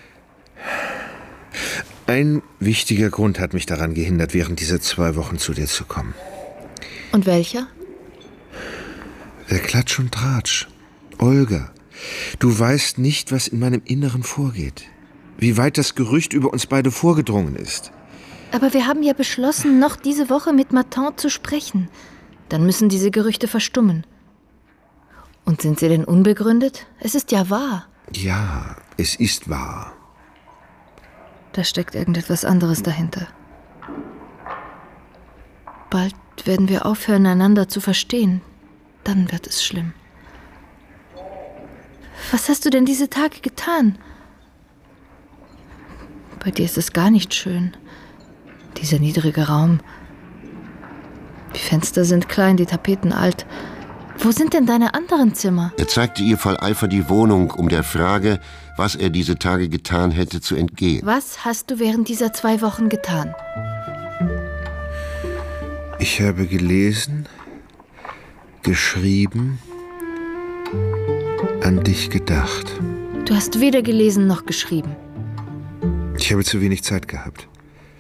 Ein wichtiger Grund hat mich daran gehindert, während dieser zwei Wochen zu dir zu kommen. Und welcher? Der Klatsch und Tratsch. Olga, du weißt nicht, was in meinem Inneren vorgeht. Wie weit das Gerücht über uns beide vorgedrungen ist. Aber wir haben ja beschlossen, noch diese Woche mit Martin zu sprechen. Dann müssen diese Gerüchte verstummen. Und sind sie denn unbegründet? Es ist ja wahr. Ja, es ist wahr. Da steckt irgendetwas anderes dahinter. Bald werden wir aufhören, einander zu verstehen. Dann wird es schlimm. Was hast du denn diese Tage getan? Bei dir ist es gar nicht schön. Dieser niedrige Raum. Die Fenster sind klein, die Tapeten alt. Wo sind denn deine anderen Zimmer? Er zeigte ihr voll Eifer die Wohnung, um der Frage, was er diese Tage getan hätte, zu entgehen. Was hast du während dieser zwei Wochen getan? Ich habe gelesen, geschrieben, an dich gedacht. Du hast weder gelesen noch geschrieben. Ich habe zu wenig Zeit gehabt.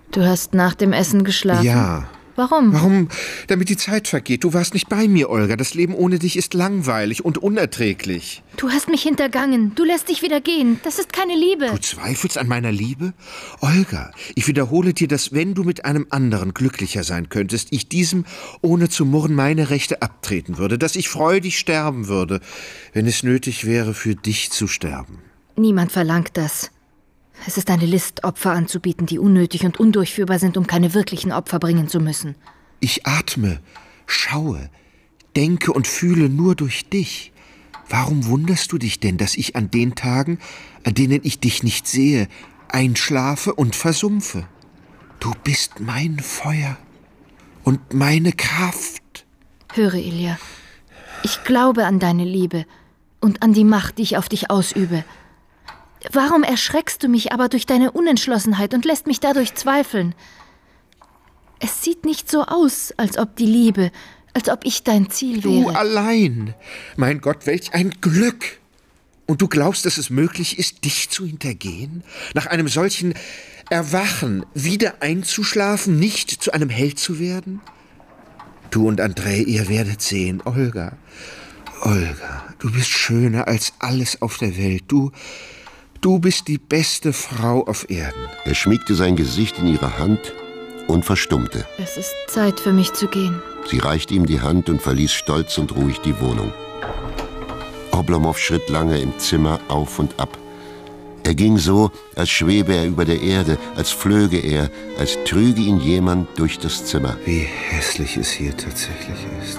Du hast nach dem Essen geschlafen? Ja. Warum? Warum? Damit die Zeit vergeht. Du warst nicht bei mir, Olga. Das Leben ohne dich ist langweilig und unerträglich. Du hast mich hintergangen. Du lässt dich wieder gehen. Das ist keine Liebe. Du zweifelst an meiner Liebe? Olga, ich wiederhole dir, dass wenn du mit einem anderen glücklicher sein könntest, ich diesem ohne zu murren meine Rechte abtreten würde, dass ich freudig sterben würde, wenn es nötig wäre, für dich zu sterben. Niemand verlangt das. Es ist eine List, Opfer anzubieten, die unnötig und undurchführbar sind, um keine wirklichen Opfer bringen zu müssen. Ich atme, schaue, denke und fühle nur durch dich. Warum wunderst du dich denn, dass ich an den Tagen, an denen ich dich nicht sehe, einschlafe und versumpfe? Du bist mein Feuer und meine Kraft. Höre, Ilja, ich glaube an deine Liebe und an die Macht, die ich auf dich ausübe. Warum erschreckst du mich aber durch deine Unentschlossenheit und lässt mich dadurch zweifeln? Es sieht nicht so aus, als ob die Liebe, als ob ich dein Ziel wäre. Du allein! Mein Gott, welch ein Glück! Und du glaubst, dass es möglich ist, dich zu hintergehen? Nach einem solchen Erwachen wieder einzuschlafen, nicht zu einem Held zu werden? Du und Andrei, ihr werdet sehen, Olga. Olga, du bist schöner als alles auf der Welt. Du... Du bist die beste Frau auf Erden. Er schmiegte sein Gesicht in ihre Hand und verstummte. Es ist Zeit für mich zu gehen. Sie reichte ihm die Hand und verließ stolz und ruhig die Wohnung. Oblomow schritt lange im Zimmer auf und ab. Er ging so, als schwebe er über der Erde, als flöge er, als trüge ihn jemand durch das Zimmer. Wie hässlich es hier tatsächlich ist.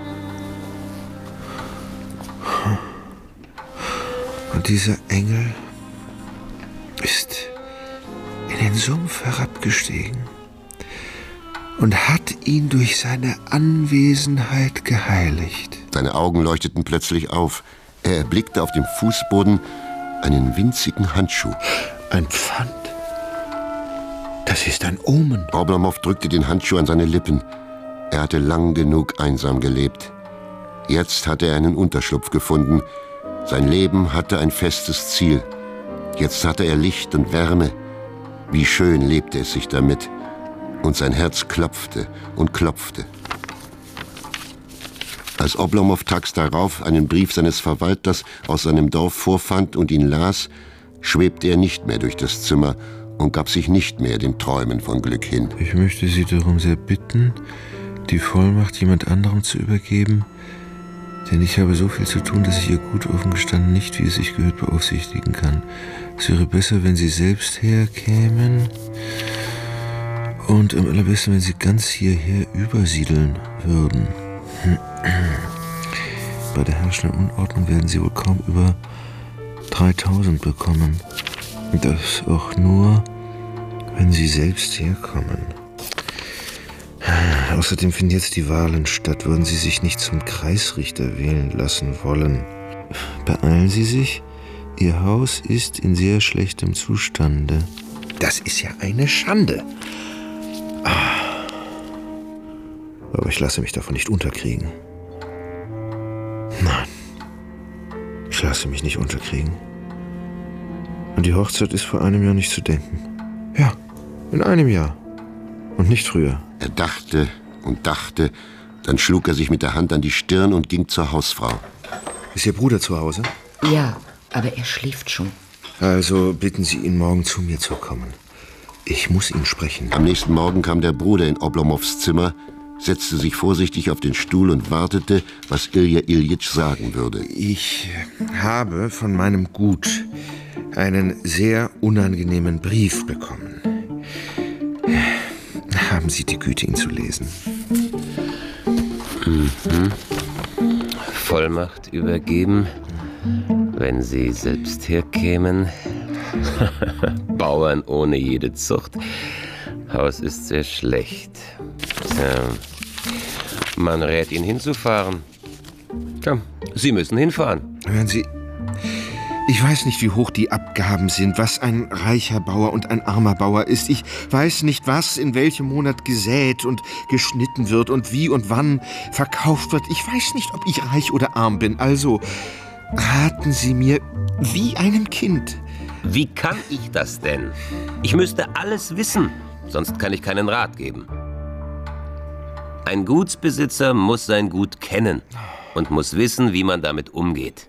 Und dieser Engel ist in den Sumpf herabgestiegen und hat ihn durch seine Anwesenheit geheiligt. Seine Augen leuchteten plötzlich auf. Er erblickte auf dem Fußboden einen winzigen Handschuh. Ein Pfand. Das ist ein Omen. Oblomow drückte den Handschuh an seine Lippen. Er hatte lang genug einsam gelebt. Jetzt hatte er einen Unterschlupf gefunden. Sein Leben hatte ein festes Ziel. Jetzt hatte er Licht und Wärme. Wie schön lebte es sich damit. Und sein Herz klopfte und klopfte. Als Oblomow tags darauf einen Brief seines Verwalters aus seinem Dorf vorfand und ihn las, schwebte er nicht mehr durch das Zimmer und gab sich nicht mehr den Träumen von Glück hin. Ich möchte Sie darum sehr bitten, die Vollmacht jemand anderem zu übergeben, denn ich habe so viel zu tun, dass ich Ihr Gut offen gestanden nicht, wie es sich gehört, beaufsichtigen kann. Es wäre besser, wenn Sie selbst herkämen und am allerbesten, wenn Sie ganz hierher übersiedeln würden. Bei der herrschenden Unordnung werden Sie wohl kaum über dreitausend bekommen. Das auch nur, wenn Sie selbst herkommen. Außerdem finden jetzt die Wahlen statt. Würden Sie sich nicht zum Kreisrichter wählen lassen wollen? Beeilen Sie sich. Ihr Haus ist in sehr schlechtem Zustande. Das ist ja eine Schande. Aber ich lasse mich davon nicht unterkriegen. Nein, ich lasse mich nicht unterkriegen. Und die Hochzeit ist vor einem Jahr nicht zu denken. Ja, in einem Jahr. Und nicht früher. Er dachte und dachte, dann schlug er sich mit der Hand an die Stirn und ging zur Hausfrau. Ist Ihr Bruder zu Hause? Ja, aber er schläft schon. Also bitten Sie ihn, morgen zu mir zu kommen. Ich muss ihn sprechen. Am nächsten Morgen kam der Bruder in Oblomows Zimmer, setzte sich vorsichtig auf den Stuhl und wartete, was Ilja Iljitsch sagen würde. Ich habe von meinem Gut einen sehr unangenehmen Brief bekommen. Haben Sie die Güte, ihn zu lesen? Mhm. Vollmacht übergeben, wenn Sie selbst herkämen. Bauern ohne jede Zucht. Haus ist sehr schlecht. Tja, man rät Ihnen hinzufahren. Komm, Sie müssen hinfahren. Hören Sie, ich weiß nicht, wie hoch die Abgaben sind, was ein reicher Bauer und ein armer Bauer ist. Ich weiß nicht, was in welchem Monat gesät und geschnitten wird und wie und wann verkauft wird. Ich weiß nicht, ob ich reich oder arm bin. Also raten Sie mir wie einem Kind. Wie kann ich das denn? Ich müsste alles wissen. sonst kann ich keinen Rat geben. Ein Gutsbesitzer muss sein Gut kennen und muss wissen, wie man damit umgeht.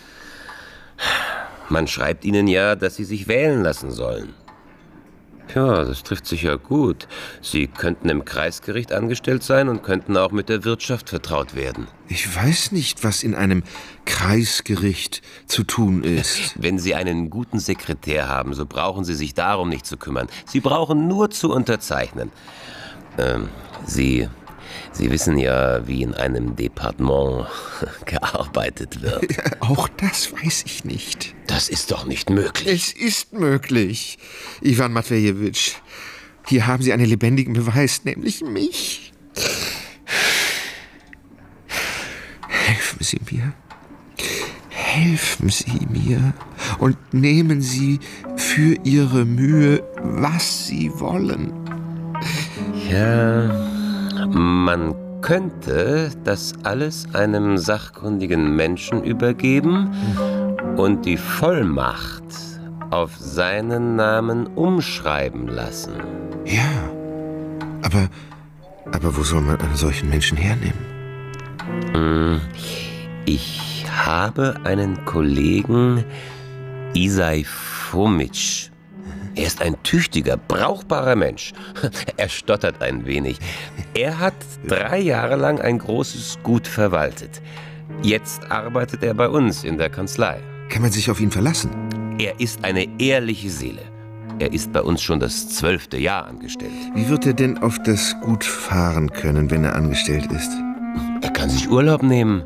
Man schreibt ihnen ja, dass sie sich wählen lassen sollen. Ja, das trifft sich ja gut. Sie könnten im Kreisgericht angestellt sein und könnten auch mit der Wirtschaft vertraut werden. Ich weiß nicht, was in einem Kreisgericht zu tun ist. Wenn Sie einen guten Sekretär haben, so brauchen Sie sich darum nicht zu kümmern. Sie brauchen nur zu unterzeichnen. Ähm, Sie... Sie wissen ja, wie in einem Departement gearbeitet wird. Ja, auch das weiß ich nicht. Das ist doch nicht möglich. Es ist möglich. Iwan Matwejewitsch, hier haben Sie einen lebendigen Beweis, nämlich mich. Helfen Sie mir. Helfen Sie mir und nehmen Sie für Ihre Mühe, was Sie wollen. Ja... Man könnte das alles einem sachkundigen Menschen übergeben und die Vollmacht auf seinen Namen umschreiben lassen. Ja, aber, aber wo soll man einen solchen Menschen hernehmen? Ich habe einen Kollegen, Isai Fomitsch. Er ist ein tüchtiger, brauchbarer Mensch. Er stottert ein wenig. Er hat drei Jahre lang ein großes Gut verwaltet. Jetzt arbeitet er bei uns in der Kanzlei. Kann man sich auf ihn verlassen? Er ist eine ehrliche Seele. Er ist bei uns schon das zwölfte Jahr angestellt. Wie wird er denn auf das Gut fahren können, wenn er angestellt ist? Er kann sich Urlaub nehmen.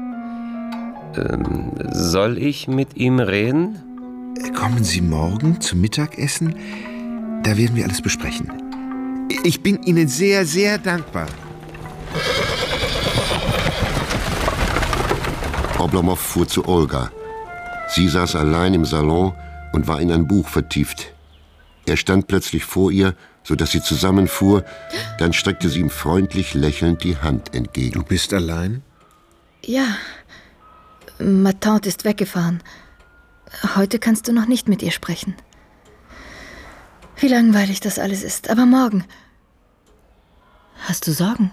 Ähm, soll ich mit ihm reden? Kommen Sie morgen zum Mittagessen? Da werden wir alles besprechen. Ich bin Ihnen sehr, sehr dankbar. Oblomov fuhr zu Olga. Sie saß allein im Salon und war in ein Buch vertieft. Er stand plötzlich vor ihr, sodass sie zusammenfuhr. Dann streckte sie ihm freundlich lächelnd die Hand entgegen. Du bist allein? Ja. Ma Tante ist weggefahren. Heute kannst du noch nicht mit ihr sprechen. Wie langweilig das alles ist. Aber morgen. Hast du Sorgen?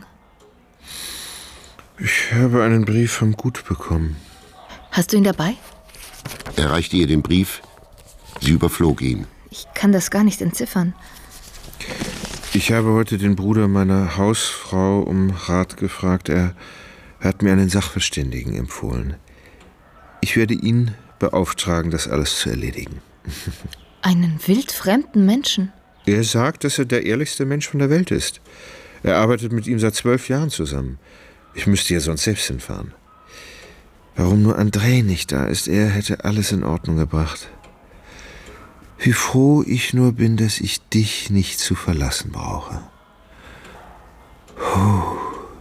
Ich habe einen Brief vom Gut bekommen. Hast du ihn dabei? Er reichte ihr den Brief. Sie überflog ihn. Ich kann das gar nicht entziffern. Ich habe heute den Bruder meiner Hausfrau um Rat gefragt. Er hat mir einen Sachverständigen empfohlen. Ich werde ihn beauftragen, das alles zu erledigen. Einen wildfremden Menschen? Er sagt, dass er der ehrlichste Mensch von der Welt ist. Er arbeitet mit ihm seit zwölf Jahren zusammen. Ich müsste ja sonst selbst hinfahren. Warum nur Andrei nicht da ist? Er hätte alles in Ordnung gebracht. Wie froh ich nur bin, dass ich dich nicht zu verlassen brauche. Puh.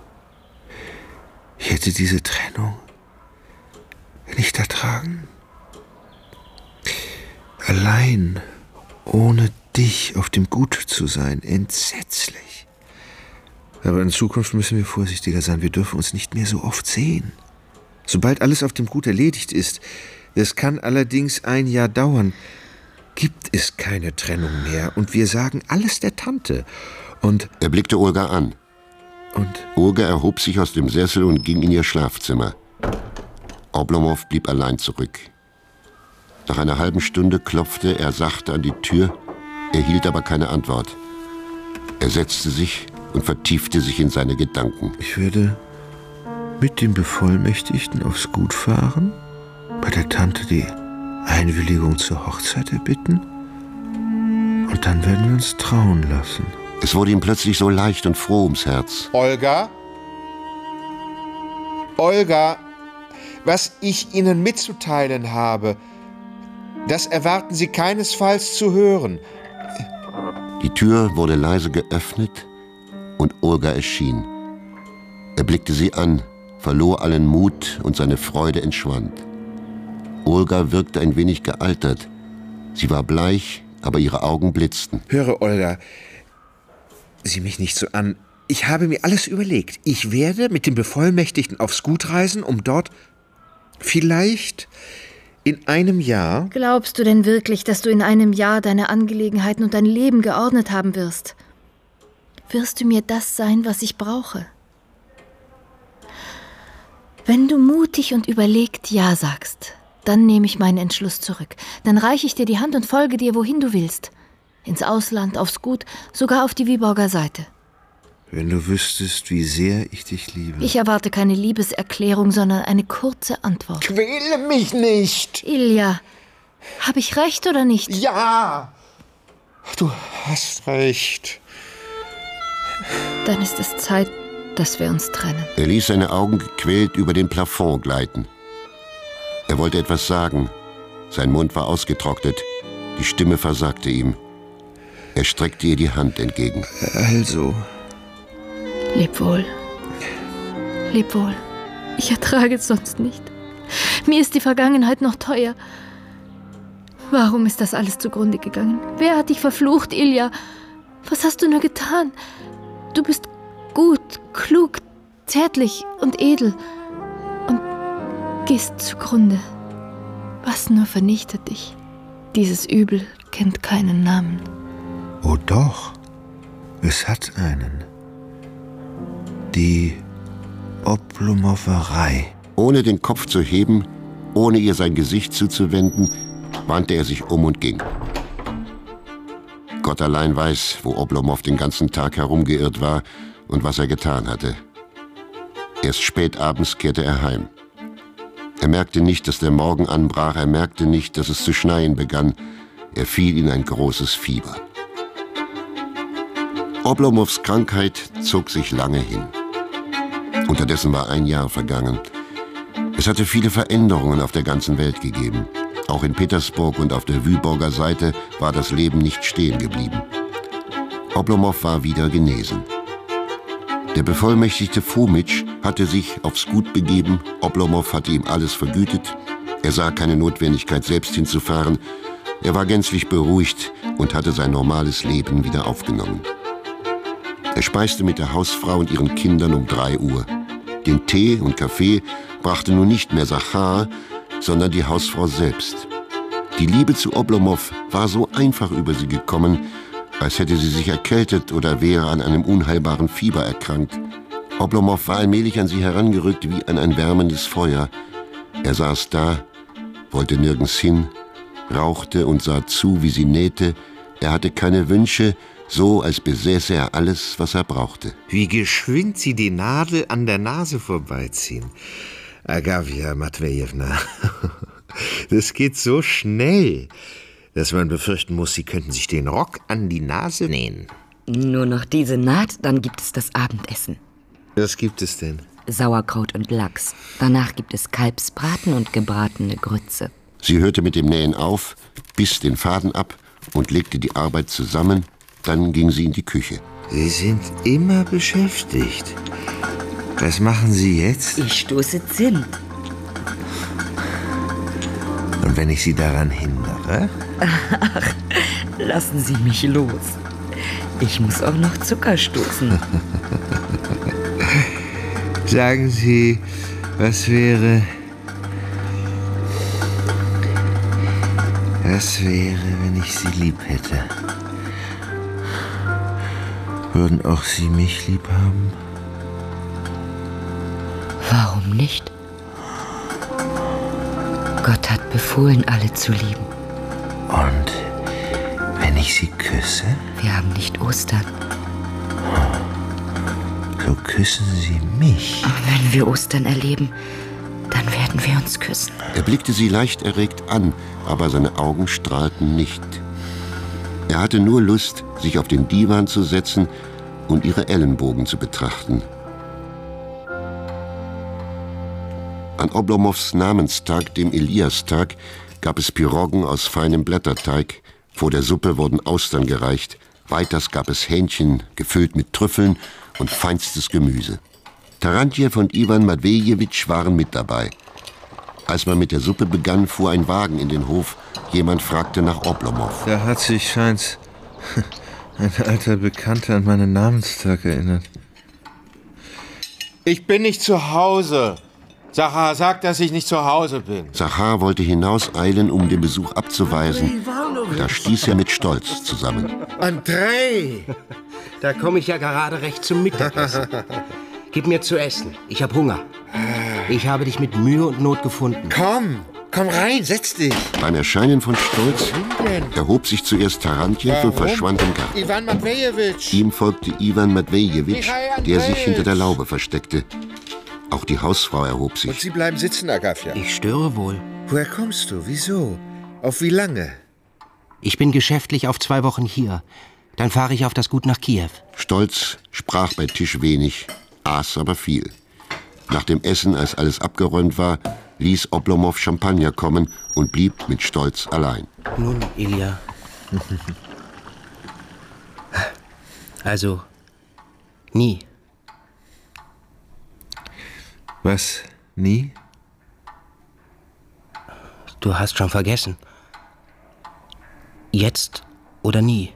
Ich hätte diese Trennung nicht ertragen. Allein, ohne dich auf dem Gut zu sein, entsetzlich. Aber in Zukunft müssen wir vorsichtiger sein. Wir dürfen uns nicht mehr so oft sehen. Sobald alles auf dem Gut erledigt ist, es kann allerdings ein Jahr dauern, gibt es keine Trennung mehr. Und wir sagen alles der Tante. Und er blickte Olga an. Und? Olga erhob sich aus dem Sessel und ging in ihr Schlafzimmer. Oblomov blieb allein zurück. Nach einer halben Stunde klopfte er sachte an die Tür, erhielt aber keine Antwort. Er setzte sich und vertiefte sich in seine Gedanken. Ich würde mit dem Bevollmächtigten aufs Gut fahren, bei der Tante die Einwilligung zur Hochzeit erbitten und dann werden wir uns trauen lassen. Es wurde ihm plötzlich so leicht und froh ums Herz. Olga? Olga, was ich Ihnen mitzuteilen habe, das erwarten Sie keinesfalls zu hören. Die Tür wurde leise geöffnet und Olga erschien. Er blickte sie an, verlor allen Mut und seine Freude entschwand. Olga wirkte ein wenig gealtert. Sie war bleich, aber ihre Augen blitzten. Höre, Olga, sieh mich nicht so an. Ich habe mir alles überlegt. Ich werde mit dem Bevollmächtigten aufs Gut reisen, um dort vielleicht in einem Jahr... Glaubst du denn wirklich, dass du in einem Jahr deine Angelegenheiten und dein Leben geordnet haben wirst? wirst du mir das sein, was ich brauche. Wenn du mutig und überlegt Ja sagst, dann nehme ich meinen Entschluss zurück. Dann reiche ich dir die Hand und folge dir, wohin du willst. Ins Ausland, aufs Gut, sogar auf die Viborger Seite. Wenn du wüsstest, wie sehr ich dich liebe. Ich erwarte keine Liebeserklärung, sondern eine kurze Antwort. Quäle mich nicht! Ilja, habe ich recht oder nicht? Ja! Du hast recht. Dann ist es Zeit, dass wir uns trennen. Er ließ seine Augen gequält über den Plafond gleiten. Er wollte etwas sagen. Sein Mund war ausgetrocknet. Die Stimme versagte ihm. Er streckte ihr die Hand entgegen. Also... Leb wohl. Leb wohl. Ich ertrage es sonst nicht. Mir ist die Vergangenheit noch teuer. Warum ist das alles zugrunde gegangen? Wer hat dich verflucht, Ilja? Was hast du nur getan? Du bist gut, klug, zärtlich und edel und gehst zugrunde. Was nur vernichtet dich? Dieses Übel kennt keinen Namen. Oh doch, es hat einen. Die Oblomowerei. Ohne den Kopf zu heben, ohne ihr sein Gesicht zuzuwenden, wandte er sich um und ging. Gott allein weiß, wo Oblomov den ganzen Tag herumgeirrt war und was er getan hatte. Erst spät abends kehrte er heim. Er merkte nicht, dass der Morgen anbrach, er merkte nicht, dass es zu schneien begann. Er fiel in ein großes Fieber. Oblomovs Krankheit zog sich lange hin. Unterdessen war ein Jahr vergangen. Es hatte viele Veränderungen auf der ganzen Welt gegeben. Auch in Petersburg und auf der Vyborger Seite war das Leben nicht stehen geblieben. Oblomov war wieder genesen. Der bevollmächtigte Fomitsch hatte sich aufs Gut begeben. Oblomov hatte ihm alles vergütet. Er sah keine Notwendigkeit, selbst hinzufahren. Er war gänzlich beruhigt und hatte sein normales Leben wieder aufgenommen. Er speiste mit der Hausfrau und ihren Kindern um drei Uhr. Den Tee und Kaffee brachte nun nicht mehr Sachar, sondern die Hausfrau selbst. Die Liebe zu Oblomov war so einfach über sie gekommen, als hätte sie sich erkältet oder wäre an einem unheilbaren Fieber erkrankt. Oblomov war allmählich an sie herangerückt wie an ein wärmendes Feuer. Er saß da, wollte nirgends hin, rauchte und sah zu, wie sie nähte. Er hatte keine Wünsche, so als besäße er alles, was er brauchte. Wie geschwind sie die Nadel an der Nase vorbeiziehen. Agafja Matwejewna, das geht so schnell, dass man befürchten muss, sie könnten sich den Rock an die Nase nähen. Nur noch diese Naht, dann gibt es das Abendessen. Was gibt es denn? Sauerkraut und Lachs. Danach gibt es Kalbsbraten und gebratene Grütze. Sie hörte mit dem Nähen auf, biss den Faden ab und legte die Arbeit zusammen. Dann ging sie in die Küche. Sie sind immer beschäftigt. Was machen Sie jetzt? Ich stoße Zimt. Und wenn ich Sie daran hindere? Ach, lassen Sie mich los. Ich muss auch noch Zucker stoßen. Sagen Sie, was wäre... Was wäre, wenn ich Sie lieb hätte? Würden auch Sie mich lieb haben? Warum nicht? Gott hat befohlen, alle zu lieben. Und wenn ich Sie küsse? Wir haben nicht Ostern. So küssen Sie mich. Wenn wir Ostern erleben, dann werden wir uns küssen. Er blickte sie leicht erregt an, aber seine Augen strahlten nicht. Er hatte nur Lust, sich auf den Divan zu setzen und ihre Ellenbogen zu betrachten. An Oblomovs Namenstag, dem Eliastag, gab es Piroggen aus feinem Blätterteig. Vor der Suppe wurden Austern gereicht. Weiters gab es Hähnchen, gefüllt mit Trüffeln und feinstes Gemüse. Tarantjew und Iwan Matwejewitsch waren mit dabei. Als man mit der Suppe begann, fuhr ein Wagen in den Hof. Jemand fragte nach Oblomov. Da hat sich, scheint's, ein alter Bekannter an meinen Namenstag erinnert. Ich bin nicht zu Hause. Sachar, sag, dass ich nicht zu Hause bin. Sachar wollte hinauseilen, um den Besuch abzuweisen. Da stieß er mit Stolz zusammen. Andrei! Da komme ich ja gerade recht zum Mittagessen. Gib mir zu essen. Ich habe Hunger. Ich habe dich mit Mühe und Not gefunden. Komm, komm rein, setz dich. Beim Erscheinen von Stolz erhob sich zuerst Tarantjew und verschwand im Garten. Iwan Matwejewitsch. Ihm folgte Iwan Matwejewitsch, der sich hinter der Laube versteckte. Auch die Hausfrau erhob sich. Und Sie bleiben sitzen, Agafja. Ich störe wohl. Woher kommst du? Wieso? Auf wie lange? Ich bin geschäftlich auf zwei Wochen hier. Dann fahre ich auf das Gut nach Kiew. Stolz sprach bei Tisch wenig, aß aber viel. Nach dem Essen, als alles abgeräumt war, ließ Oblomow Champagner kommen und blieb mit Stolz allein. Nun, Ilja. Also, nie. Was? Nie? Du hast schon vergessen. Jetzt oder nie?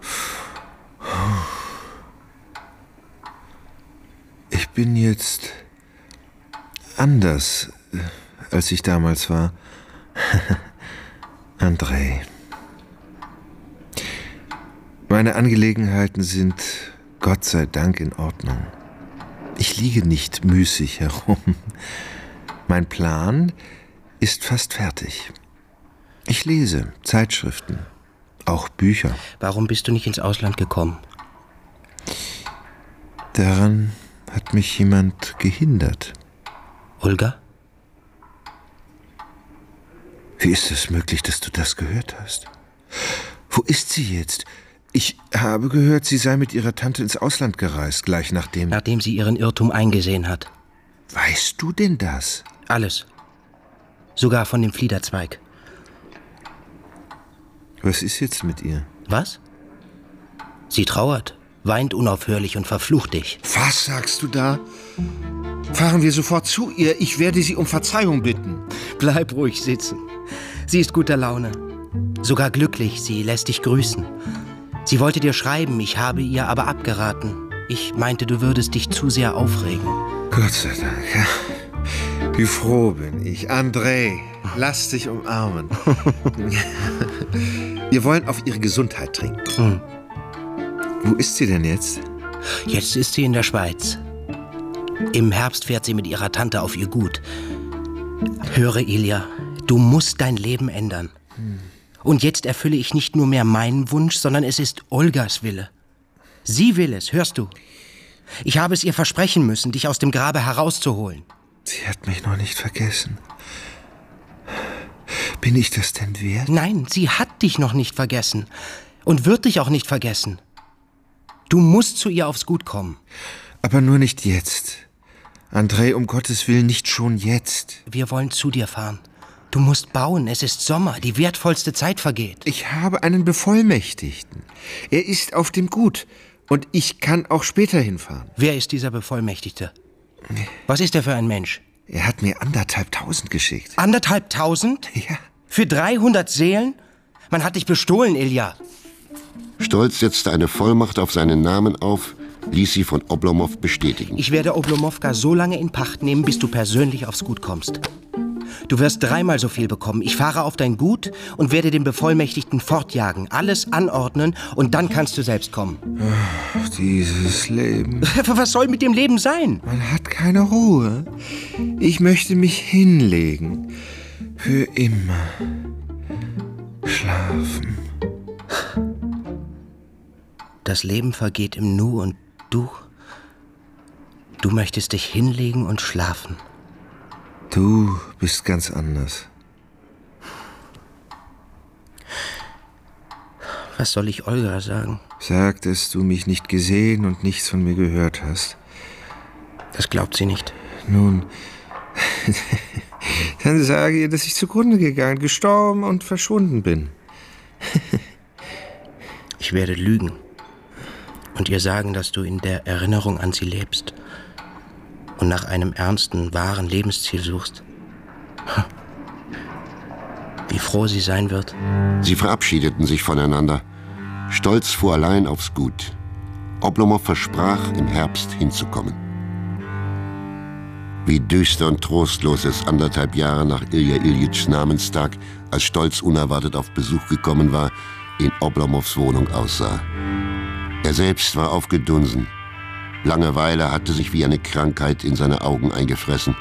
Ich bin jetzt anders, als ich damals war. Andrei. Meine Angelegenheiten sind Gott sei Dank in Ordnung. Ich liege nicht müßig herum. Mein Plan ist fast fertig. Ich lese Zeitschriften, auch Bücher. Warum bist du nicht ins Ausland gekommen? Daran hat mich jemand gehindert. Olga? Wie ist es möglich, dass du das gehört hast? Wo ist sie jetzt? Ich habe gehört, sie sei mit ihrer Tante ins Ausland gereist, gleich nachdem... Nachdem sie ihren Irrtum eingesehen hat. Weißt du denn das? Alles. Sogar von dem Fliederzweig. Was ist jetzt mit ihr? Was? Sie trauert, weint unaufhörlich und verflucht dich. Was sagst du da? Fahren wir sofort zu ihr. Ich werde sie um Verzeihung bitten. Bleib ruhig sitzen. Sie ist guter Laune. Sogar glücklich, sie lässt dich grüßen. Sie wollte dir schreiben, ich habe ihr aber abgeraten. Ich meinte, du würdest dich zu sehr aufregen. Gott sei Dank, ja. Wie froh bin ich. Andrei, lass dich umarmen. Wir wollen auf ihre Gesundheit trinken. Hm. Wo ist sie denn jetzt? Jetzt ist sie in der Schweiz. Im Herbst fährt sie mit ihrer Tante auf ihr Gut. Höre, Ilja, du musst dein Leben ändern. Hm. Und jetzt erfülle ich nicht nur mehr meinen Wunsch, sondern es ist Olgas Wille. Sie will es, hörst du? Ich habe es ihr versprechen müssen, dich aus dem Grabe herauszuholen. Sie hat mich noch nicht vergessen. Bin ich das denn wert? Nein, sie hat dich noch nicht vergessen. Und wird dich auch nicht vergessen. Du musst zu ihr aufs Gut kommen. Aber nur nicht jetzt. Andrei, um Gottes Willen, nicht schon jetzt. Wir wollen zu dir fahren. Du musst bauen, es ist Sommer, die wertvollste Zeit vergeht. Ich habe einen Bevollmächtigten. Er ist auf dem Gut und ich kann auch später hinfahren. Wer ist dieser Bevollmächtigte? Was ist er für ein Mensch? Er hat mir anderthalb tausend geschickt. Anderthalb tausend? Ja. Für dreihundert Seelen? Man hat dich bestohlen, Ilja. Stolz setzte eine Vollmacht auf seinen Namen auf, ließ sie von Oblomow bestätigen. Ich werde Oblomowka so lange in Pacht nehmen, bis du persönlich aufs Gut kommst. Du wirst dreimal so viel bekommen. Ich fahre auf dein Gut und werde den Bevollmächtigten fortjagen, alles anordnen und dann kannst du selbst kommen. Ach, dieses Leben. Was soll mit dem Leben sein? Man hat keine Ruhe. Ich möchte mich hinlegen. Für immer. Schlafen. Das Leben vergeht im Nu und du... Du möchtest dich hinlegen und schlafen. Du bist ganz anders. Was soll ich Olga sagen? Sag, dass du mich nicht gesehen und nichts von mir gehört hast. Das glaubt sie nicht. Nun, dann sage ihr, dass ich zugrunde gegangen, gestorben und verschwunden bin. Ich werde lügen und ihr sagen, dass du in der Erinnerung an sie lebst und nach einem ernsten, wahren Lebensziel suchst. Wie froh sie sein wird. Sie verabschiedeten sich voneinander. Stolz fuhr allein aufs Gut. Oblomow versprach, im Herbst hinzukommen. Wie düster und trostlos es anderthalb Jahre nach Ilja Iljitschs Namenstag, als Stolz unerwartet auf Besuch gekommen war, in Oblomows Wohnung aussah. Er Er selbst war aufgedunsen. Langeweile hatte sich wie eine Krankheit in seine Augen eingefressen.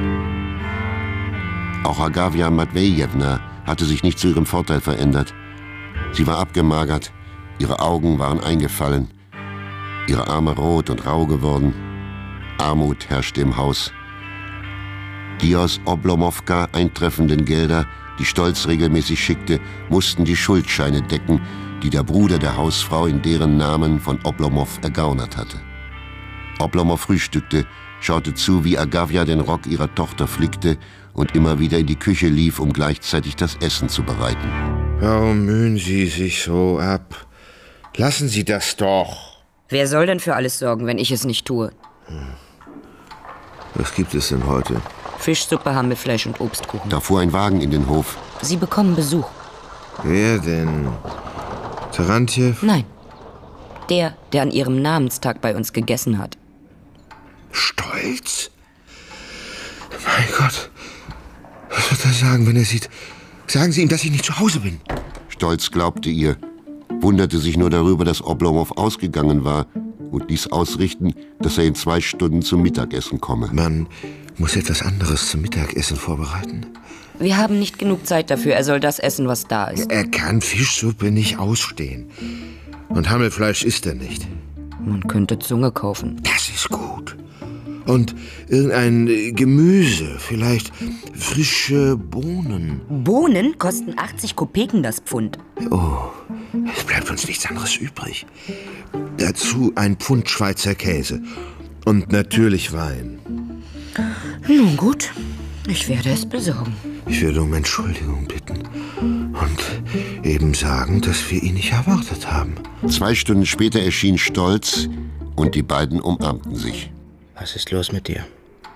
Auch Agafja Matwejewna hatte sich nicht zu ihrem Vorteil verändert. Sie war abgemagert, ihre Augen waren eingefallen, ihre Arme rot und rau geworden. Armut herrschte im Haus. Die aus Oblomowka eintreffenden Gelder, die Stolz regelmäßig schickte, mussten die Schuldscheine decken, die der Bruder der Hausfrau in deren Namen von Oblomow ergaunert hatte. Oblomow frühstückte, schaute zu, wie Agafja den Rock ihrer Tochter flickte und immer wieder in die Küche lief, um gleichzeitig das Essen zu bereiten. Warum mühen Sie sich so ab? Lassen Sie das doch. Wer soll denn für alles sorgen, wenn ich es nicht tue? Hm. Was gibt es denn heute? Fischsuppe, Hammelfleisch und Obstkuchen. Da fuhr ein Wagen in den Hof. Sie bekommen Besuch. Wer denn? Tarantjew? Nein. Der, der an ihrem Namenstag bei uns gegessen hat. Stolz? Mein Gott. Was wird er sagen, wenn er sieht? Sagen Sie ihm, dass ich nicht zu Hause bin. Stolz glaubte ihr, wunderte sich nur darüber, dass Oblomow ausgegangen war und ließ ausrichten, dass er in zwei Stunden zum Mittagessen komme. Man muss etwas anderes zum Mittagessen vorbereiten. Wir haben nicht genug Zeit dafür. Er soll das essen, was da ist. Er kann Fischsuppe nicht ausstehen. Und Hammelfleisch isst er nicht. Man könnte Zunge kaufen. Das ist gut. Und irgendein Gemüse, vielleicht frische Bohnen. Bohnen kosten achtzig Kopeken das Pfund. Oh, es bleibt uns nichts anderes übrig. Dazu ein Pfund Schweizer Käse. Und natürlich Wein. Nun gut, ich werde es besorgen. Ich würde um Entschuldigung bitten und eben sagen, dass wir ihn nicht erwartet haben. Zwei Stunden später erschien Stolz und die beiden umarmten sich. Was ist los mit dir?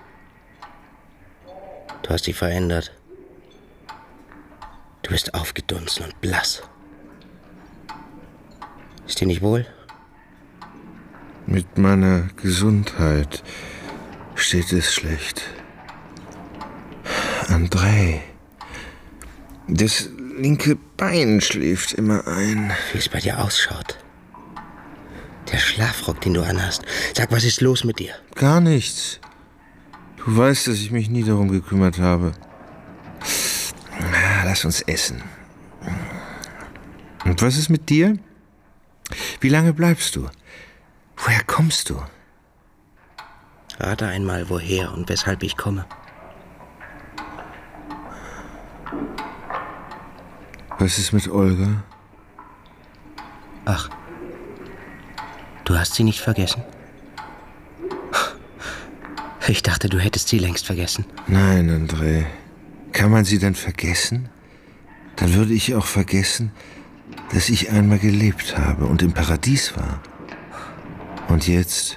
Du hast dich verändert. Du bist aufgedunsen und blass. Ist dir nicht wohl? Mit meiner Gesundheit steht es schlecht. André, das linke Bein schläft immer ein. Wie es bei dir ausschaut. Der Schlafrock, den du anhast. Sag, was ist los mit dir? Gar nichts. Du weißt, dass ich mich nie darum gekümmert habe. Na, lass uns essen. Und was ist mit dir? Wie lange bleibst du? Woher kommst du? Rate einmal, woher und weshalb ich komme. Was ist mit Olga? Ach, du hast sie nicht vergessen? Ich dachte, du hättest sie längst vergessen. Nein, André. Kann man sie denn vergessen? Dann würde ich auch vergessen, dass ich einmal gelebt habe und im Paradies war. Und jetzt?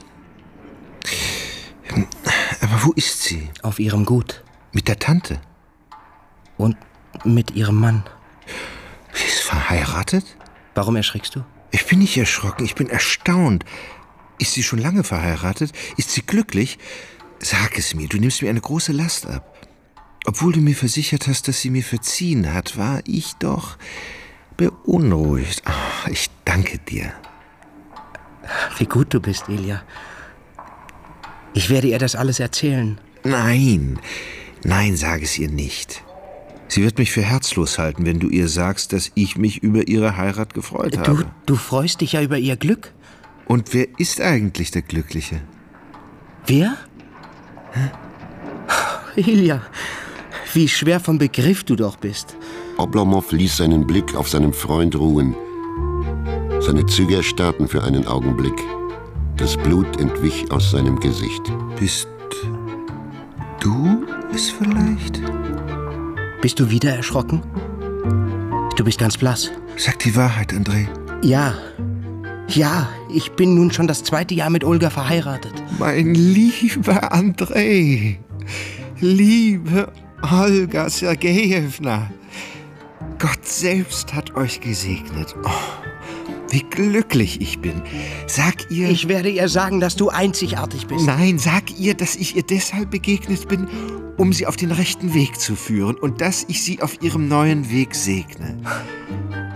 Aber wo ist sie? Auf ihrem Gut. Mit der Tante? Und mit ihrem Mann. Sie ist verheiratet? Warum erschrickst du? Ich bin nicht erschrocken, ich bin erstaunt. Ist sie schon lange verheiratet? Ist sie glücklich? Sag es mir, du nimmst mir eine große Last ab. Obwohl du mir versichert hast, dass sie mir verziehen hat, war ich doch beunruhigt. Oh, ich danke dir. Wie gut du bist, Ilja. Ich werde ihr das alles erzählen. Nein, nein, sag es ihr nicht. Sie wird mich für herzlos halten, wenn du ihr sagst, dass ich mich über ihre Heirat gefreut du, habe. Du freust dich ja über ihr Glück. Und wer ist eigentlich der Glückliche? Wer? Hä? Ilja, wie schwer vom Begriff du doch bist. Oblomow ließ seinen Blick auf seinem Freund ruhen. Seine Züge erstarrten für einen Augenblick. Das Blut entwich aus seinem Gesicht. Bist du es vielleicht? Bist du wieder erschrocken? Du bist ganz blass. Sag die Wahrheit, André. Ja. Ja, ich bin nun schon das zweite Jahr mit Olga verheiratet. Mein lieber André. Liebe Olga Sergejewna. Gott selbst hat euch gesegnet. Oh, wie glücklich ich bin. Sag ihr... Ich werde ihr sagen, dass du einzigartig bist. Nein, sag ihr, dass ich ihr deshalb begegnet bin, um sie auf den rechten Weg zu führen und dass ich sie auf ihrem neuen Weg segne.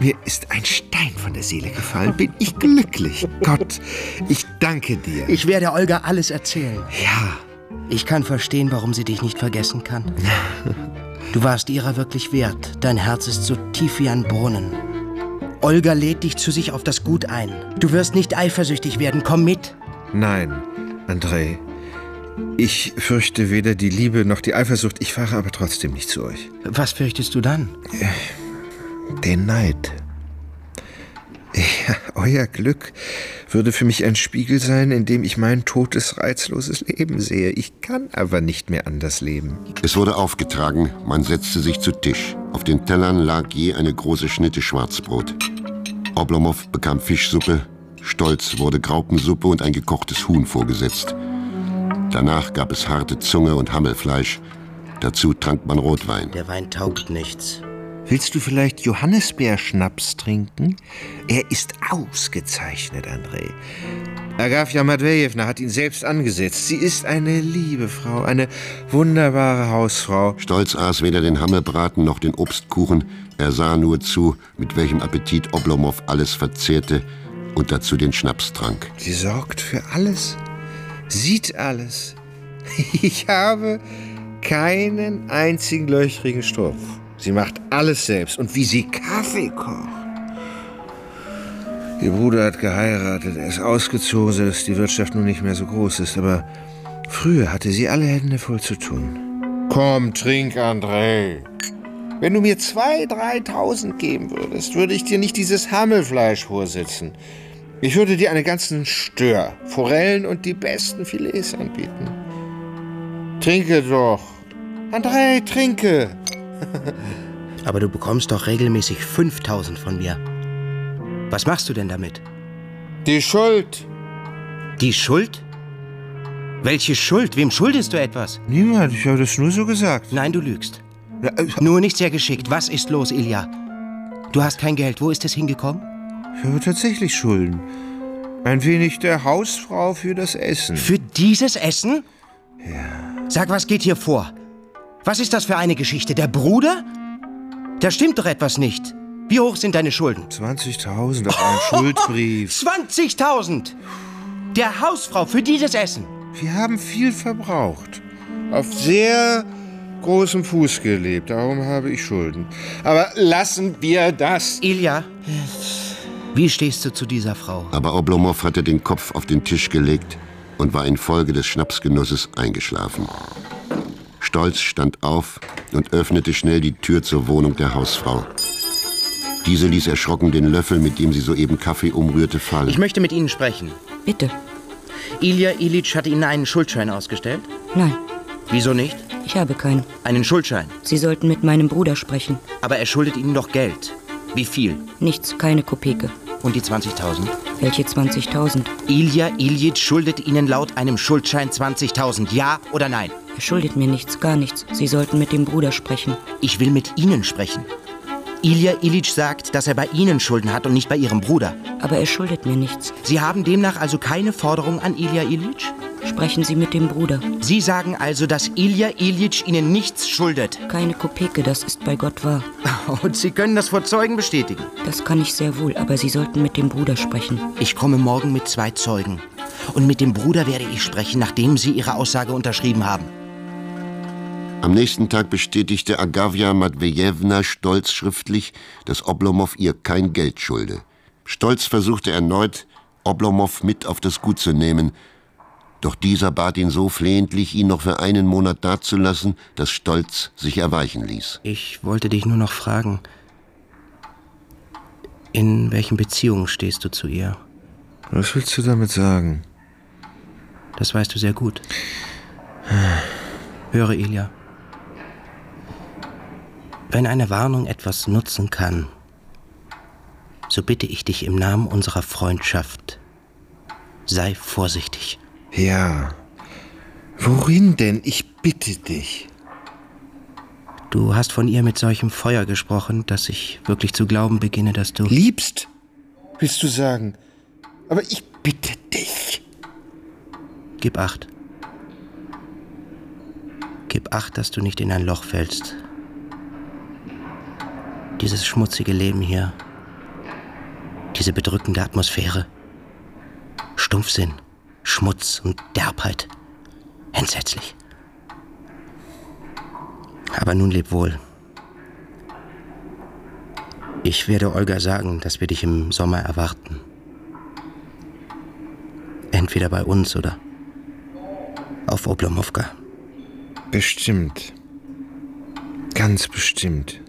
Mir ist ein Stein von der Seele gefallen. Bin ich glücklich. Gott, ich danke dir. Ich werde Olga alles erzählen. Ja. Ich kann verstehen, warum sie dich nicht vergessen kann. Du warst ihrer wirklich wert. Dein Herz ist so tief wie ein Brunnen. Olga lädt dich zu sich auf das Gut ein. Du wirst nicht eifersüchtig werden. Komm mit. Nein, André. Ich fürchte weder die Liebe noch die Eifersucht. Ich fahre aber trotzdem nicht zu euch. Was fürchtest du dann? Den Neid. Ja, euer Glück würde für mich ein Spiegel sein, in dem ich mein totes, reizloses Leben sehe. Ich kann aber nicht mehr anders leben. Es wurde aufgetragen, man setzte sich zu Tisch. Auf den Tellern lag je eine große Schnitte Schwarzbrot. Oblomow bekam Fischsuppe, Stolz wurde Graupensuppe und ein gekochtes Huhn vorgesetzt. Danach gab es harte Zunge und Hammelfleisch. Dazu trank man Rotwein. Der Wein taugt nichts. Willst du vielleicht Johannisbeerschnaps trinken? Er ist ausgezeichnet, André. Agafja Matwejewna hat ihn selbst angesetzt. Sie ist eine liebe Frau, eine wunderbare Hausfrau. Stolz aß weder den Hammelbraten noch den Obstkuchen. Er sah nur zu, mit welchem Appetit Oblomow alles verzehrte und dazu den Schnaps trank. Sie sorgt für alles, sieht alles. Ich habe keinen einzigen löchrigen Strumpf. Sie macht alles selbst. Und wie sie Kaffee kocht. Ihr Bruder hat geheiratet. Er ist ausgezogen, sodass die Wirtschaft nun nicht mehr so groß ist. Aber früher hatte sie alle Hände voll zu tun. Komm, trink, André. Wenn du mir zwei, dreitausend geben würdest, würde ich dir nicht dieses Hammelfleisch vorsitzen. Ich würde dir einen ganzen Stör, Forellen und die besten Filets anbieten. Trinke doch. André, trinke. Aber du bekommst doch regelmäßig fünftausend von mir. Was machst du denn damit? Die Schuld. Die Schuld? Welche Schuld? Wem schuldest du etwas? Niemand, ich habe das nur so gesagt. Nein, du lügst. Ja, äh, nur nicht sehr geschickt. Was ist los, Ilja? Du hast kein Geld. Wo ist es hingekommen? Ich habe tatsächlich Schulden. Ein wenig der Hausfrau für das Essen. Für dieses Essen? Ja. Sag, was geht hier vor? Was ist das für eine Geschichte? Der Bruder? Da stimmt doch etwas nicht. Wie hoch sind deine Schulden? zwanzigtausend auf einen Schuldbrief. zwanzigtausend! Der Hausfrau für dieses Essen. Wir haben viel verbraucht. Auf sehr großem Fuß gelebt. Darum habe ich Schulden. Aber lassen wir das. Ilja, wie stehst du zu dieser Frau? Aber Oblomow hatte den Kopf auf den Tisch gelegt und war infolge des Schnapsgenusses eingeschlafen. Stolz stand auf und öffnete schnell die Tür zur Wohnung der Hausfrau. Diese ließ erschrocken den Löffel, mit dem sie soeben Kaffee umrührte, fallen. Ich möchte mit Ihnen sprechen. Bitte. Ilja Ilyitsch hat Ihnen einen Schuldschein ausgestellt? Nein. Wieso nicht? Ich habe keinen. Einen Schuldschein? Sie sollten mit meinem Bruder sprechen. Aber er schuldet Ihnen doch Geld. Wie viel? Nichts, keine Kopeke. Und die zwanzigtausend? Welche zwanzigtausend? Ilja Ilyitsch schuldet Ihnen laut einem Schuldschein zwanzigtausend. Ja oder nein? Er schuldet mir nichts, gar nichts. Sie sollten mit dem Bruder sprechen. Ich will mit Ihnen sprechen. Ilja Ilyitsch sagt, dass er bei Ihnen Schulden hat und nicht bei Ihrem Bruder. Aber er schuldet mir nichts. Sie haben demnach also keine Forderung an Ilja Ilyitsch? Sprechen Sie mit dem Bruder. Sie sagen also, dass Ilja Ilyitsch Ihnen nichts schuldet? Keine Kopeke, das ist bei Gott wahr. Und Sie können das vor Zeugen bestätigen? Das kann ich sehr wohl, aber Sie sollten mit dem Bruder sprechen. Ich komme morgen mit zwei Zeugen. Und mit dem Bruder werde ich sprechen, nachdem Sie Ihre Aussage unterschrieben haben. Am nächsten Tag bestätigte Agafja Matwejewna stolz schriftlich, dass Oblomow ihr kein Geld schulde. Stolz versuchte erneut, Oblomow mit auf das Gut zu nehmen, doch dieser bat ihn so flehentlich, ihn noch für einen Monat dazulassen, dass Stolz sich erweichen ließ. Ich wollte dich nur noch fragen, in welchen Beziehungen stehst du zu ihr? Was willst du damit sagen? Das weißt du sehr gut. Höre, Ilja. Wenn eine Warnung etwas nutzen kann, so bitte ich dich im Namen unserer Freundschaft, sei vorsichtig. Ja. Worin denn? Ich bitte dich. Du hast von ihr mit solchem Feuer gesprochen, dass ich wirklich zu glauben beginne, dass du... Liebst, willst du sagen. Aber ich bitte dich. Gib acht. Gib acht, dass du nicht in ein Loch fällst. Dieses schmutzige Leben hier Diese bedrückende Atmosphäre. Stumpfsinn, Schmutz und Derbheit. Entsetzlich. Aber nun leb wohl. Ich werde Olga sagen, dass wir dich im Sommer erwarten. Entweder bei uns oder auf Oblomowka. Bestimmt. Ganz bestimmt.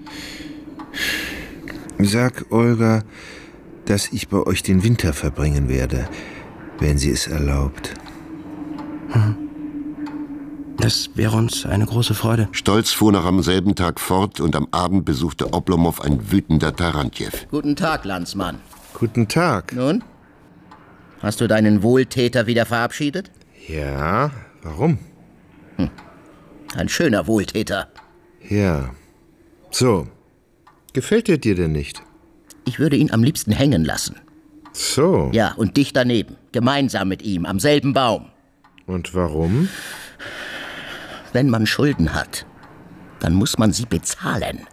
Sag Olga, dass ich bei euch den Winter verbringen werde, wenn sie es erlaubt. Hm. Das wäre uns eine große Freude. Stolz fuhr noch am selben Tag fort und am Abend besuchte Oblomow ein wütender Tarantjew. Guten Tag, Landsmann. Guten Tag. Nun? Hast du deinen Wohltäter wieder verabschiedet? Ja, warum? Hm. Ein schöner Wohltäter. Ja. So. Gefällt er dir denn nicht? Ich würde ihn am liebsten hängen lassen. So. Ja, und dich daneben. Gemeinsam mit ihm, am selben Baum. Und warum? Wenn man Schulden hat, dann muss man sie bezahlen.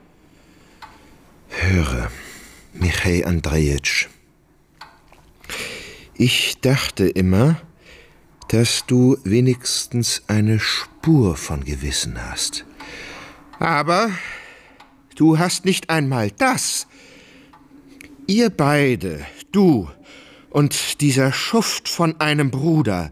Höre, Michail Andrejitsch. Ich dachte immer, dass du wenigstens eine Spur von Gewissen hast. Aber du hast nicht einmal das. Ihr beide, du und dieser Schuft von einem Bruder,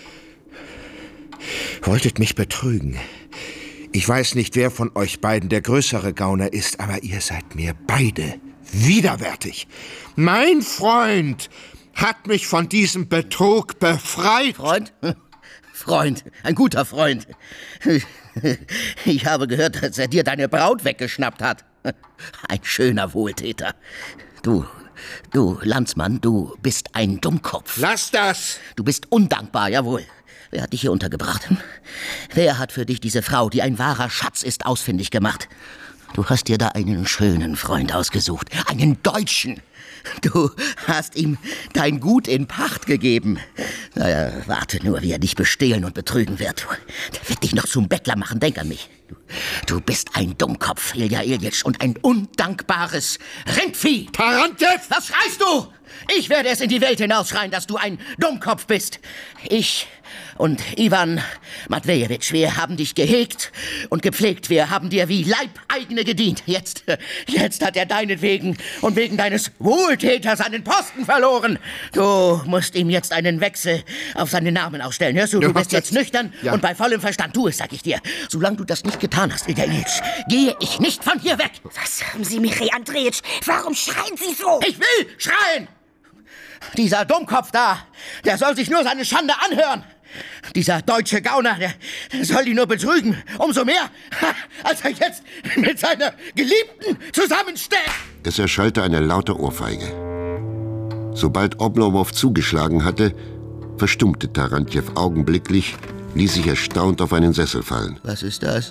wolltet mich betrügen. Ich weiß nicht, wer von euch beiden der größere Gauner ist, aber ihr seid mir beide widerwärtig. Mein Freund hat mich von diesem Betrug befreit. Freund? Freund, ein guter Freund. Ich habe gehört, dass er dir deine Braut weggeschnappt hat. Ein schöner Wohltäter. Du, du, Landsmann, du bist ein Dummkopf. Lass das! Du bist undankbar, jawohl. Wer hat dich hier untergebracht? Hm? Wer hat für dich diese Frau, die ein wahrer Schatz ist, ausfindig gemacht? Du hast dir da einen schönen Freund ausgesucht. Einen Deutschen. Du hast ihm dein Gut in Pacht gegeben. Naja, warte nur, wie er dich bestehlen und betrügen wird. Der wird dich noch zum Bettler machen, denk an mich. Du, du bist ein Dummkopf, Ilja Iljitsch, und ein undankbares Rindvieh. Tarantjew! Was schreist du? Ich werde es in die Welt hinausschreien, dass du ein Dummkopf bist. Ich und Iwan Matwejewitsch, wir haben dich gehegt und gepflegt. Wir haben dir wie Leibeigene gedient. Jetzt, jetzt hat er deinetwegen und wegen deines Wohltäters seinen Posten verloren. Du musst ihm jetzt einen Wechsel auf seinen Namen ausstellen. Hörst du, du bist jetzt nüchtern ja. und bei vollem Verstand. Tu es, sag ich dir. Solange du das nicht getan hast, Ilja Iljitsch, gehe ich nicht von hier weg. Was haben Sie, Michail Andrejitsch? Warum schreien Sie so? Ich will schreien! Dieser Dummkopf da, der soll sich nur seine Schande anhören. Dieser deutsche Gauner, der, der soll ihn nur betrügen. Umso mehr, als er jetzt mit seiner Geliebten zusammensteckt. Es erschallte eine laute Ohrfeige. Sobald Oblomow zugeschlagen hatte, verstummte Tarantjew augenblicklich, ließ sich erstaunt auf einen Sessel fallen. Was ist das?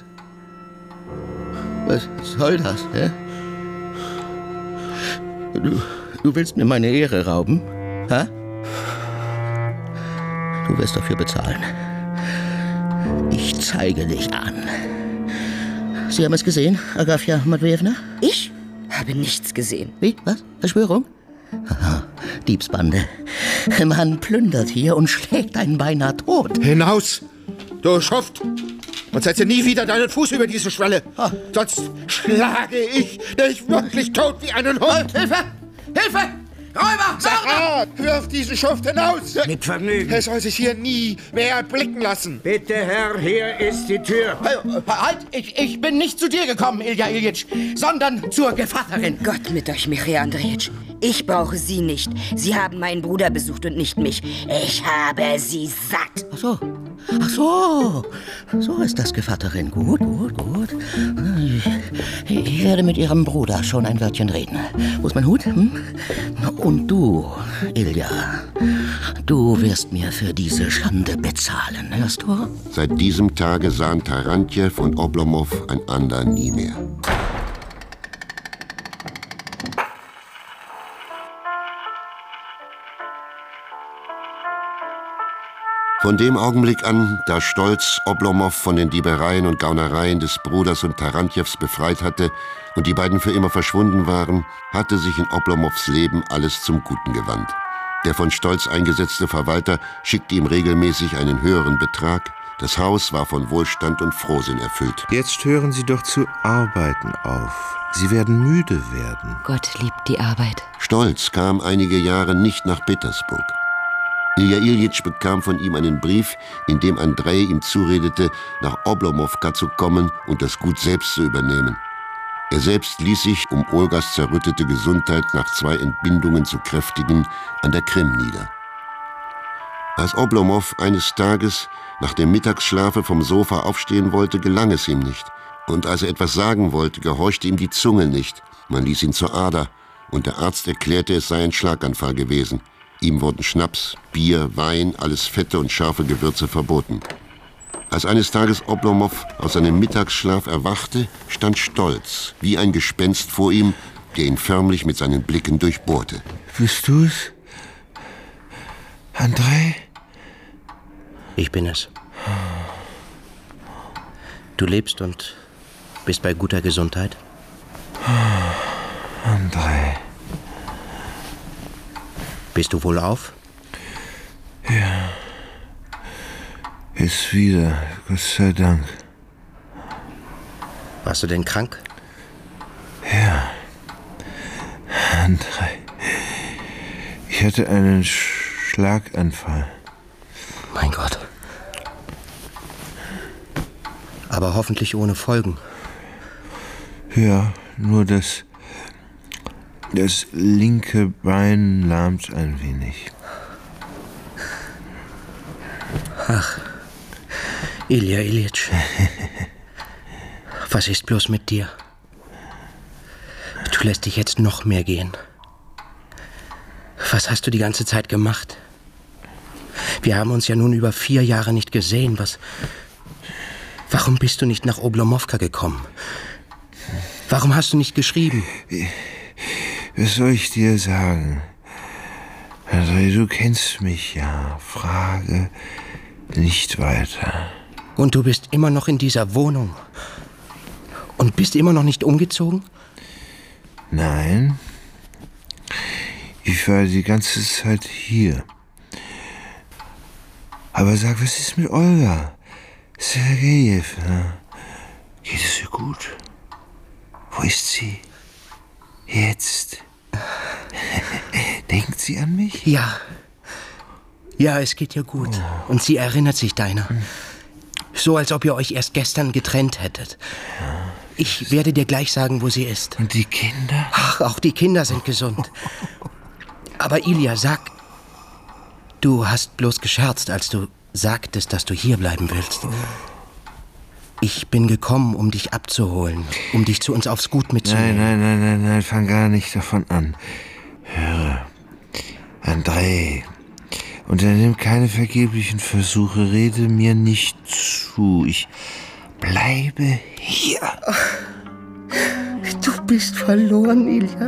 Was soll das, hä? Du, du willst mir meine Ehre rauben? Hä? Du wirst dafür bezahlen. Ich zeige dich an. Sie haben es gesehen, Agafja Matwejewna? Ich habe nichts gesehen. Wie? Was? Verschwörung? Aha, Diebsbande. Man plündert hier und schlägt einen beinahe tot. Hinaus, du Schuft! Und setze nie wieder deinen Fuß über diese Schwelle. Oh. Sonst schlage ich dich wirklich tot wie einen Hund. Hilfe! Hilfe! Räuber! Sarat! Wirf diesen Schuft hinaus! Mit Vergnügen. Er soll sich hier nie mehr blicken lassen. Bitte, Herr, hier ist die Tür. Halt! Ich, ich bin nicht zu dir gekommen, Ilja Iljitsch, sondern zur Gevatterin. Gott mit euch, Michail Andrejitsch. Ich brauche Sie nicht. Sie haben meinen Bruder besucht und nicht mich. Ich habe Sie satt. Ach so. Ach so. So ist das, Gevatterin. Gut, gut, gut. Ich, ich werde mit Ihrem Bruder schon ein Wörtchen reden. Wo ist mein Hut? Hm? Und du, Ilja, du wirst mir für diese Schande bezahlen, hörst du? Seit diesem Tage sahen Tarantjew und Oblomow einander nie mehr. Von dem Augenblick an, da Stolz Oblomow von den Diebereien und Gaunereien des Bruders und Tarantjews befreit hatte und die beiden für immer verschwunden waren, hatte sich in Oblomows Leben alles zum Guten gewandt. Der von Stolz eingesetzte Verwalter schickte ihm regelmäßig einen höheren Betrag. Das Haus war von Wohlstand und Frohsinn erfüllt. Jetzt hören Sie doch zu arbeiten auf. Sie werden müde werden. Gott liebt die Arbeit. Stolz kam einige Jahre nicht nach Petersburg. Ilja Iljitsch bekam von ihm einen Brief, in dem Andrei ihm zuredete, nach Oblomowka zu kommen und das Gut selbst zu übernehmen. Er selbst ließ sich, um Olgas zerrüttete Gesundheit nach zwei Entbindungen zu kräftigen, an der Krim nieder. Als Oblomow eines Tages nach dem Mittagsschlafe vom Sofa aufstehen wollte, gelang es ihm nicht. Und als er etwas sagen wollte, gehorchte ihm die Zunge nicht. Man ließ ihn zur Ader, und der Arzt erklärte, es sei ein Schlaganfall gewesen. Ihm wurden Schnaps, Bier, Wein, alles fette und scharfe Gewürze verboten. Als eines Tages Oblomow aus seinem Mittagsschlaf erwachte, stand Stolz, wie ein Gespenst vor ihm, der ihn förmlich mit seinen Blicken durchbohrte. Bist du's? Andrei? Ich bin es. Du lebst und bist bei guter Gesundheit? Andrei. Bist du wohlauf? Ja. Ist wieder, Gott sei Dank. Warst du denn krank? Ja. Andrei. Ich hatte einen Schlaganfall. Mein Gott. Aber hoffentlich ohne Folgen. Ja, nur das, das linke Bein lahmt ein wenig. Ach, Ilja Iljitsch. Was ist bloß mit dir? Du lässt dich jetzt noch mehr gehen. Was hast du die ganze Zeit gemacht? Wir haben uns ja nun über vier Jahre nicht gesehen. Was... Warum bist du nicht nach Oblomowka gekommen? Warum hast du nicht geschrieben? Was soll ich dir sagen? Andrei, du kennst mich ja. Frage nicht weiter. Und du bist immer noch in dieser Wohnung? Und bist immer noch nicht umgezogen? Nein. Ich war die ganze Zeit hier. Aber sag, was ist mit Olga? Sergejewna, geht es ihr gut? Wo ist sie? Jetzt? Denkt sie an mich? Ja. Ja, es geht ihr gut. Oh. Und sie erinnert sich deiner. So, als ob ihr euch erst gestern getrennt hättet. Ich werde dir gleich sagen, wo sie ist. Und die Kinder? Ach, auch die Kinder sind gesund. Aber Ilja, sag, du hast bloß gescherzt, als du sagtest, dass du hier bleiben willst. Ich bin gekommen, um dich abzuholen, um dich zu uns aufs Gut mitzunehmen. Nein, nein, nein, nein, nein, fang gar nicht davon an. Höre, Andrei, unternimm keine vergeblichen Versuche, rede mir nicht zu. Ich bleibe hier. Du bist verloren, Ilja.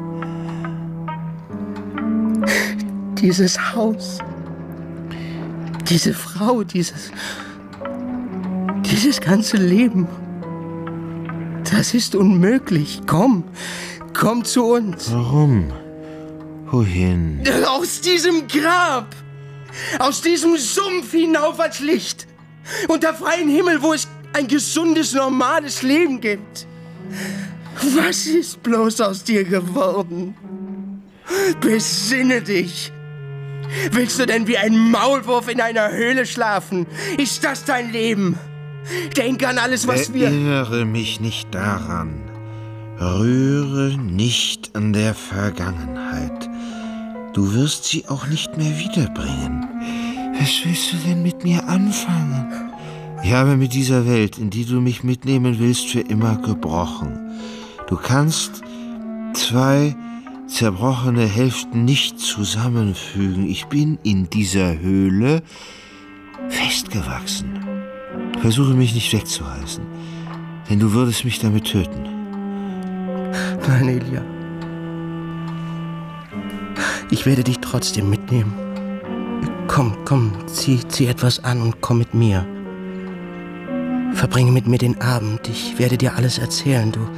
Dieses Haus, diese Frau, dieses, dieses ganze Leben, das ist unmöglich. Komm, komm zu uns. Warum? Wohin? Aus diesem Grab, aus diesem Sumpf hinauf als Licht, unter freiem Himmel, wo es ein gesundes, normales Leben gibt. Was ist bloß aus dir geworden? Besinne dich. Willst du denn wie ein Maulwurf in einer Höhle schlafen? Ist das dein Leben? Denk an alles, was wir... Erinnere mich nicht daran. Rühre nicht an der Vergangenheit. Du wirst sie auch nicht mehr wiederbringen. Was willst du denn mit mir anfangen? Ich habe mit dieser Welt, in die du mich mitnehmen willst, für immer gebrochen. Du kannst zwei zerbrochene Hälften nicht zusammenfügen. Ich bin in dieser Höhle festgewachsen. Versuche mich nicht wegzureißen, denn du würdest mich damit töten. Nein, Ilja. Ich werde dich trotzdem mitnehmen. Komm, komm, zieh, zieh etwas an und komm mit mir. Verbringe mit mir den Abend. Ich werde dir alles erzählen, du.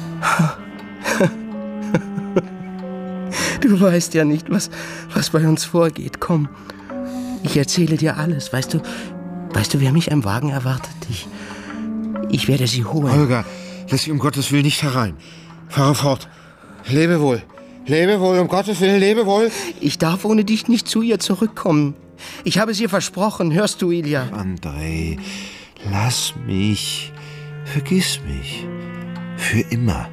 Du weißt ja nicht, was, was bei uns vorgeht. Komm, ich erzähle dir alles. Weißt du, weißt du, wer mich am Wagen erwartet? Ich, ich werde sie holen. Olga, lass sie um Gottes Willen nicht herein. Fahre fort. Lebe wohl. Lebe wohl, um Gottes Willen, lebe wohl. Ich darf ohne dich nicht zu ihr zurückkommen. Ich habe es ihr versprochen. Hörst du, Ilja? Andrei, lass mich. Vergiss mich. Für immer.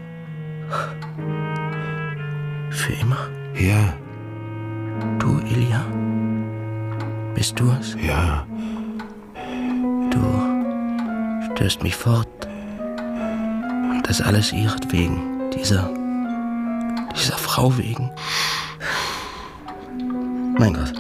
Für immer? Ja. Du, Ilja? Bist du es? Ja. Du stößt mich fort. Und das alles ihretwegen. Dieser... dieser Frau wegen. Mein Gott.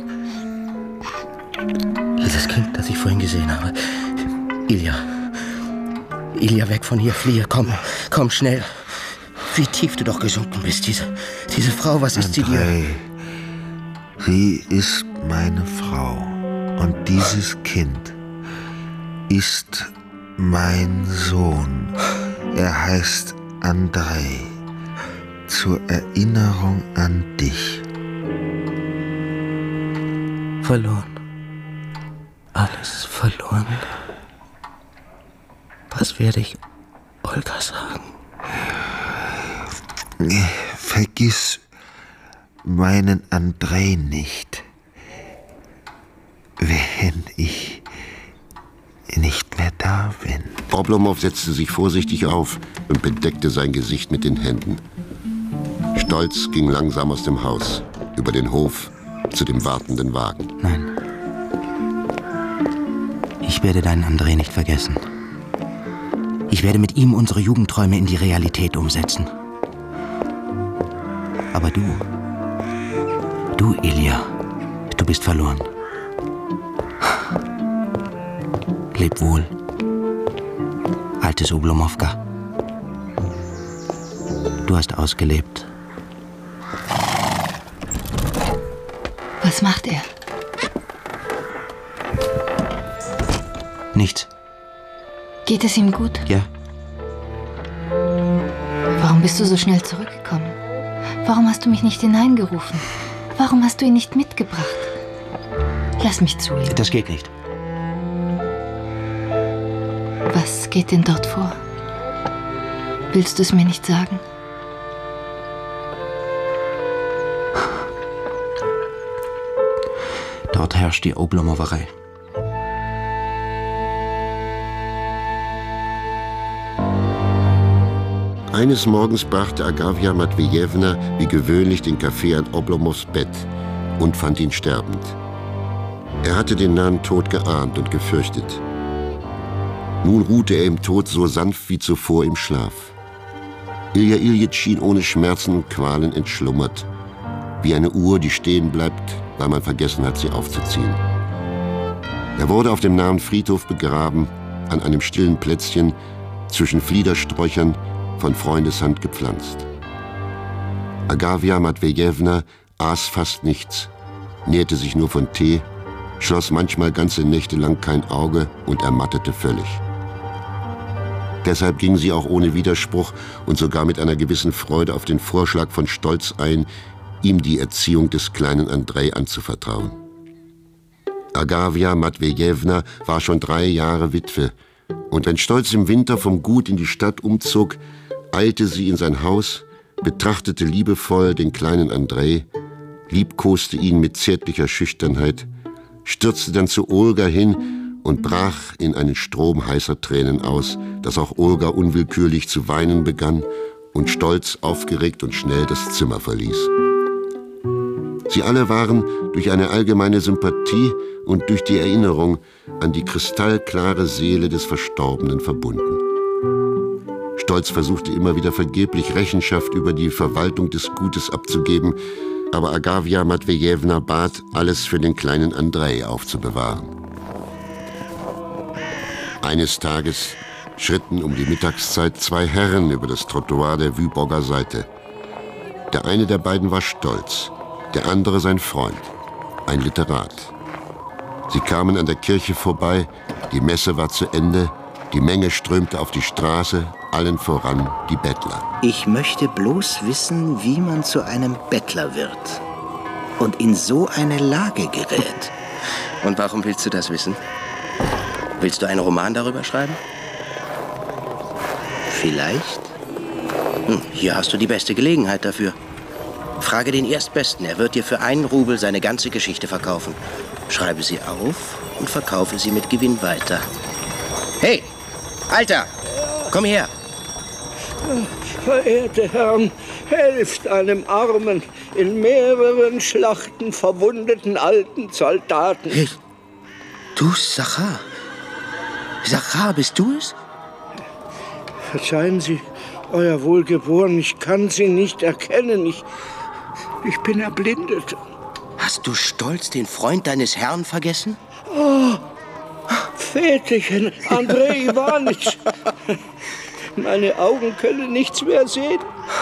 Dieses Kind, das ich vorhin gesehen habe. Ilja. Ilja, weg von hier, fliehe. Komm, komm, schnell. Wie tief du doch gesunken bist. Diese, diese Frau, was ist sie dir? Sie ist meine Frau. Und dieses Kind ist mein Sohn. Er heißt Andrei. Zur Erinnerung an dich. Verloren. Alles verloren. Was werde ich Olga sagen? Vergiss meinen Andrei nicht, wenn ich nicht mehr da bin. Oblomov setzte sich vorsichtig auf und bedeckte sein Gesicht mit den Händen. Stolz ging langsam aus dem Haus, über den Hof, zu dem wartenden Wagen. Nein. Ich werde deinen Andrei nicht vergessen. Ich werde mit ihm unsere Jugendträume in die Realität umsetzen. Aber du, du, Ilja, du bist verloren. Leb wohl, altes Oblomowka. Du hast ausgelebt. Was macht er? Nichts. Geht es ihm gut? Ja. Warum bist du so schnell zurückgekommen? Warum hast du mich nicht hineingerufen? Warum hast du ihn nicht mitgebracht? Lass mich zu ihm. Das geht nicht. Was geht denn dort vor? Willst du es mir nicht sagen? Dort herrscht die Oblomowerei. Eines Morgens brachte Agafja Matwejewna wie gewöhnlich den Kaffee an Oblomows Bett und fand ihn sterbend. Er hatte den nahen Tod geahnt und gefürchtet. Nun ruhte er im Tod so sanft wie zuvor im Schlaf. Ilja Iljitsch schien ohne Schmerzen und Qualen entschlummert, wie eine Uhr, die stehen bleibt, weil man vergessen hat, sie aufzuziehen. Er wurde auf dem nahen Friedhof begraben, an einem stillen Plätzchen zwischen Fliedersträuchern, von Freundeshand gepflanzt. Agafja Matwejewna aß fast nichts, nährte sich nur von Tee, schloss manchmal ganze Nächte lang kein Auge und ermattete völlig. Deshalb ging sie auch ohne Widerspruch und sogar mit einer gewissen Freude auf den Vorschlag von Stolz ein, ihm die Erziehung des kleinen Andrei anzuvertrauen. Agafja Matwejewna war schon drei Jahre Witwe, und wenn Stolz im Winter vom Gut in die Stadt umzog, eilte sie in sein Haus, betrachtete liebevoll den kleinen Andrei, liebkoste ihn mit zärtlicher Schüchternheit, stürzte dann zu Olga hin und brach in einen Strom heißer Tränen aus, dass auch Olga unwillkürlich zu weinen begann und Stolz aufgeregt und schnell das Zimmer verließ. Sie alle waren durch eine allgemeine Sympathie und durch die Erinnerung an die kristallklare Seele des Verstorbenen verbunden. Stolz versuchte immer wieder vergeblich Rechenschaft über die Verwaltung des Gutes abzugeben, aber Agafja Matwejewna bat, alles für den kleinen Andrei aufzubewahren. Eines Tages schritten um die Mittagszeit zwei Herren über das Trottoir der Wyborger Seite. Der eine der beiden war Stolz, der andere sein Freund, ein Literat. Sie kamen an der Kirche vorbei, die Messe war zu Ende, die Menge strömte auf die Straße, allen voran die Bettler. Ich möchte bloß wissen, wie man zu einem Bettler wird und in so eine Lage gerät. Und warum willst du das wissen? Willst du einen Roman darüber schreiben? Vielleicht. Hm, hier hast du die beste Gelegenheit dafür. Frage den Erstbesten, er wird dir für einen Rubel seine ganze Geschichte verkaufen. Schreibe sie auf und verkaufe sie mit Gewinn weiter. Hey, Alter, komm her. Verehrte Herren, helft einem armen, in mehreren Schlachten verwundeten alten Soldaten. Hey, du, Sachar. Sachar, bist du es? Verzeihen Sie, Euer Wohlgeboren, ich kann Sie nicht erkennen. Ich, ich bin erblindet. Hast du stolz den Freund deines Herrn vergessen? Oh, Väterchen, Andrej Iwanitsch. Meine Augen können nichts mehr sehen.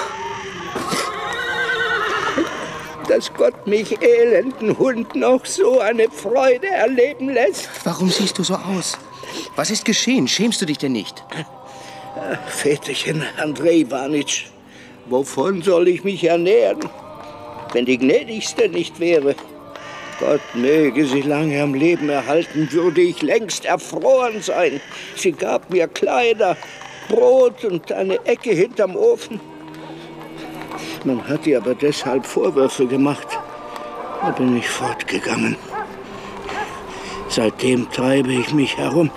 Dass Gott mich elenden Hund noch so eine Freude erleben lässt. Warum siehst du so aus? Was ist geschehen? Schämst du dich denn nicht? Väterchen, Andrej Iwanitsch, wovon soll ich mich ernähren, wenn die Gnädigste nicht wäre? Gott möge sie lange am Leben erhalten, würde ich längst erfroren sein. Sie gab mir Kleider, Brot und eine Ecke hinterm Ofen. Man hat ihr aber deshalb Vorwürfe gemacht. Da bin ich fortgegangen. Seitdem treibe ich mich herum.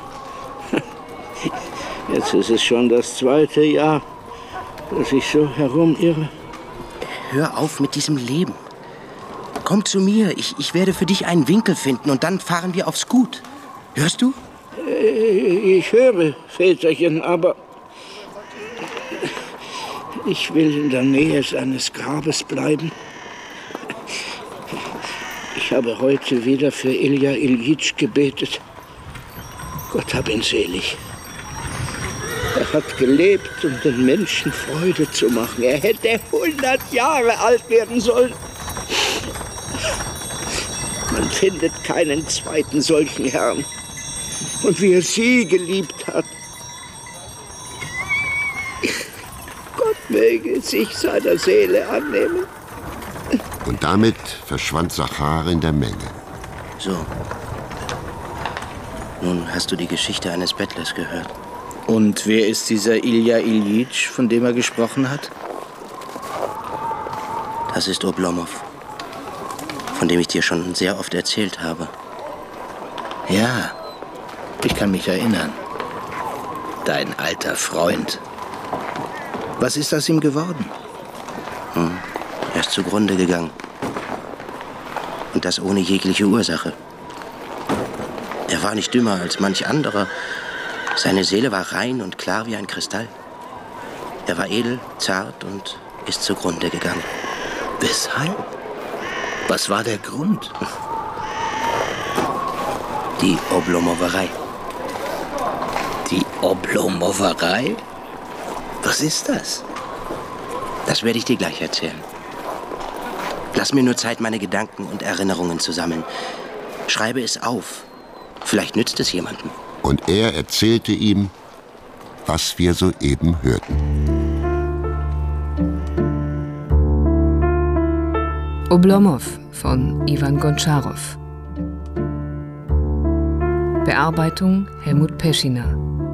Jetzt ist es schon das zweite Jahr, dass ich so herumirre. Hör auf mit diesem Leben. Komm zu mir, ich, ich werde für dich einen Winkel finden und dann fahren wir aufs Gut. Hörst du? Ich höre, Väterchen, aber ich will in der Nähe seines Grabes bleiben. Ich habe heute wieder für Ilja Iljitsch gebetet. Gott hab ihn selig. Er hat gelebt, um den Menschen Freude zu machen. Er hätte hundert Jahre alt werden sollen. Man findet keinen zweiten solchen Herrn. Und wie er sie geliebt hat. Gott möge sich seiner Seele annehmen. Und damit verschwand Sachar in der Menge. So. Nun hast du die Geschichte eines Bettlers gehört. Und wer ist dieser Ilja Iljitsch, von dem er gesprochen hat? Das ist Oblomov, von dem ich dir schon sehr oft erzählt habe. Ja, ich kann mich erinnern. Dein alter Freund. Was ist aus ihm geworden? Hm, er ist zugrunde gegangen. Und das ohne jegliche Ursache. Er war nicht dümmer als manch anderer. Seine Seele war rein und klar wie ein Kristall. Er war edel, zart und ist zugrunde gegangen. Weshalb? Was war der Grund? Die Oblomowerei. Die Oblomowerei? Was ist das? Das werde ich dir gleich erzählen. Lass mir nur Zeit, meine Gedanken und Erinnerungen zu sammeln. Schreibe es auf. Vielleicht nützt es jemandem. Und er erzählte ihm, was wir soeben hörten. Oblomov von Iwan Gontscharow. Bearbeitung Helmut Peschiner.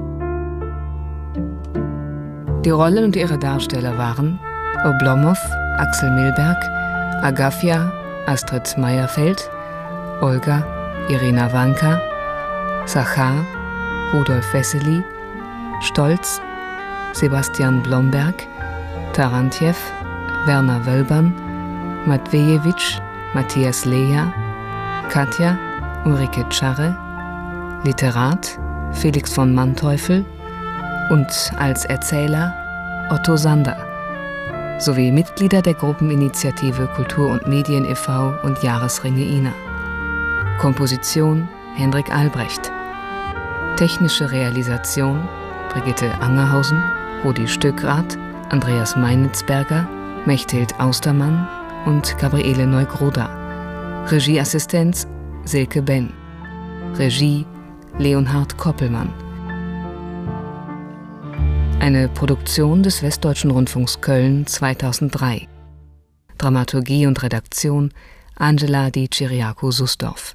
Die Rollen und ihre Darsteller waren Oblomov, Axel Milberg, Agafja, Astrid Meyerfeld, Olga, Irina Wanka, Sachar, Rudolf Wessely, Stolz, Sebastian Blomberg, Tarantjew, Werner Wölbern, Matwejewitsch, Matthias Leja, Katja, Ulrike Czarre, Literat, Felix von Manteuffel und als Erzähler Otto Sander, sowie Mitglieder der Gruppeninitiative Kultur und Medien e V und Jahresringe I N A. Komposition Hendrik Albrecht. Technische Realisation Brigitte Angerhausen, Rudi Stöckrath, Andreas Meinitzberger, Mechthild Austermann und Gabriele Neugroda. Regieassistenz Silke Benn. Regie Leonhard Koppelmann. Eine Produktion des Westdeutschen Rundfunks Köln zweitausenddrei. Dramaturgie und Redaktion Angela Di Ciriaco-Susdorf.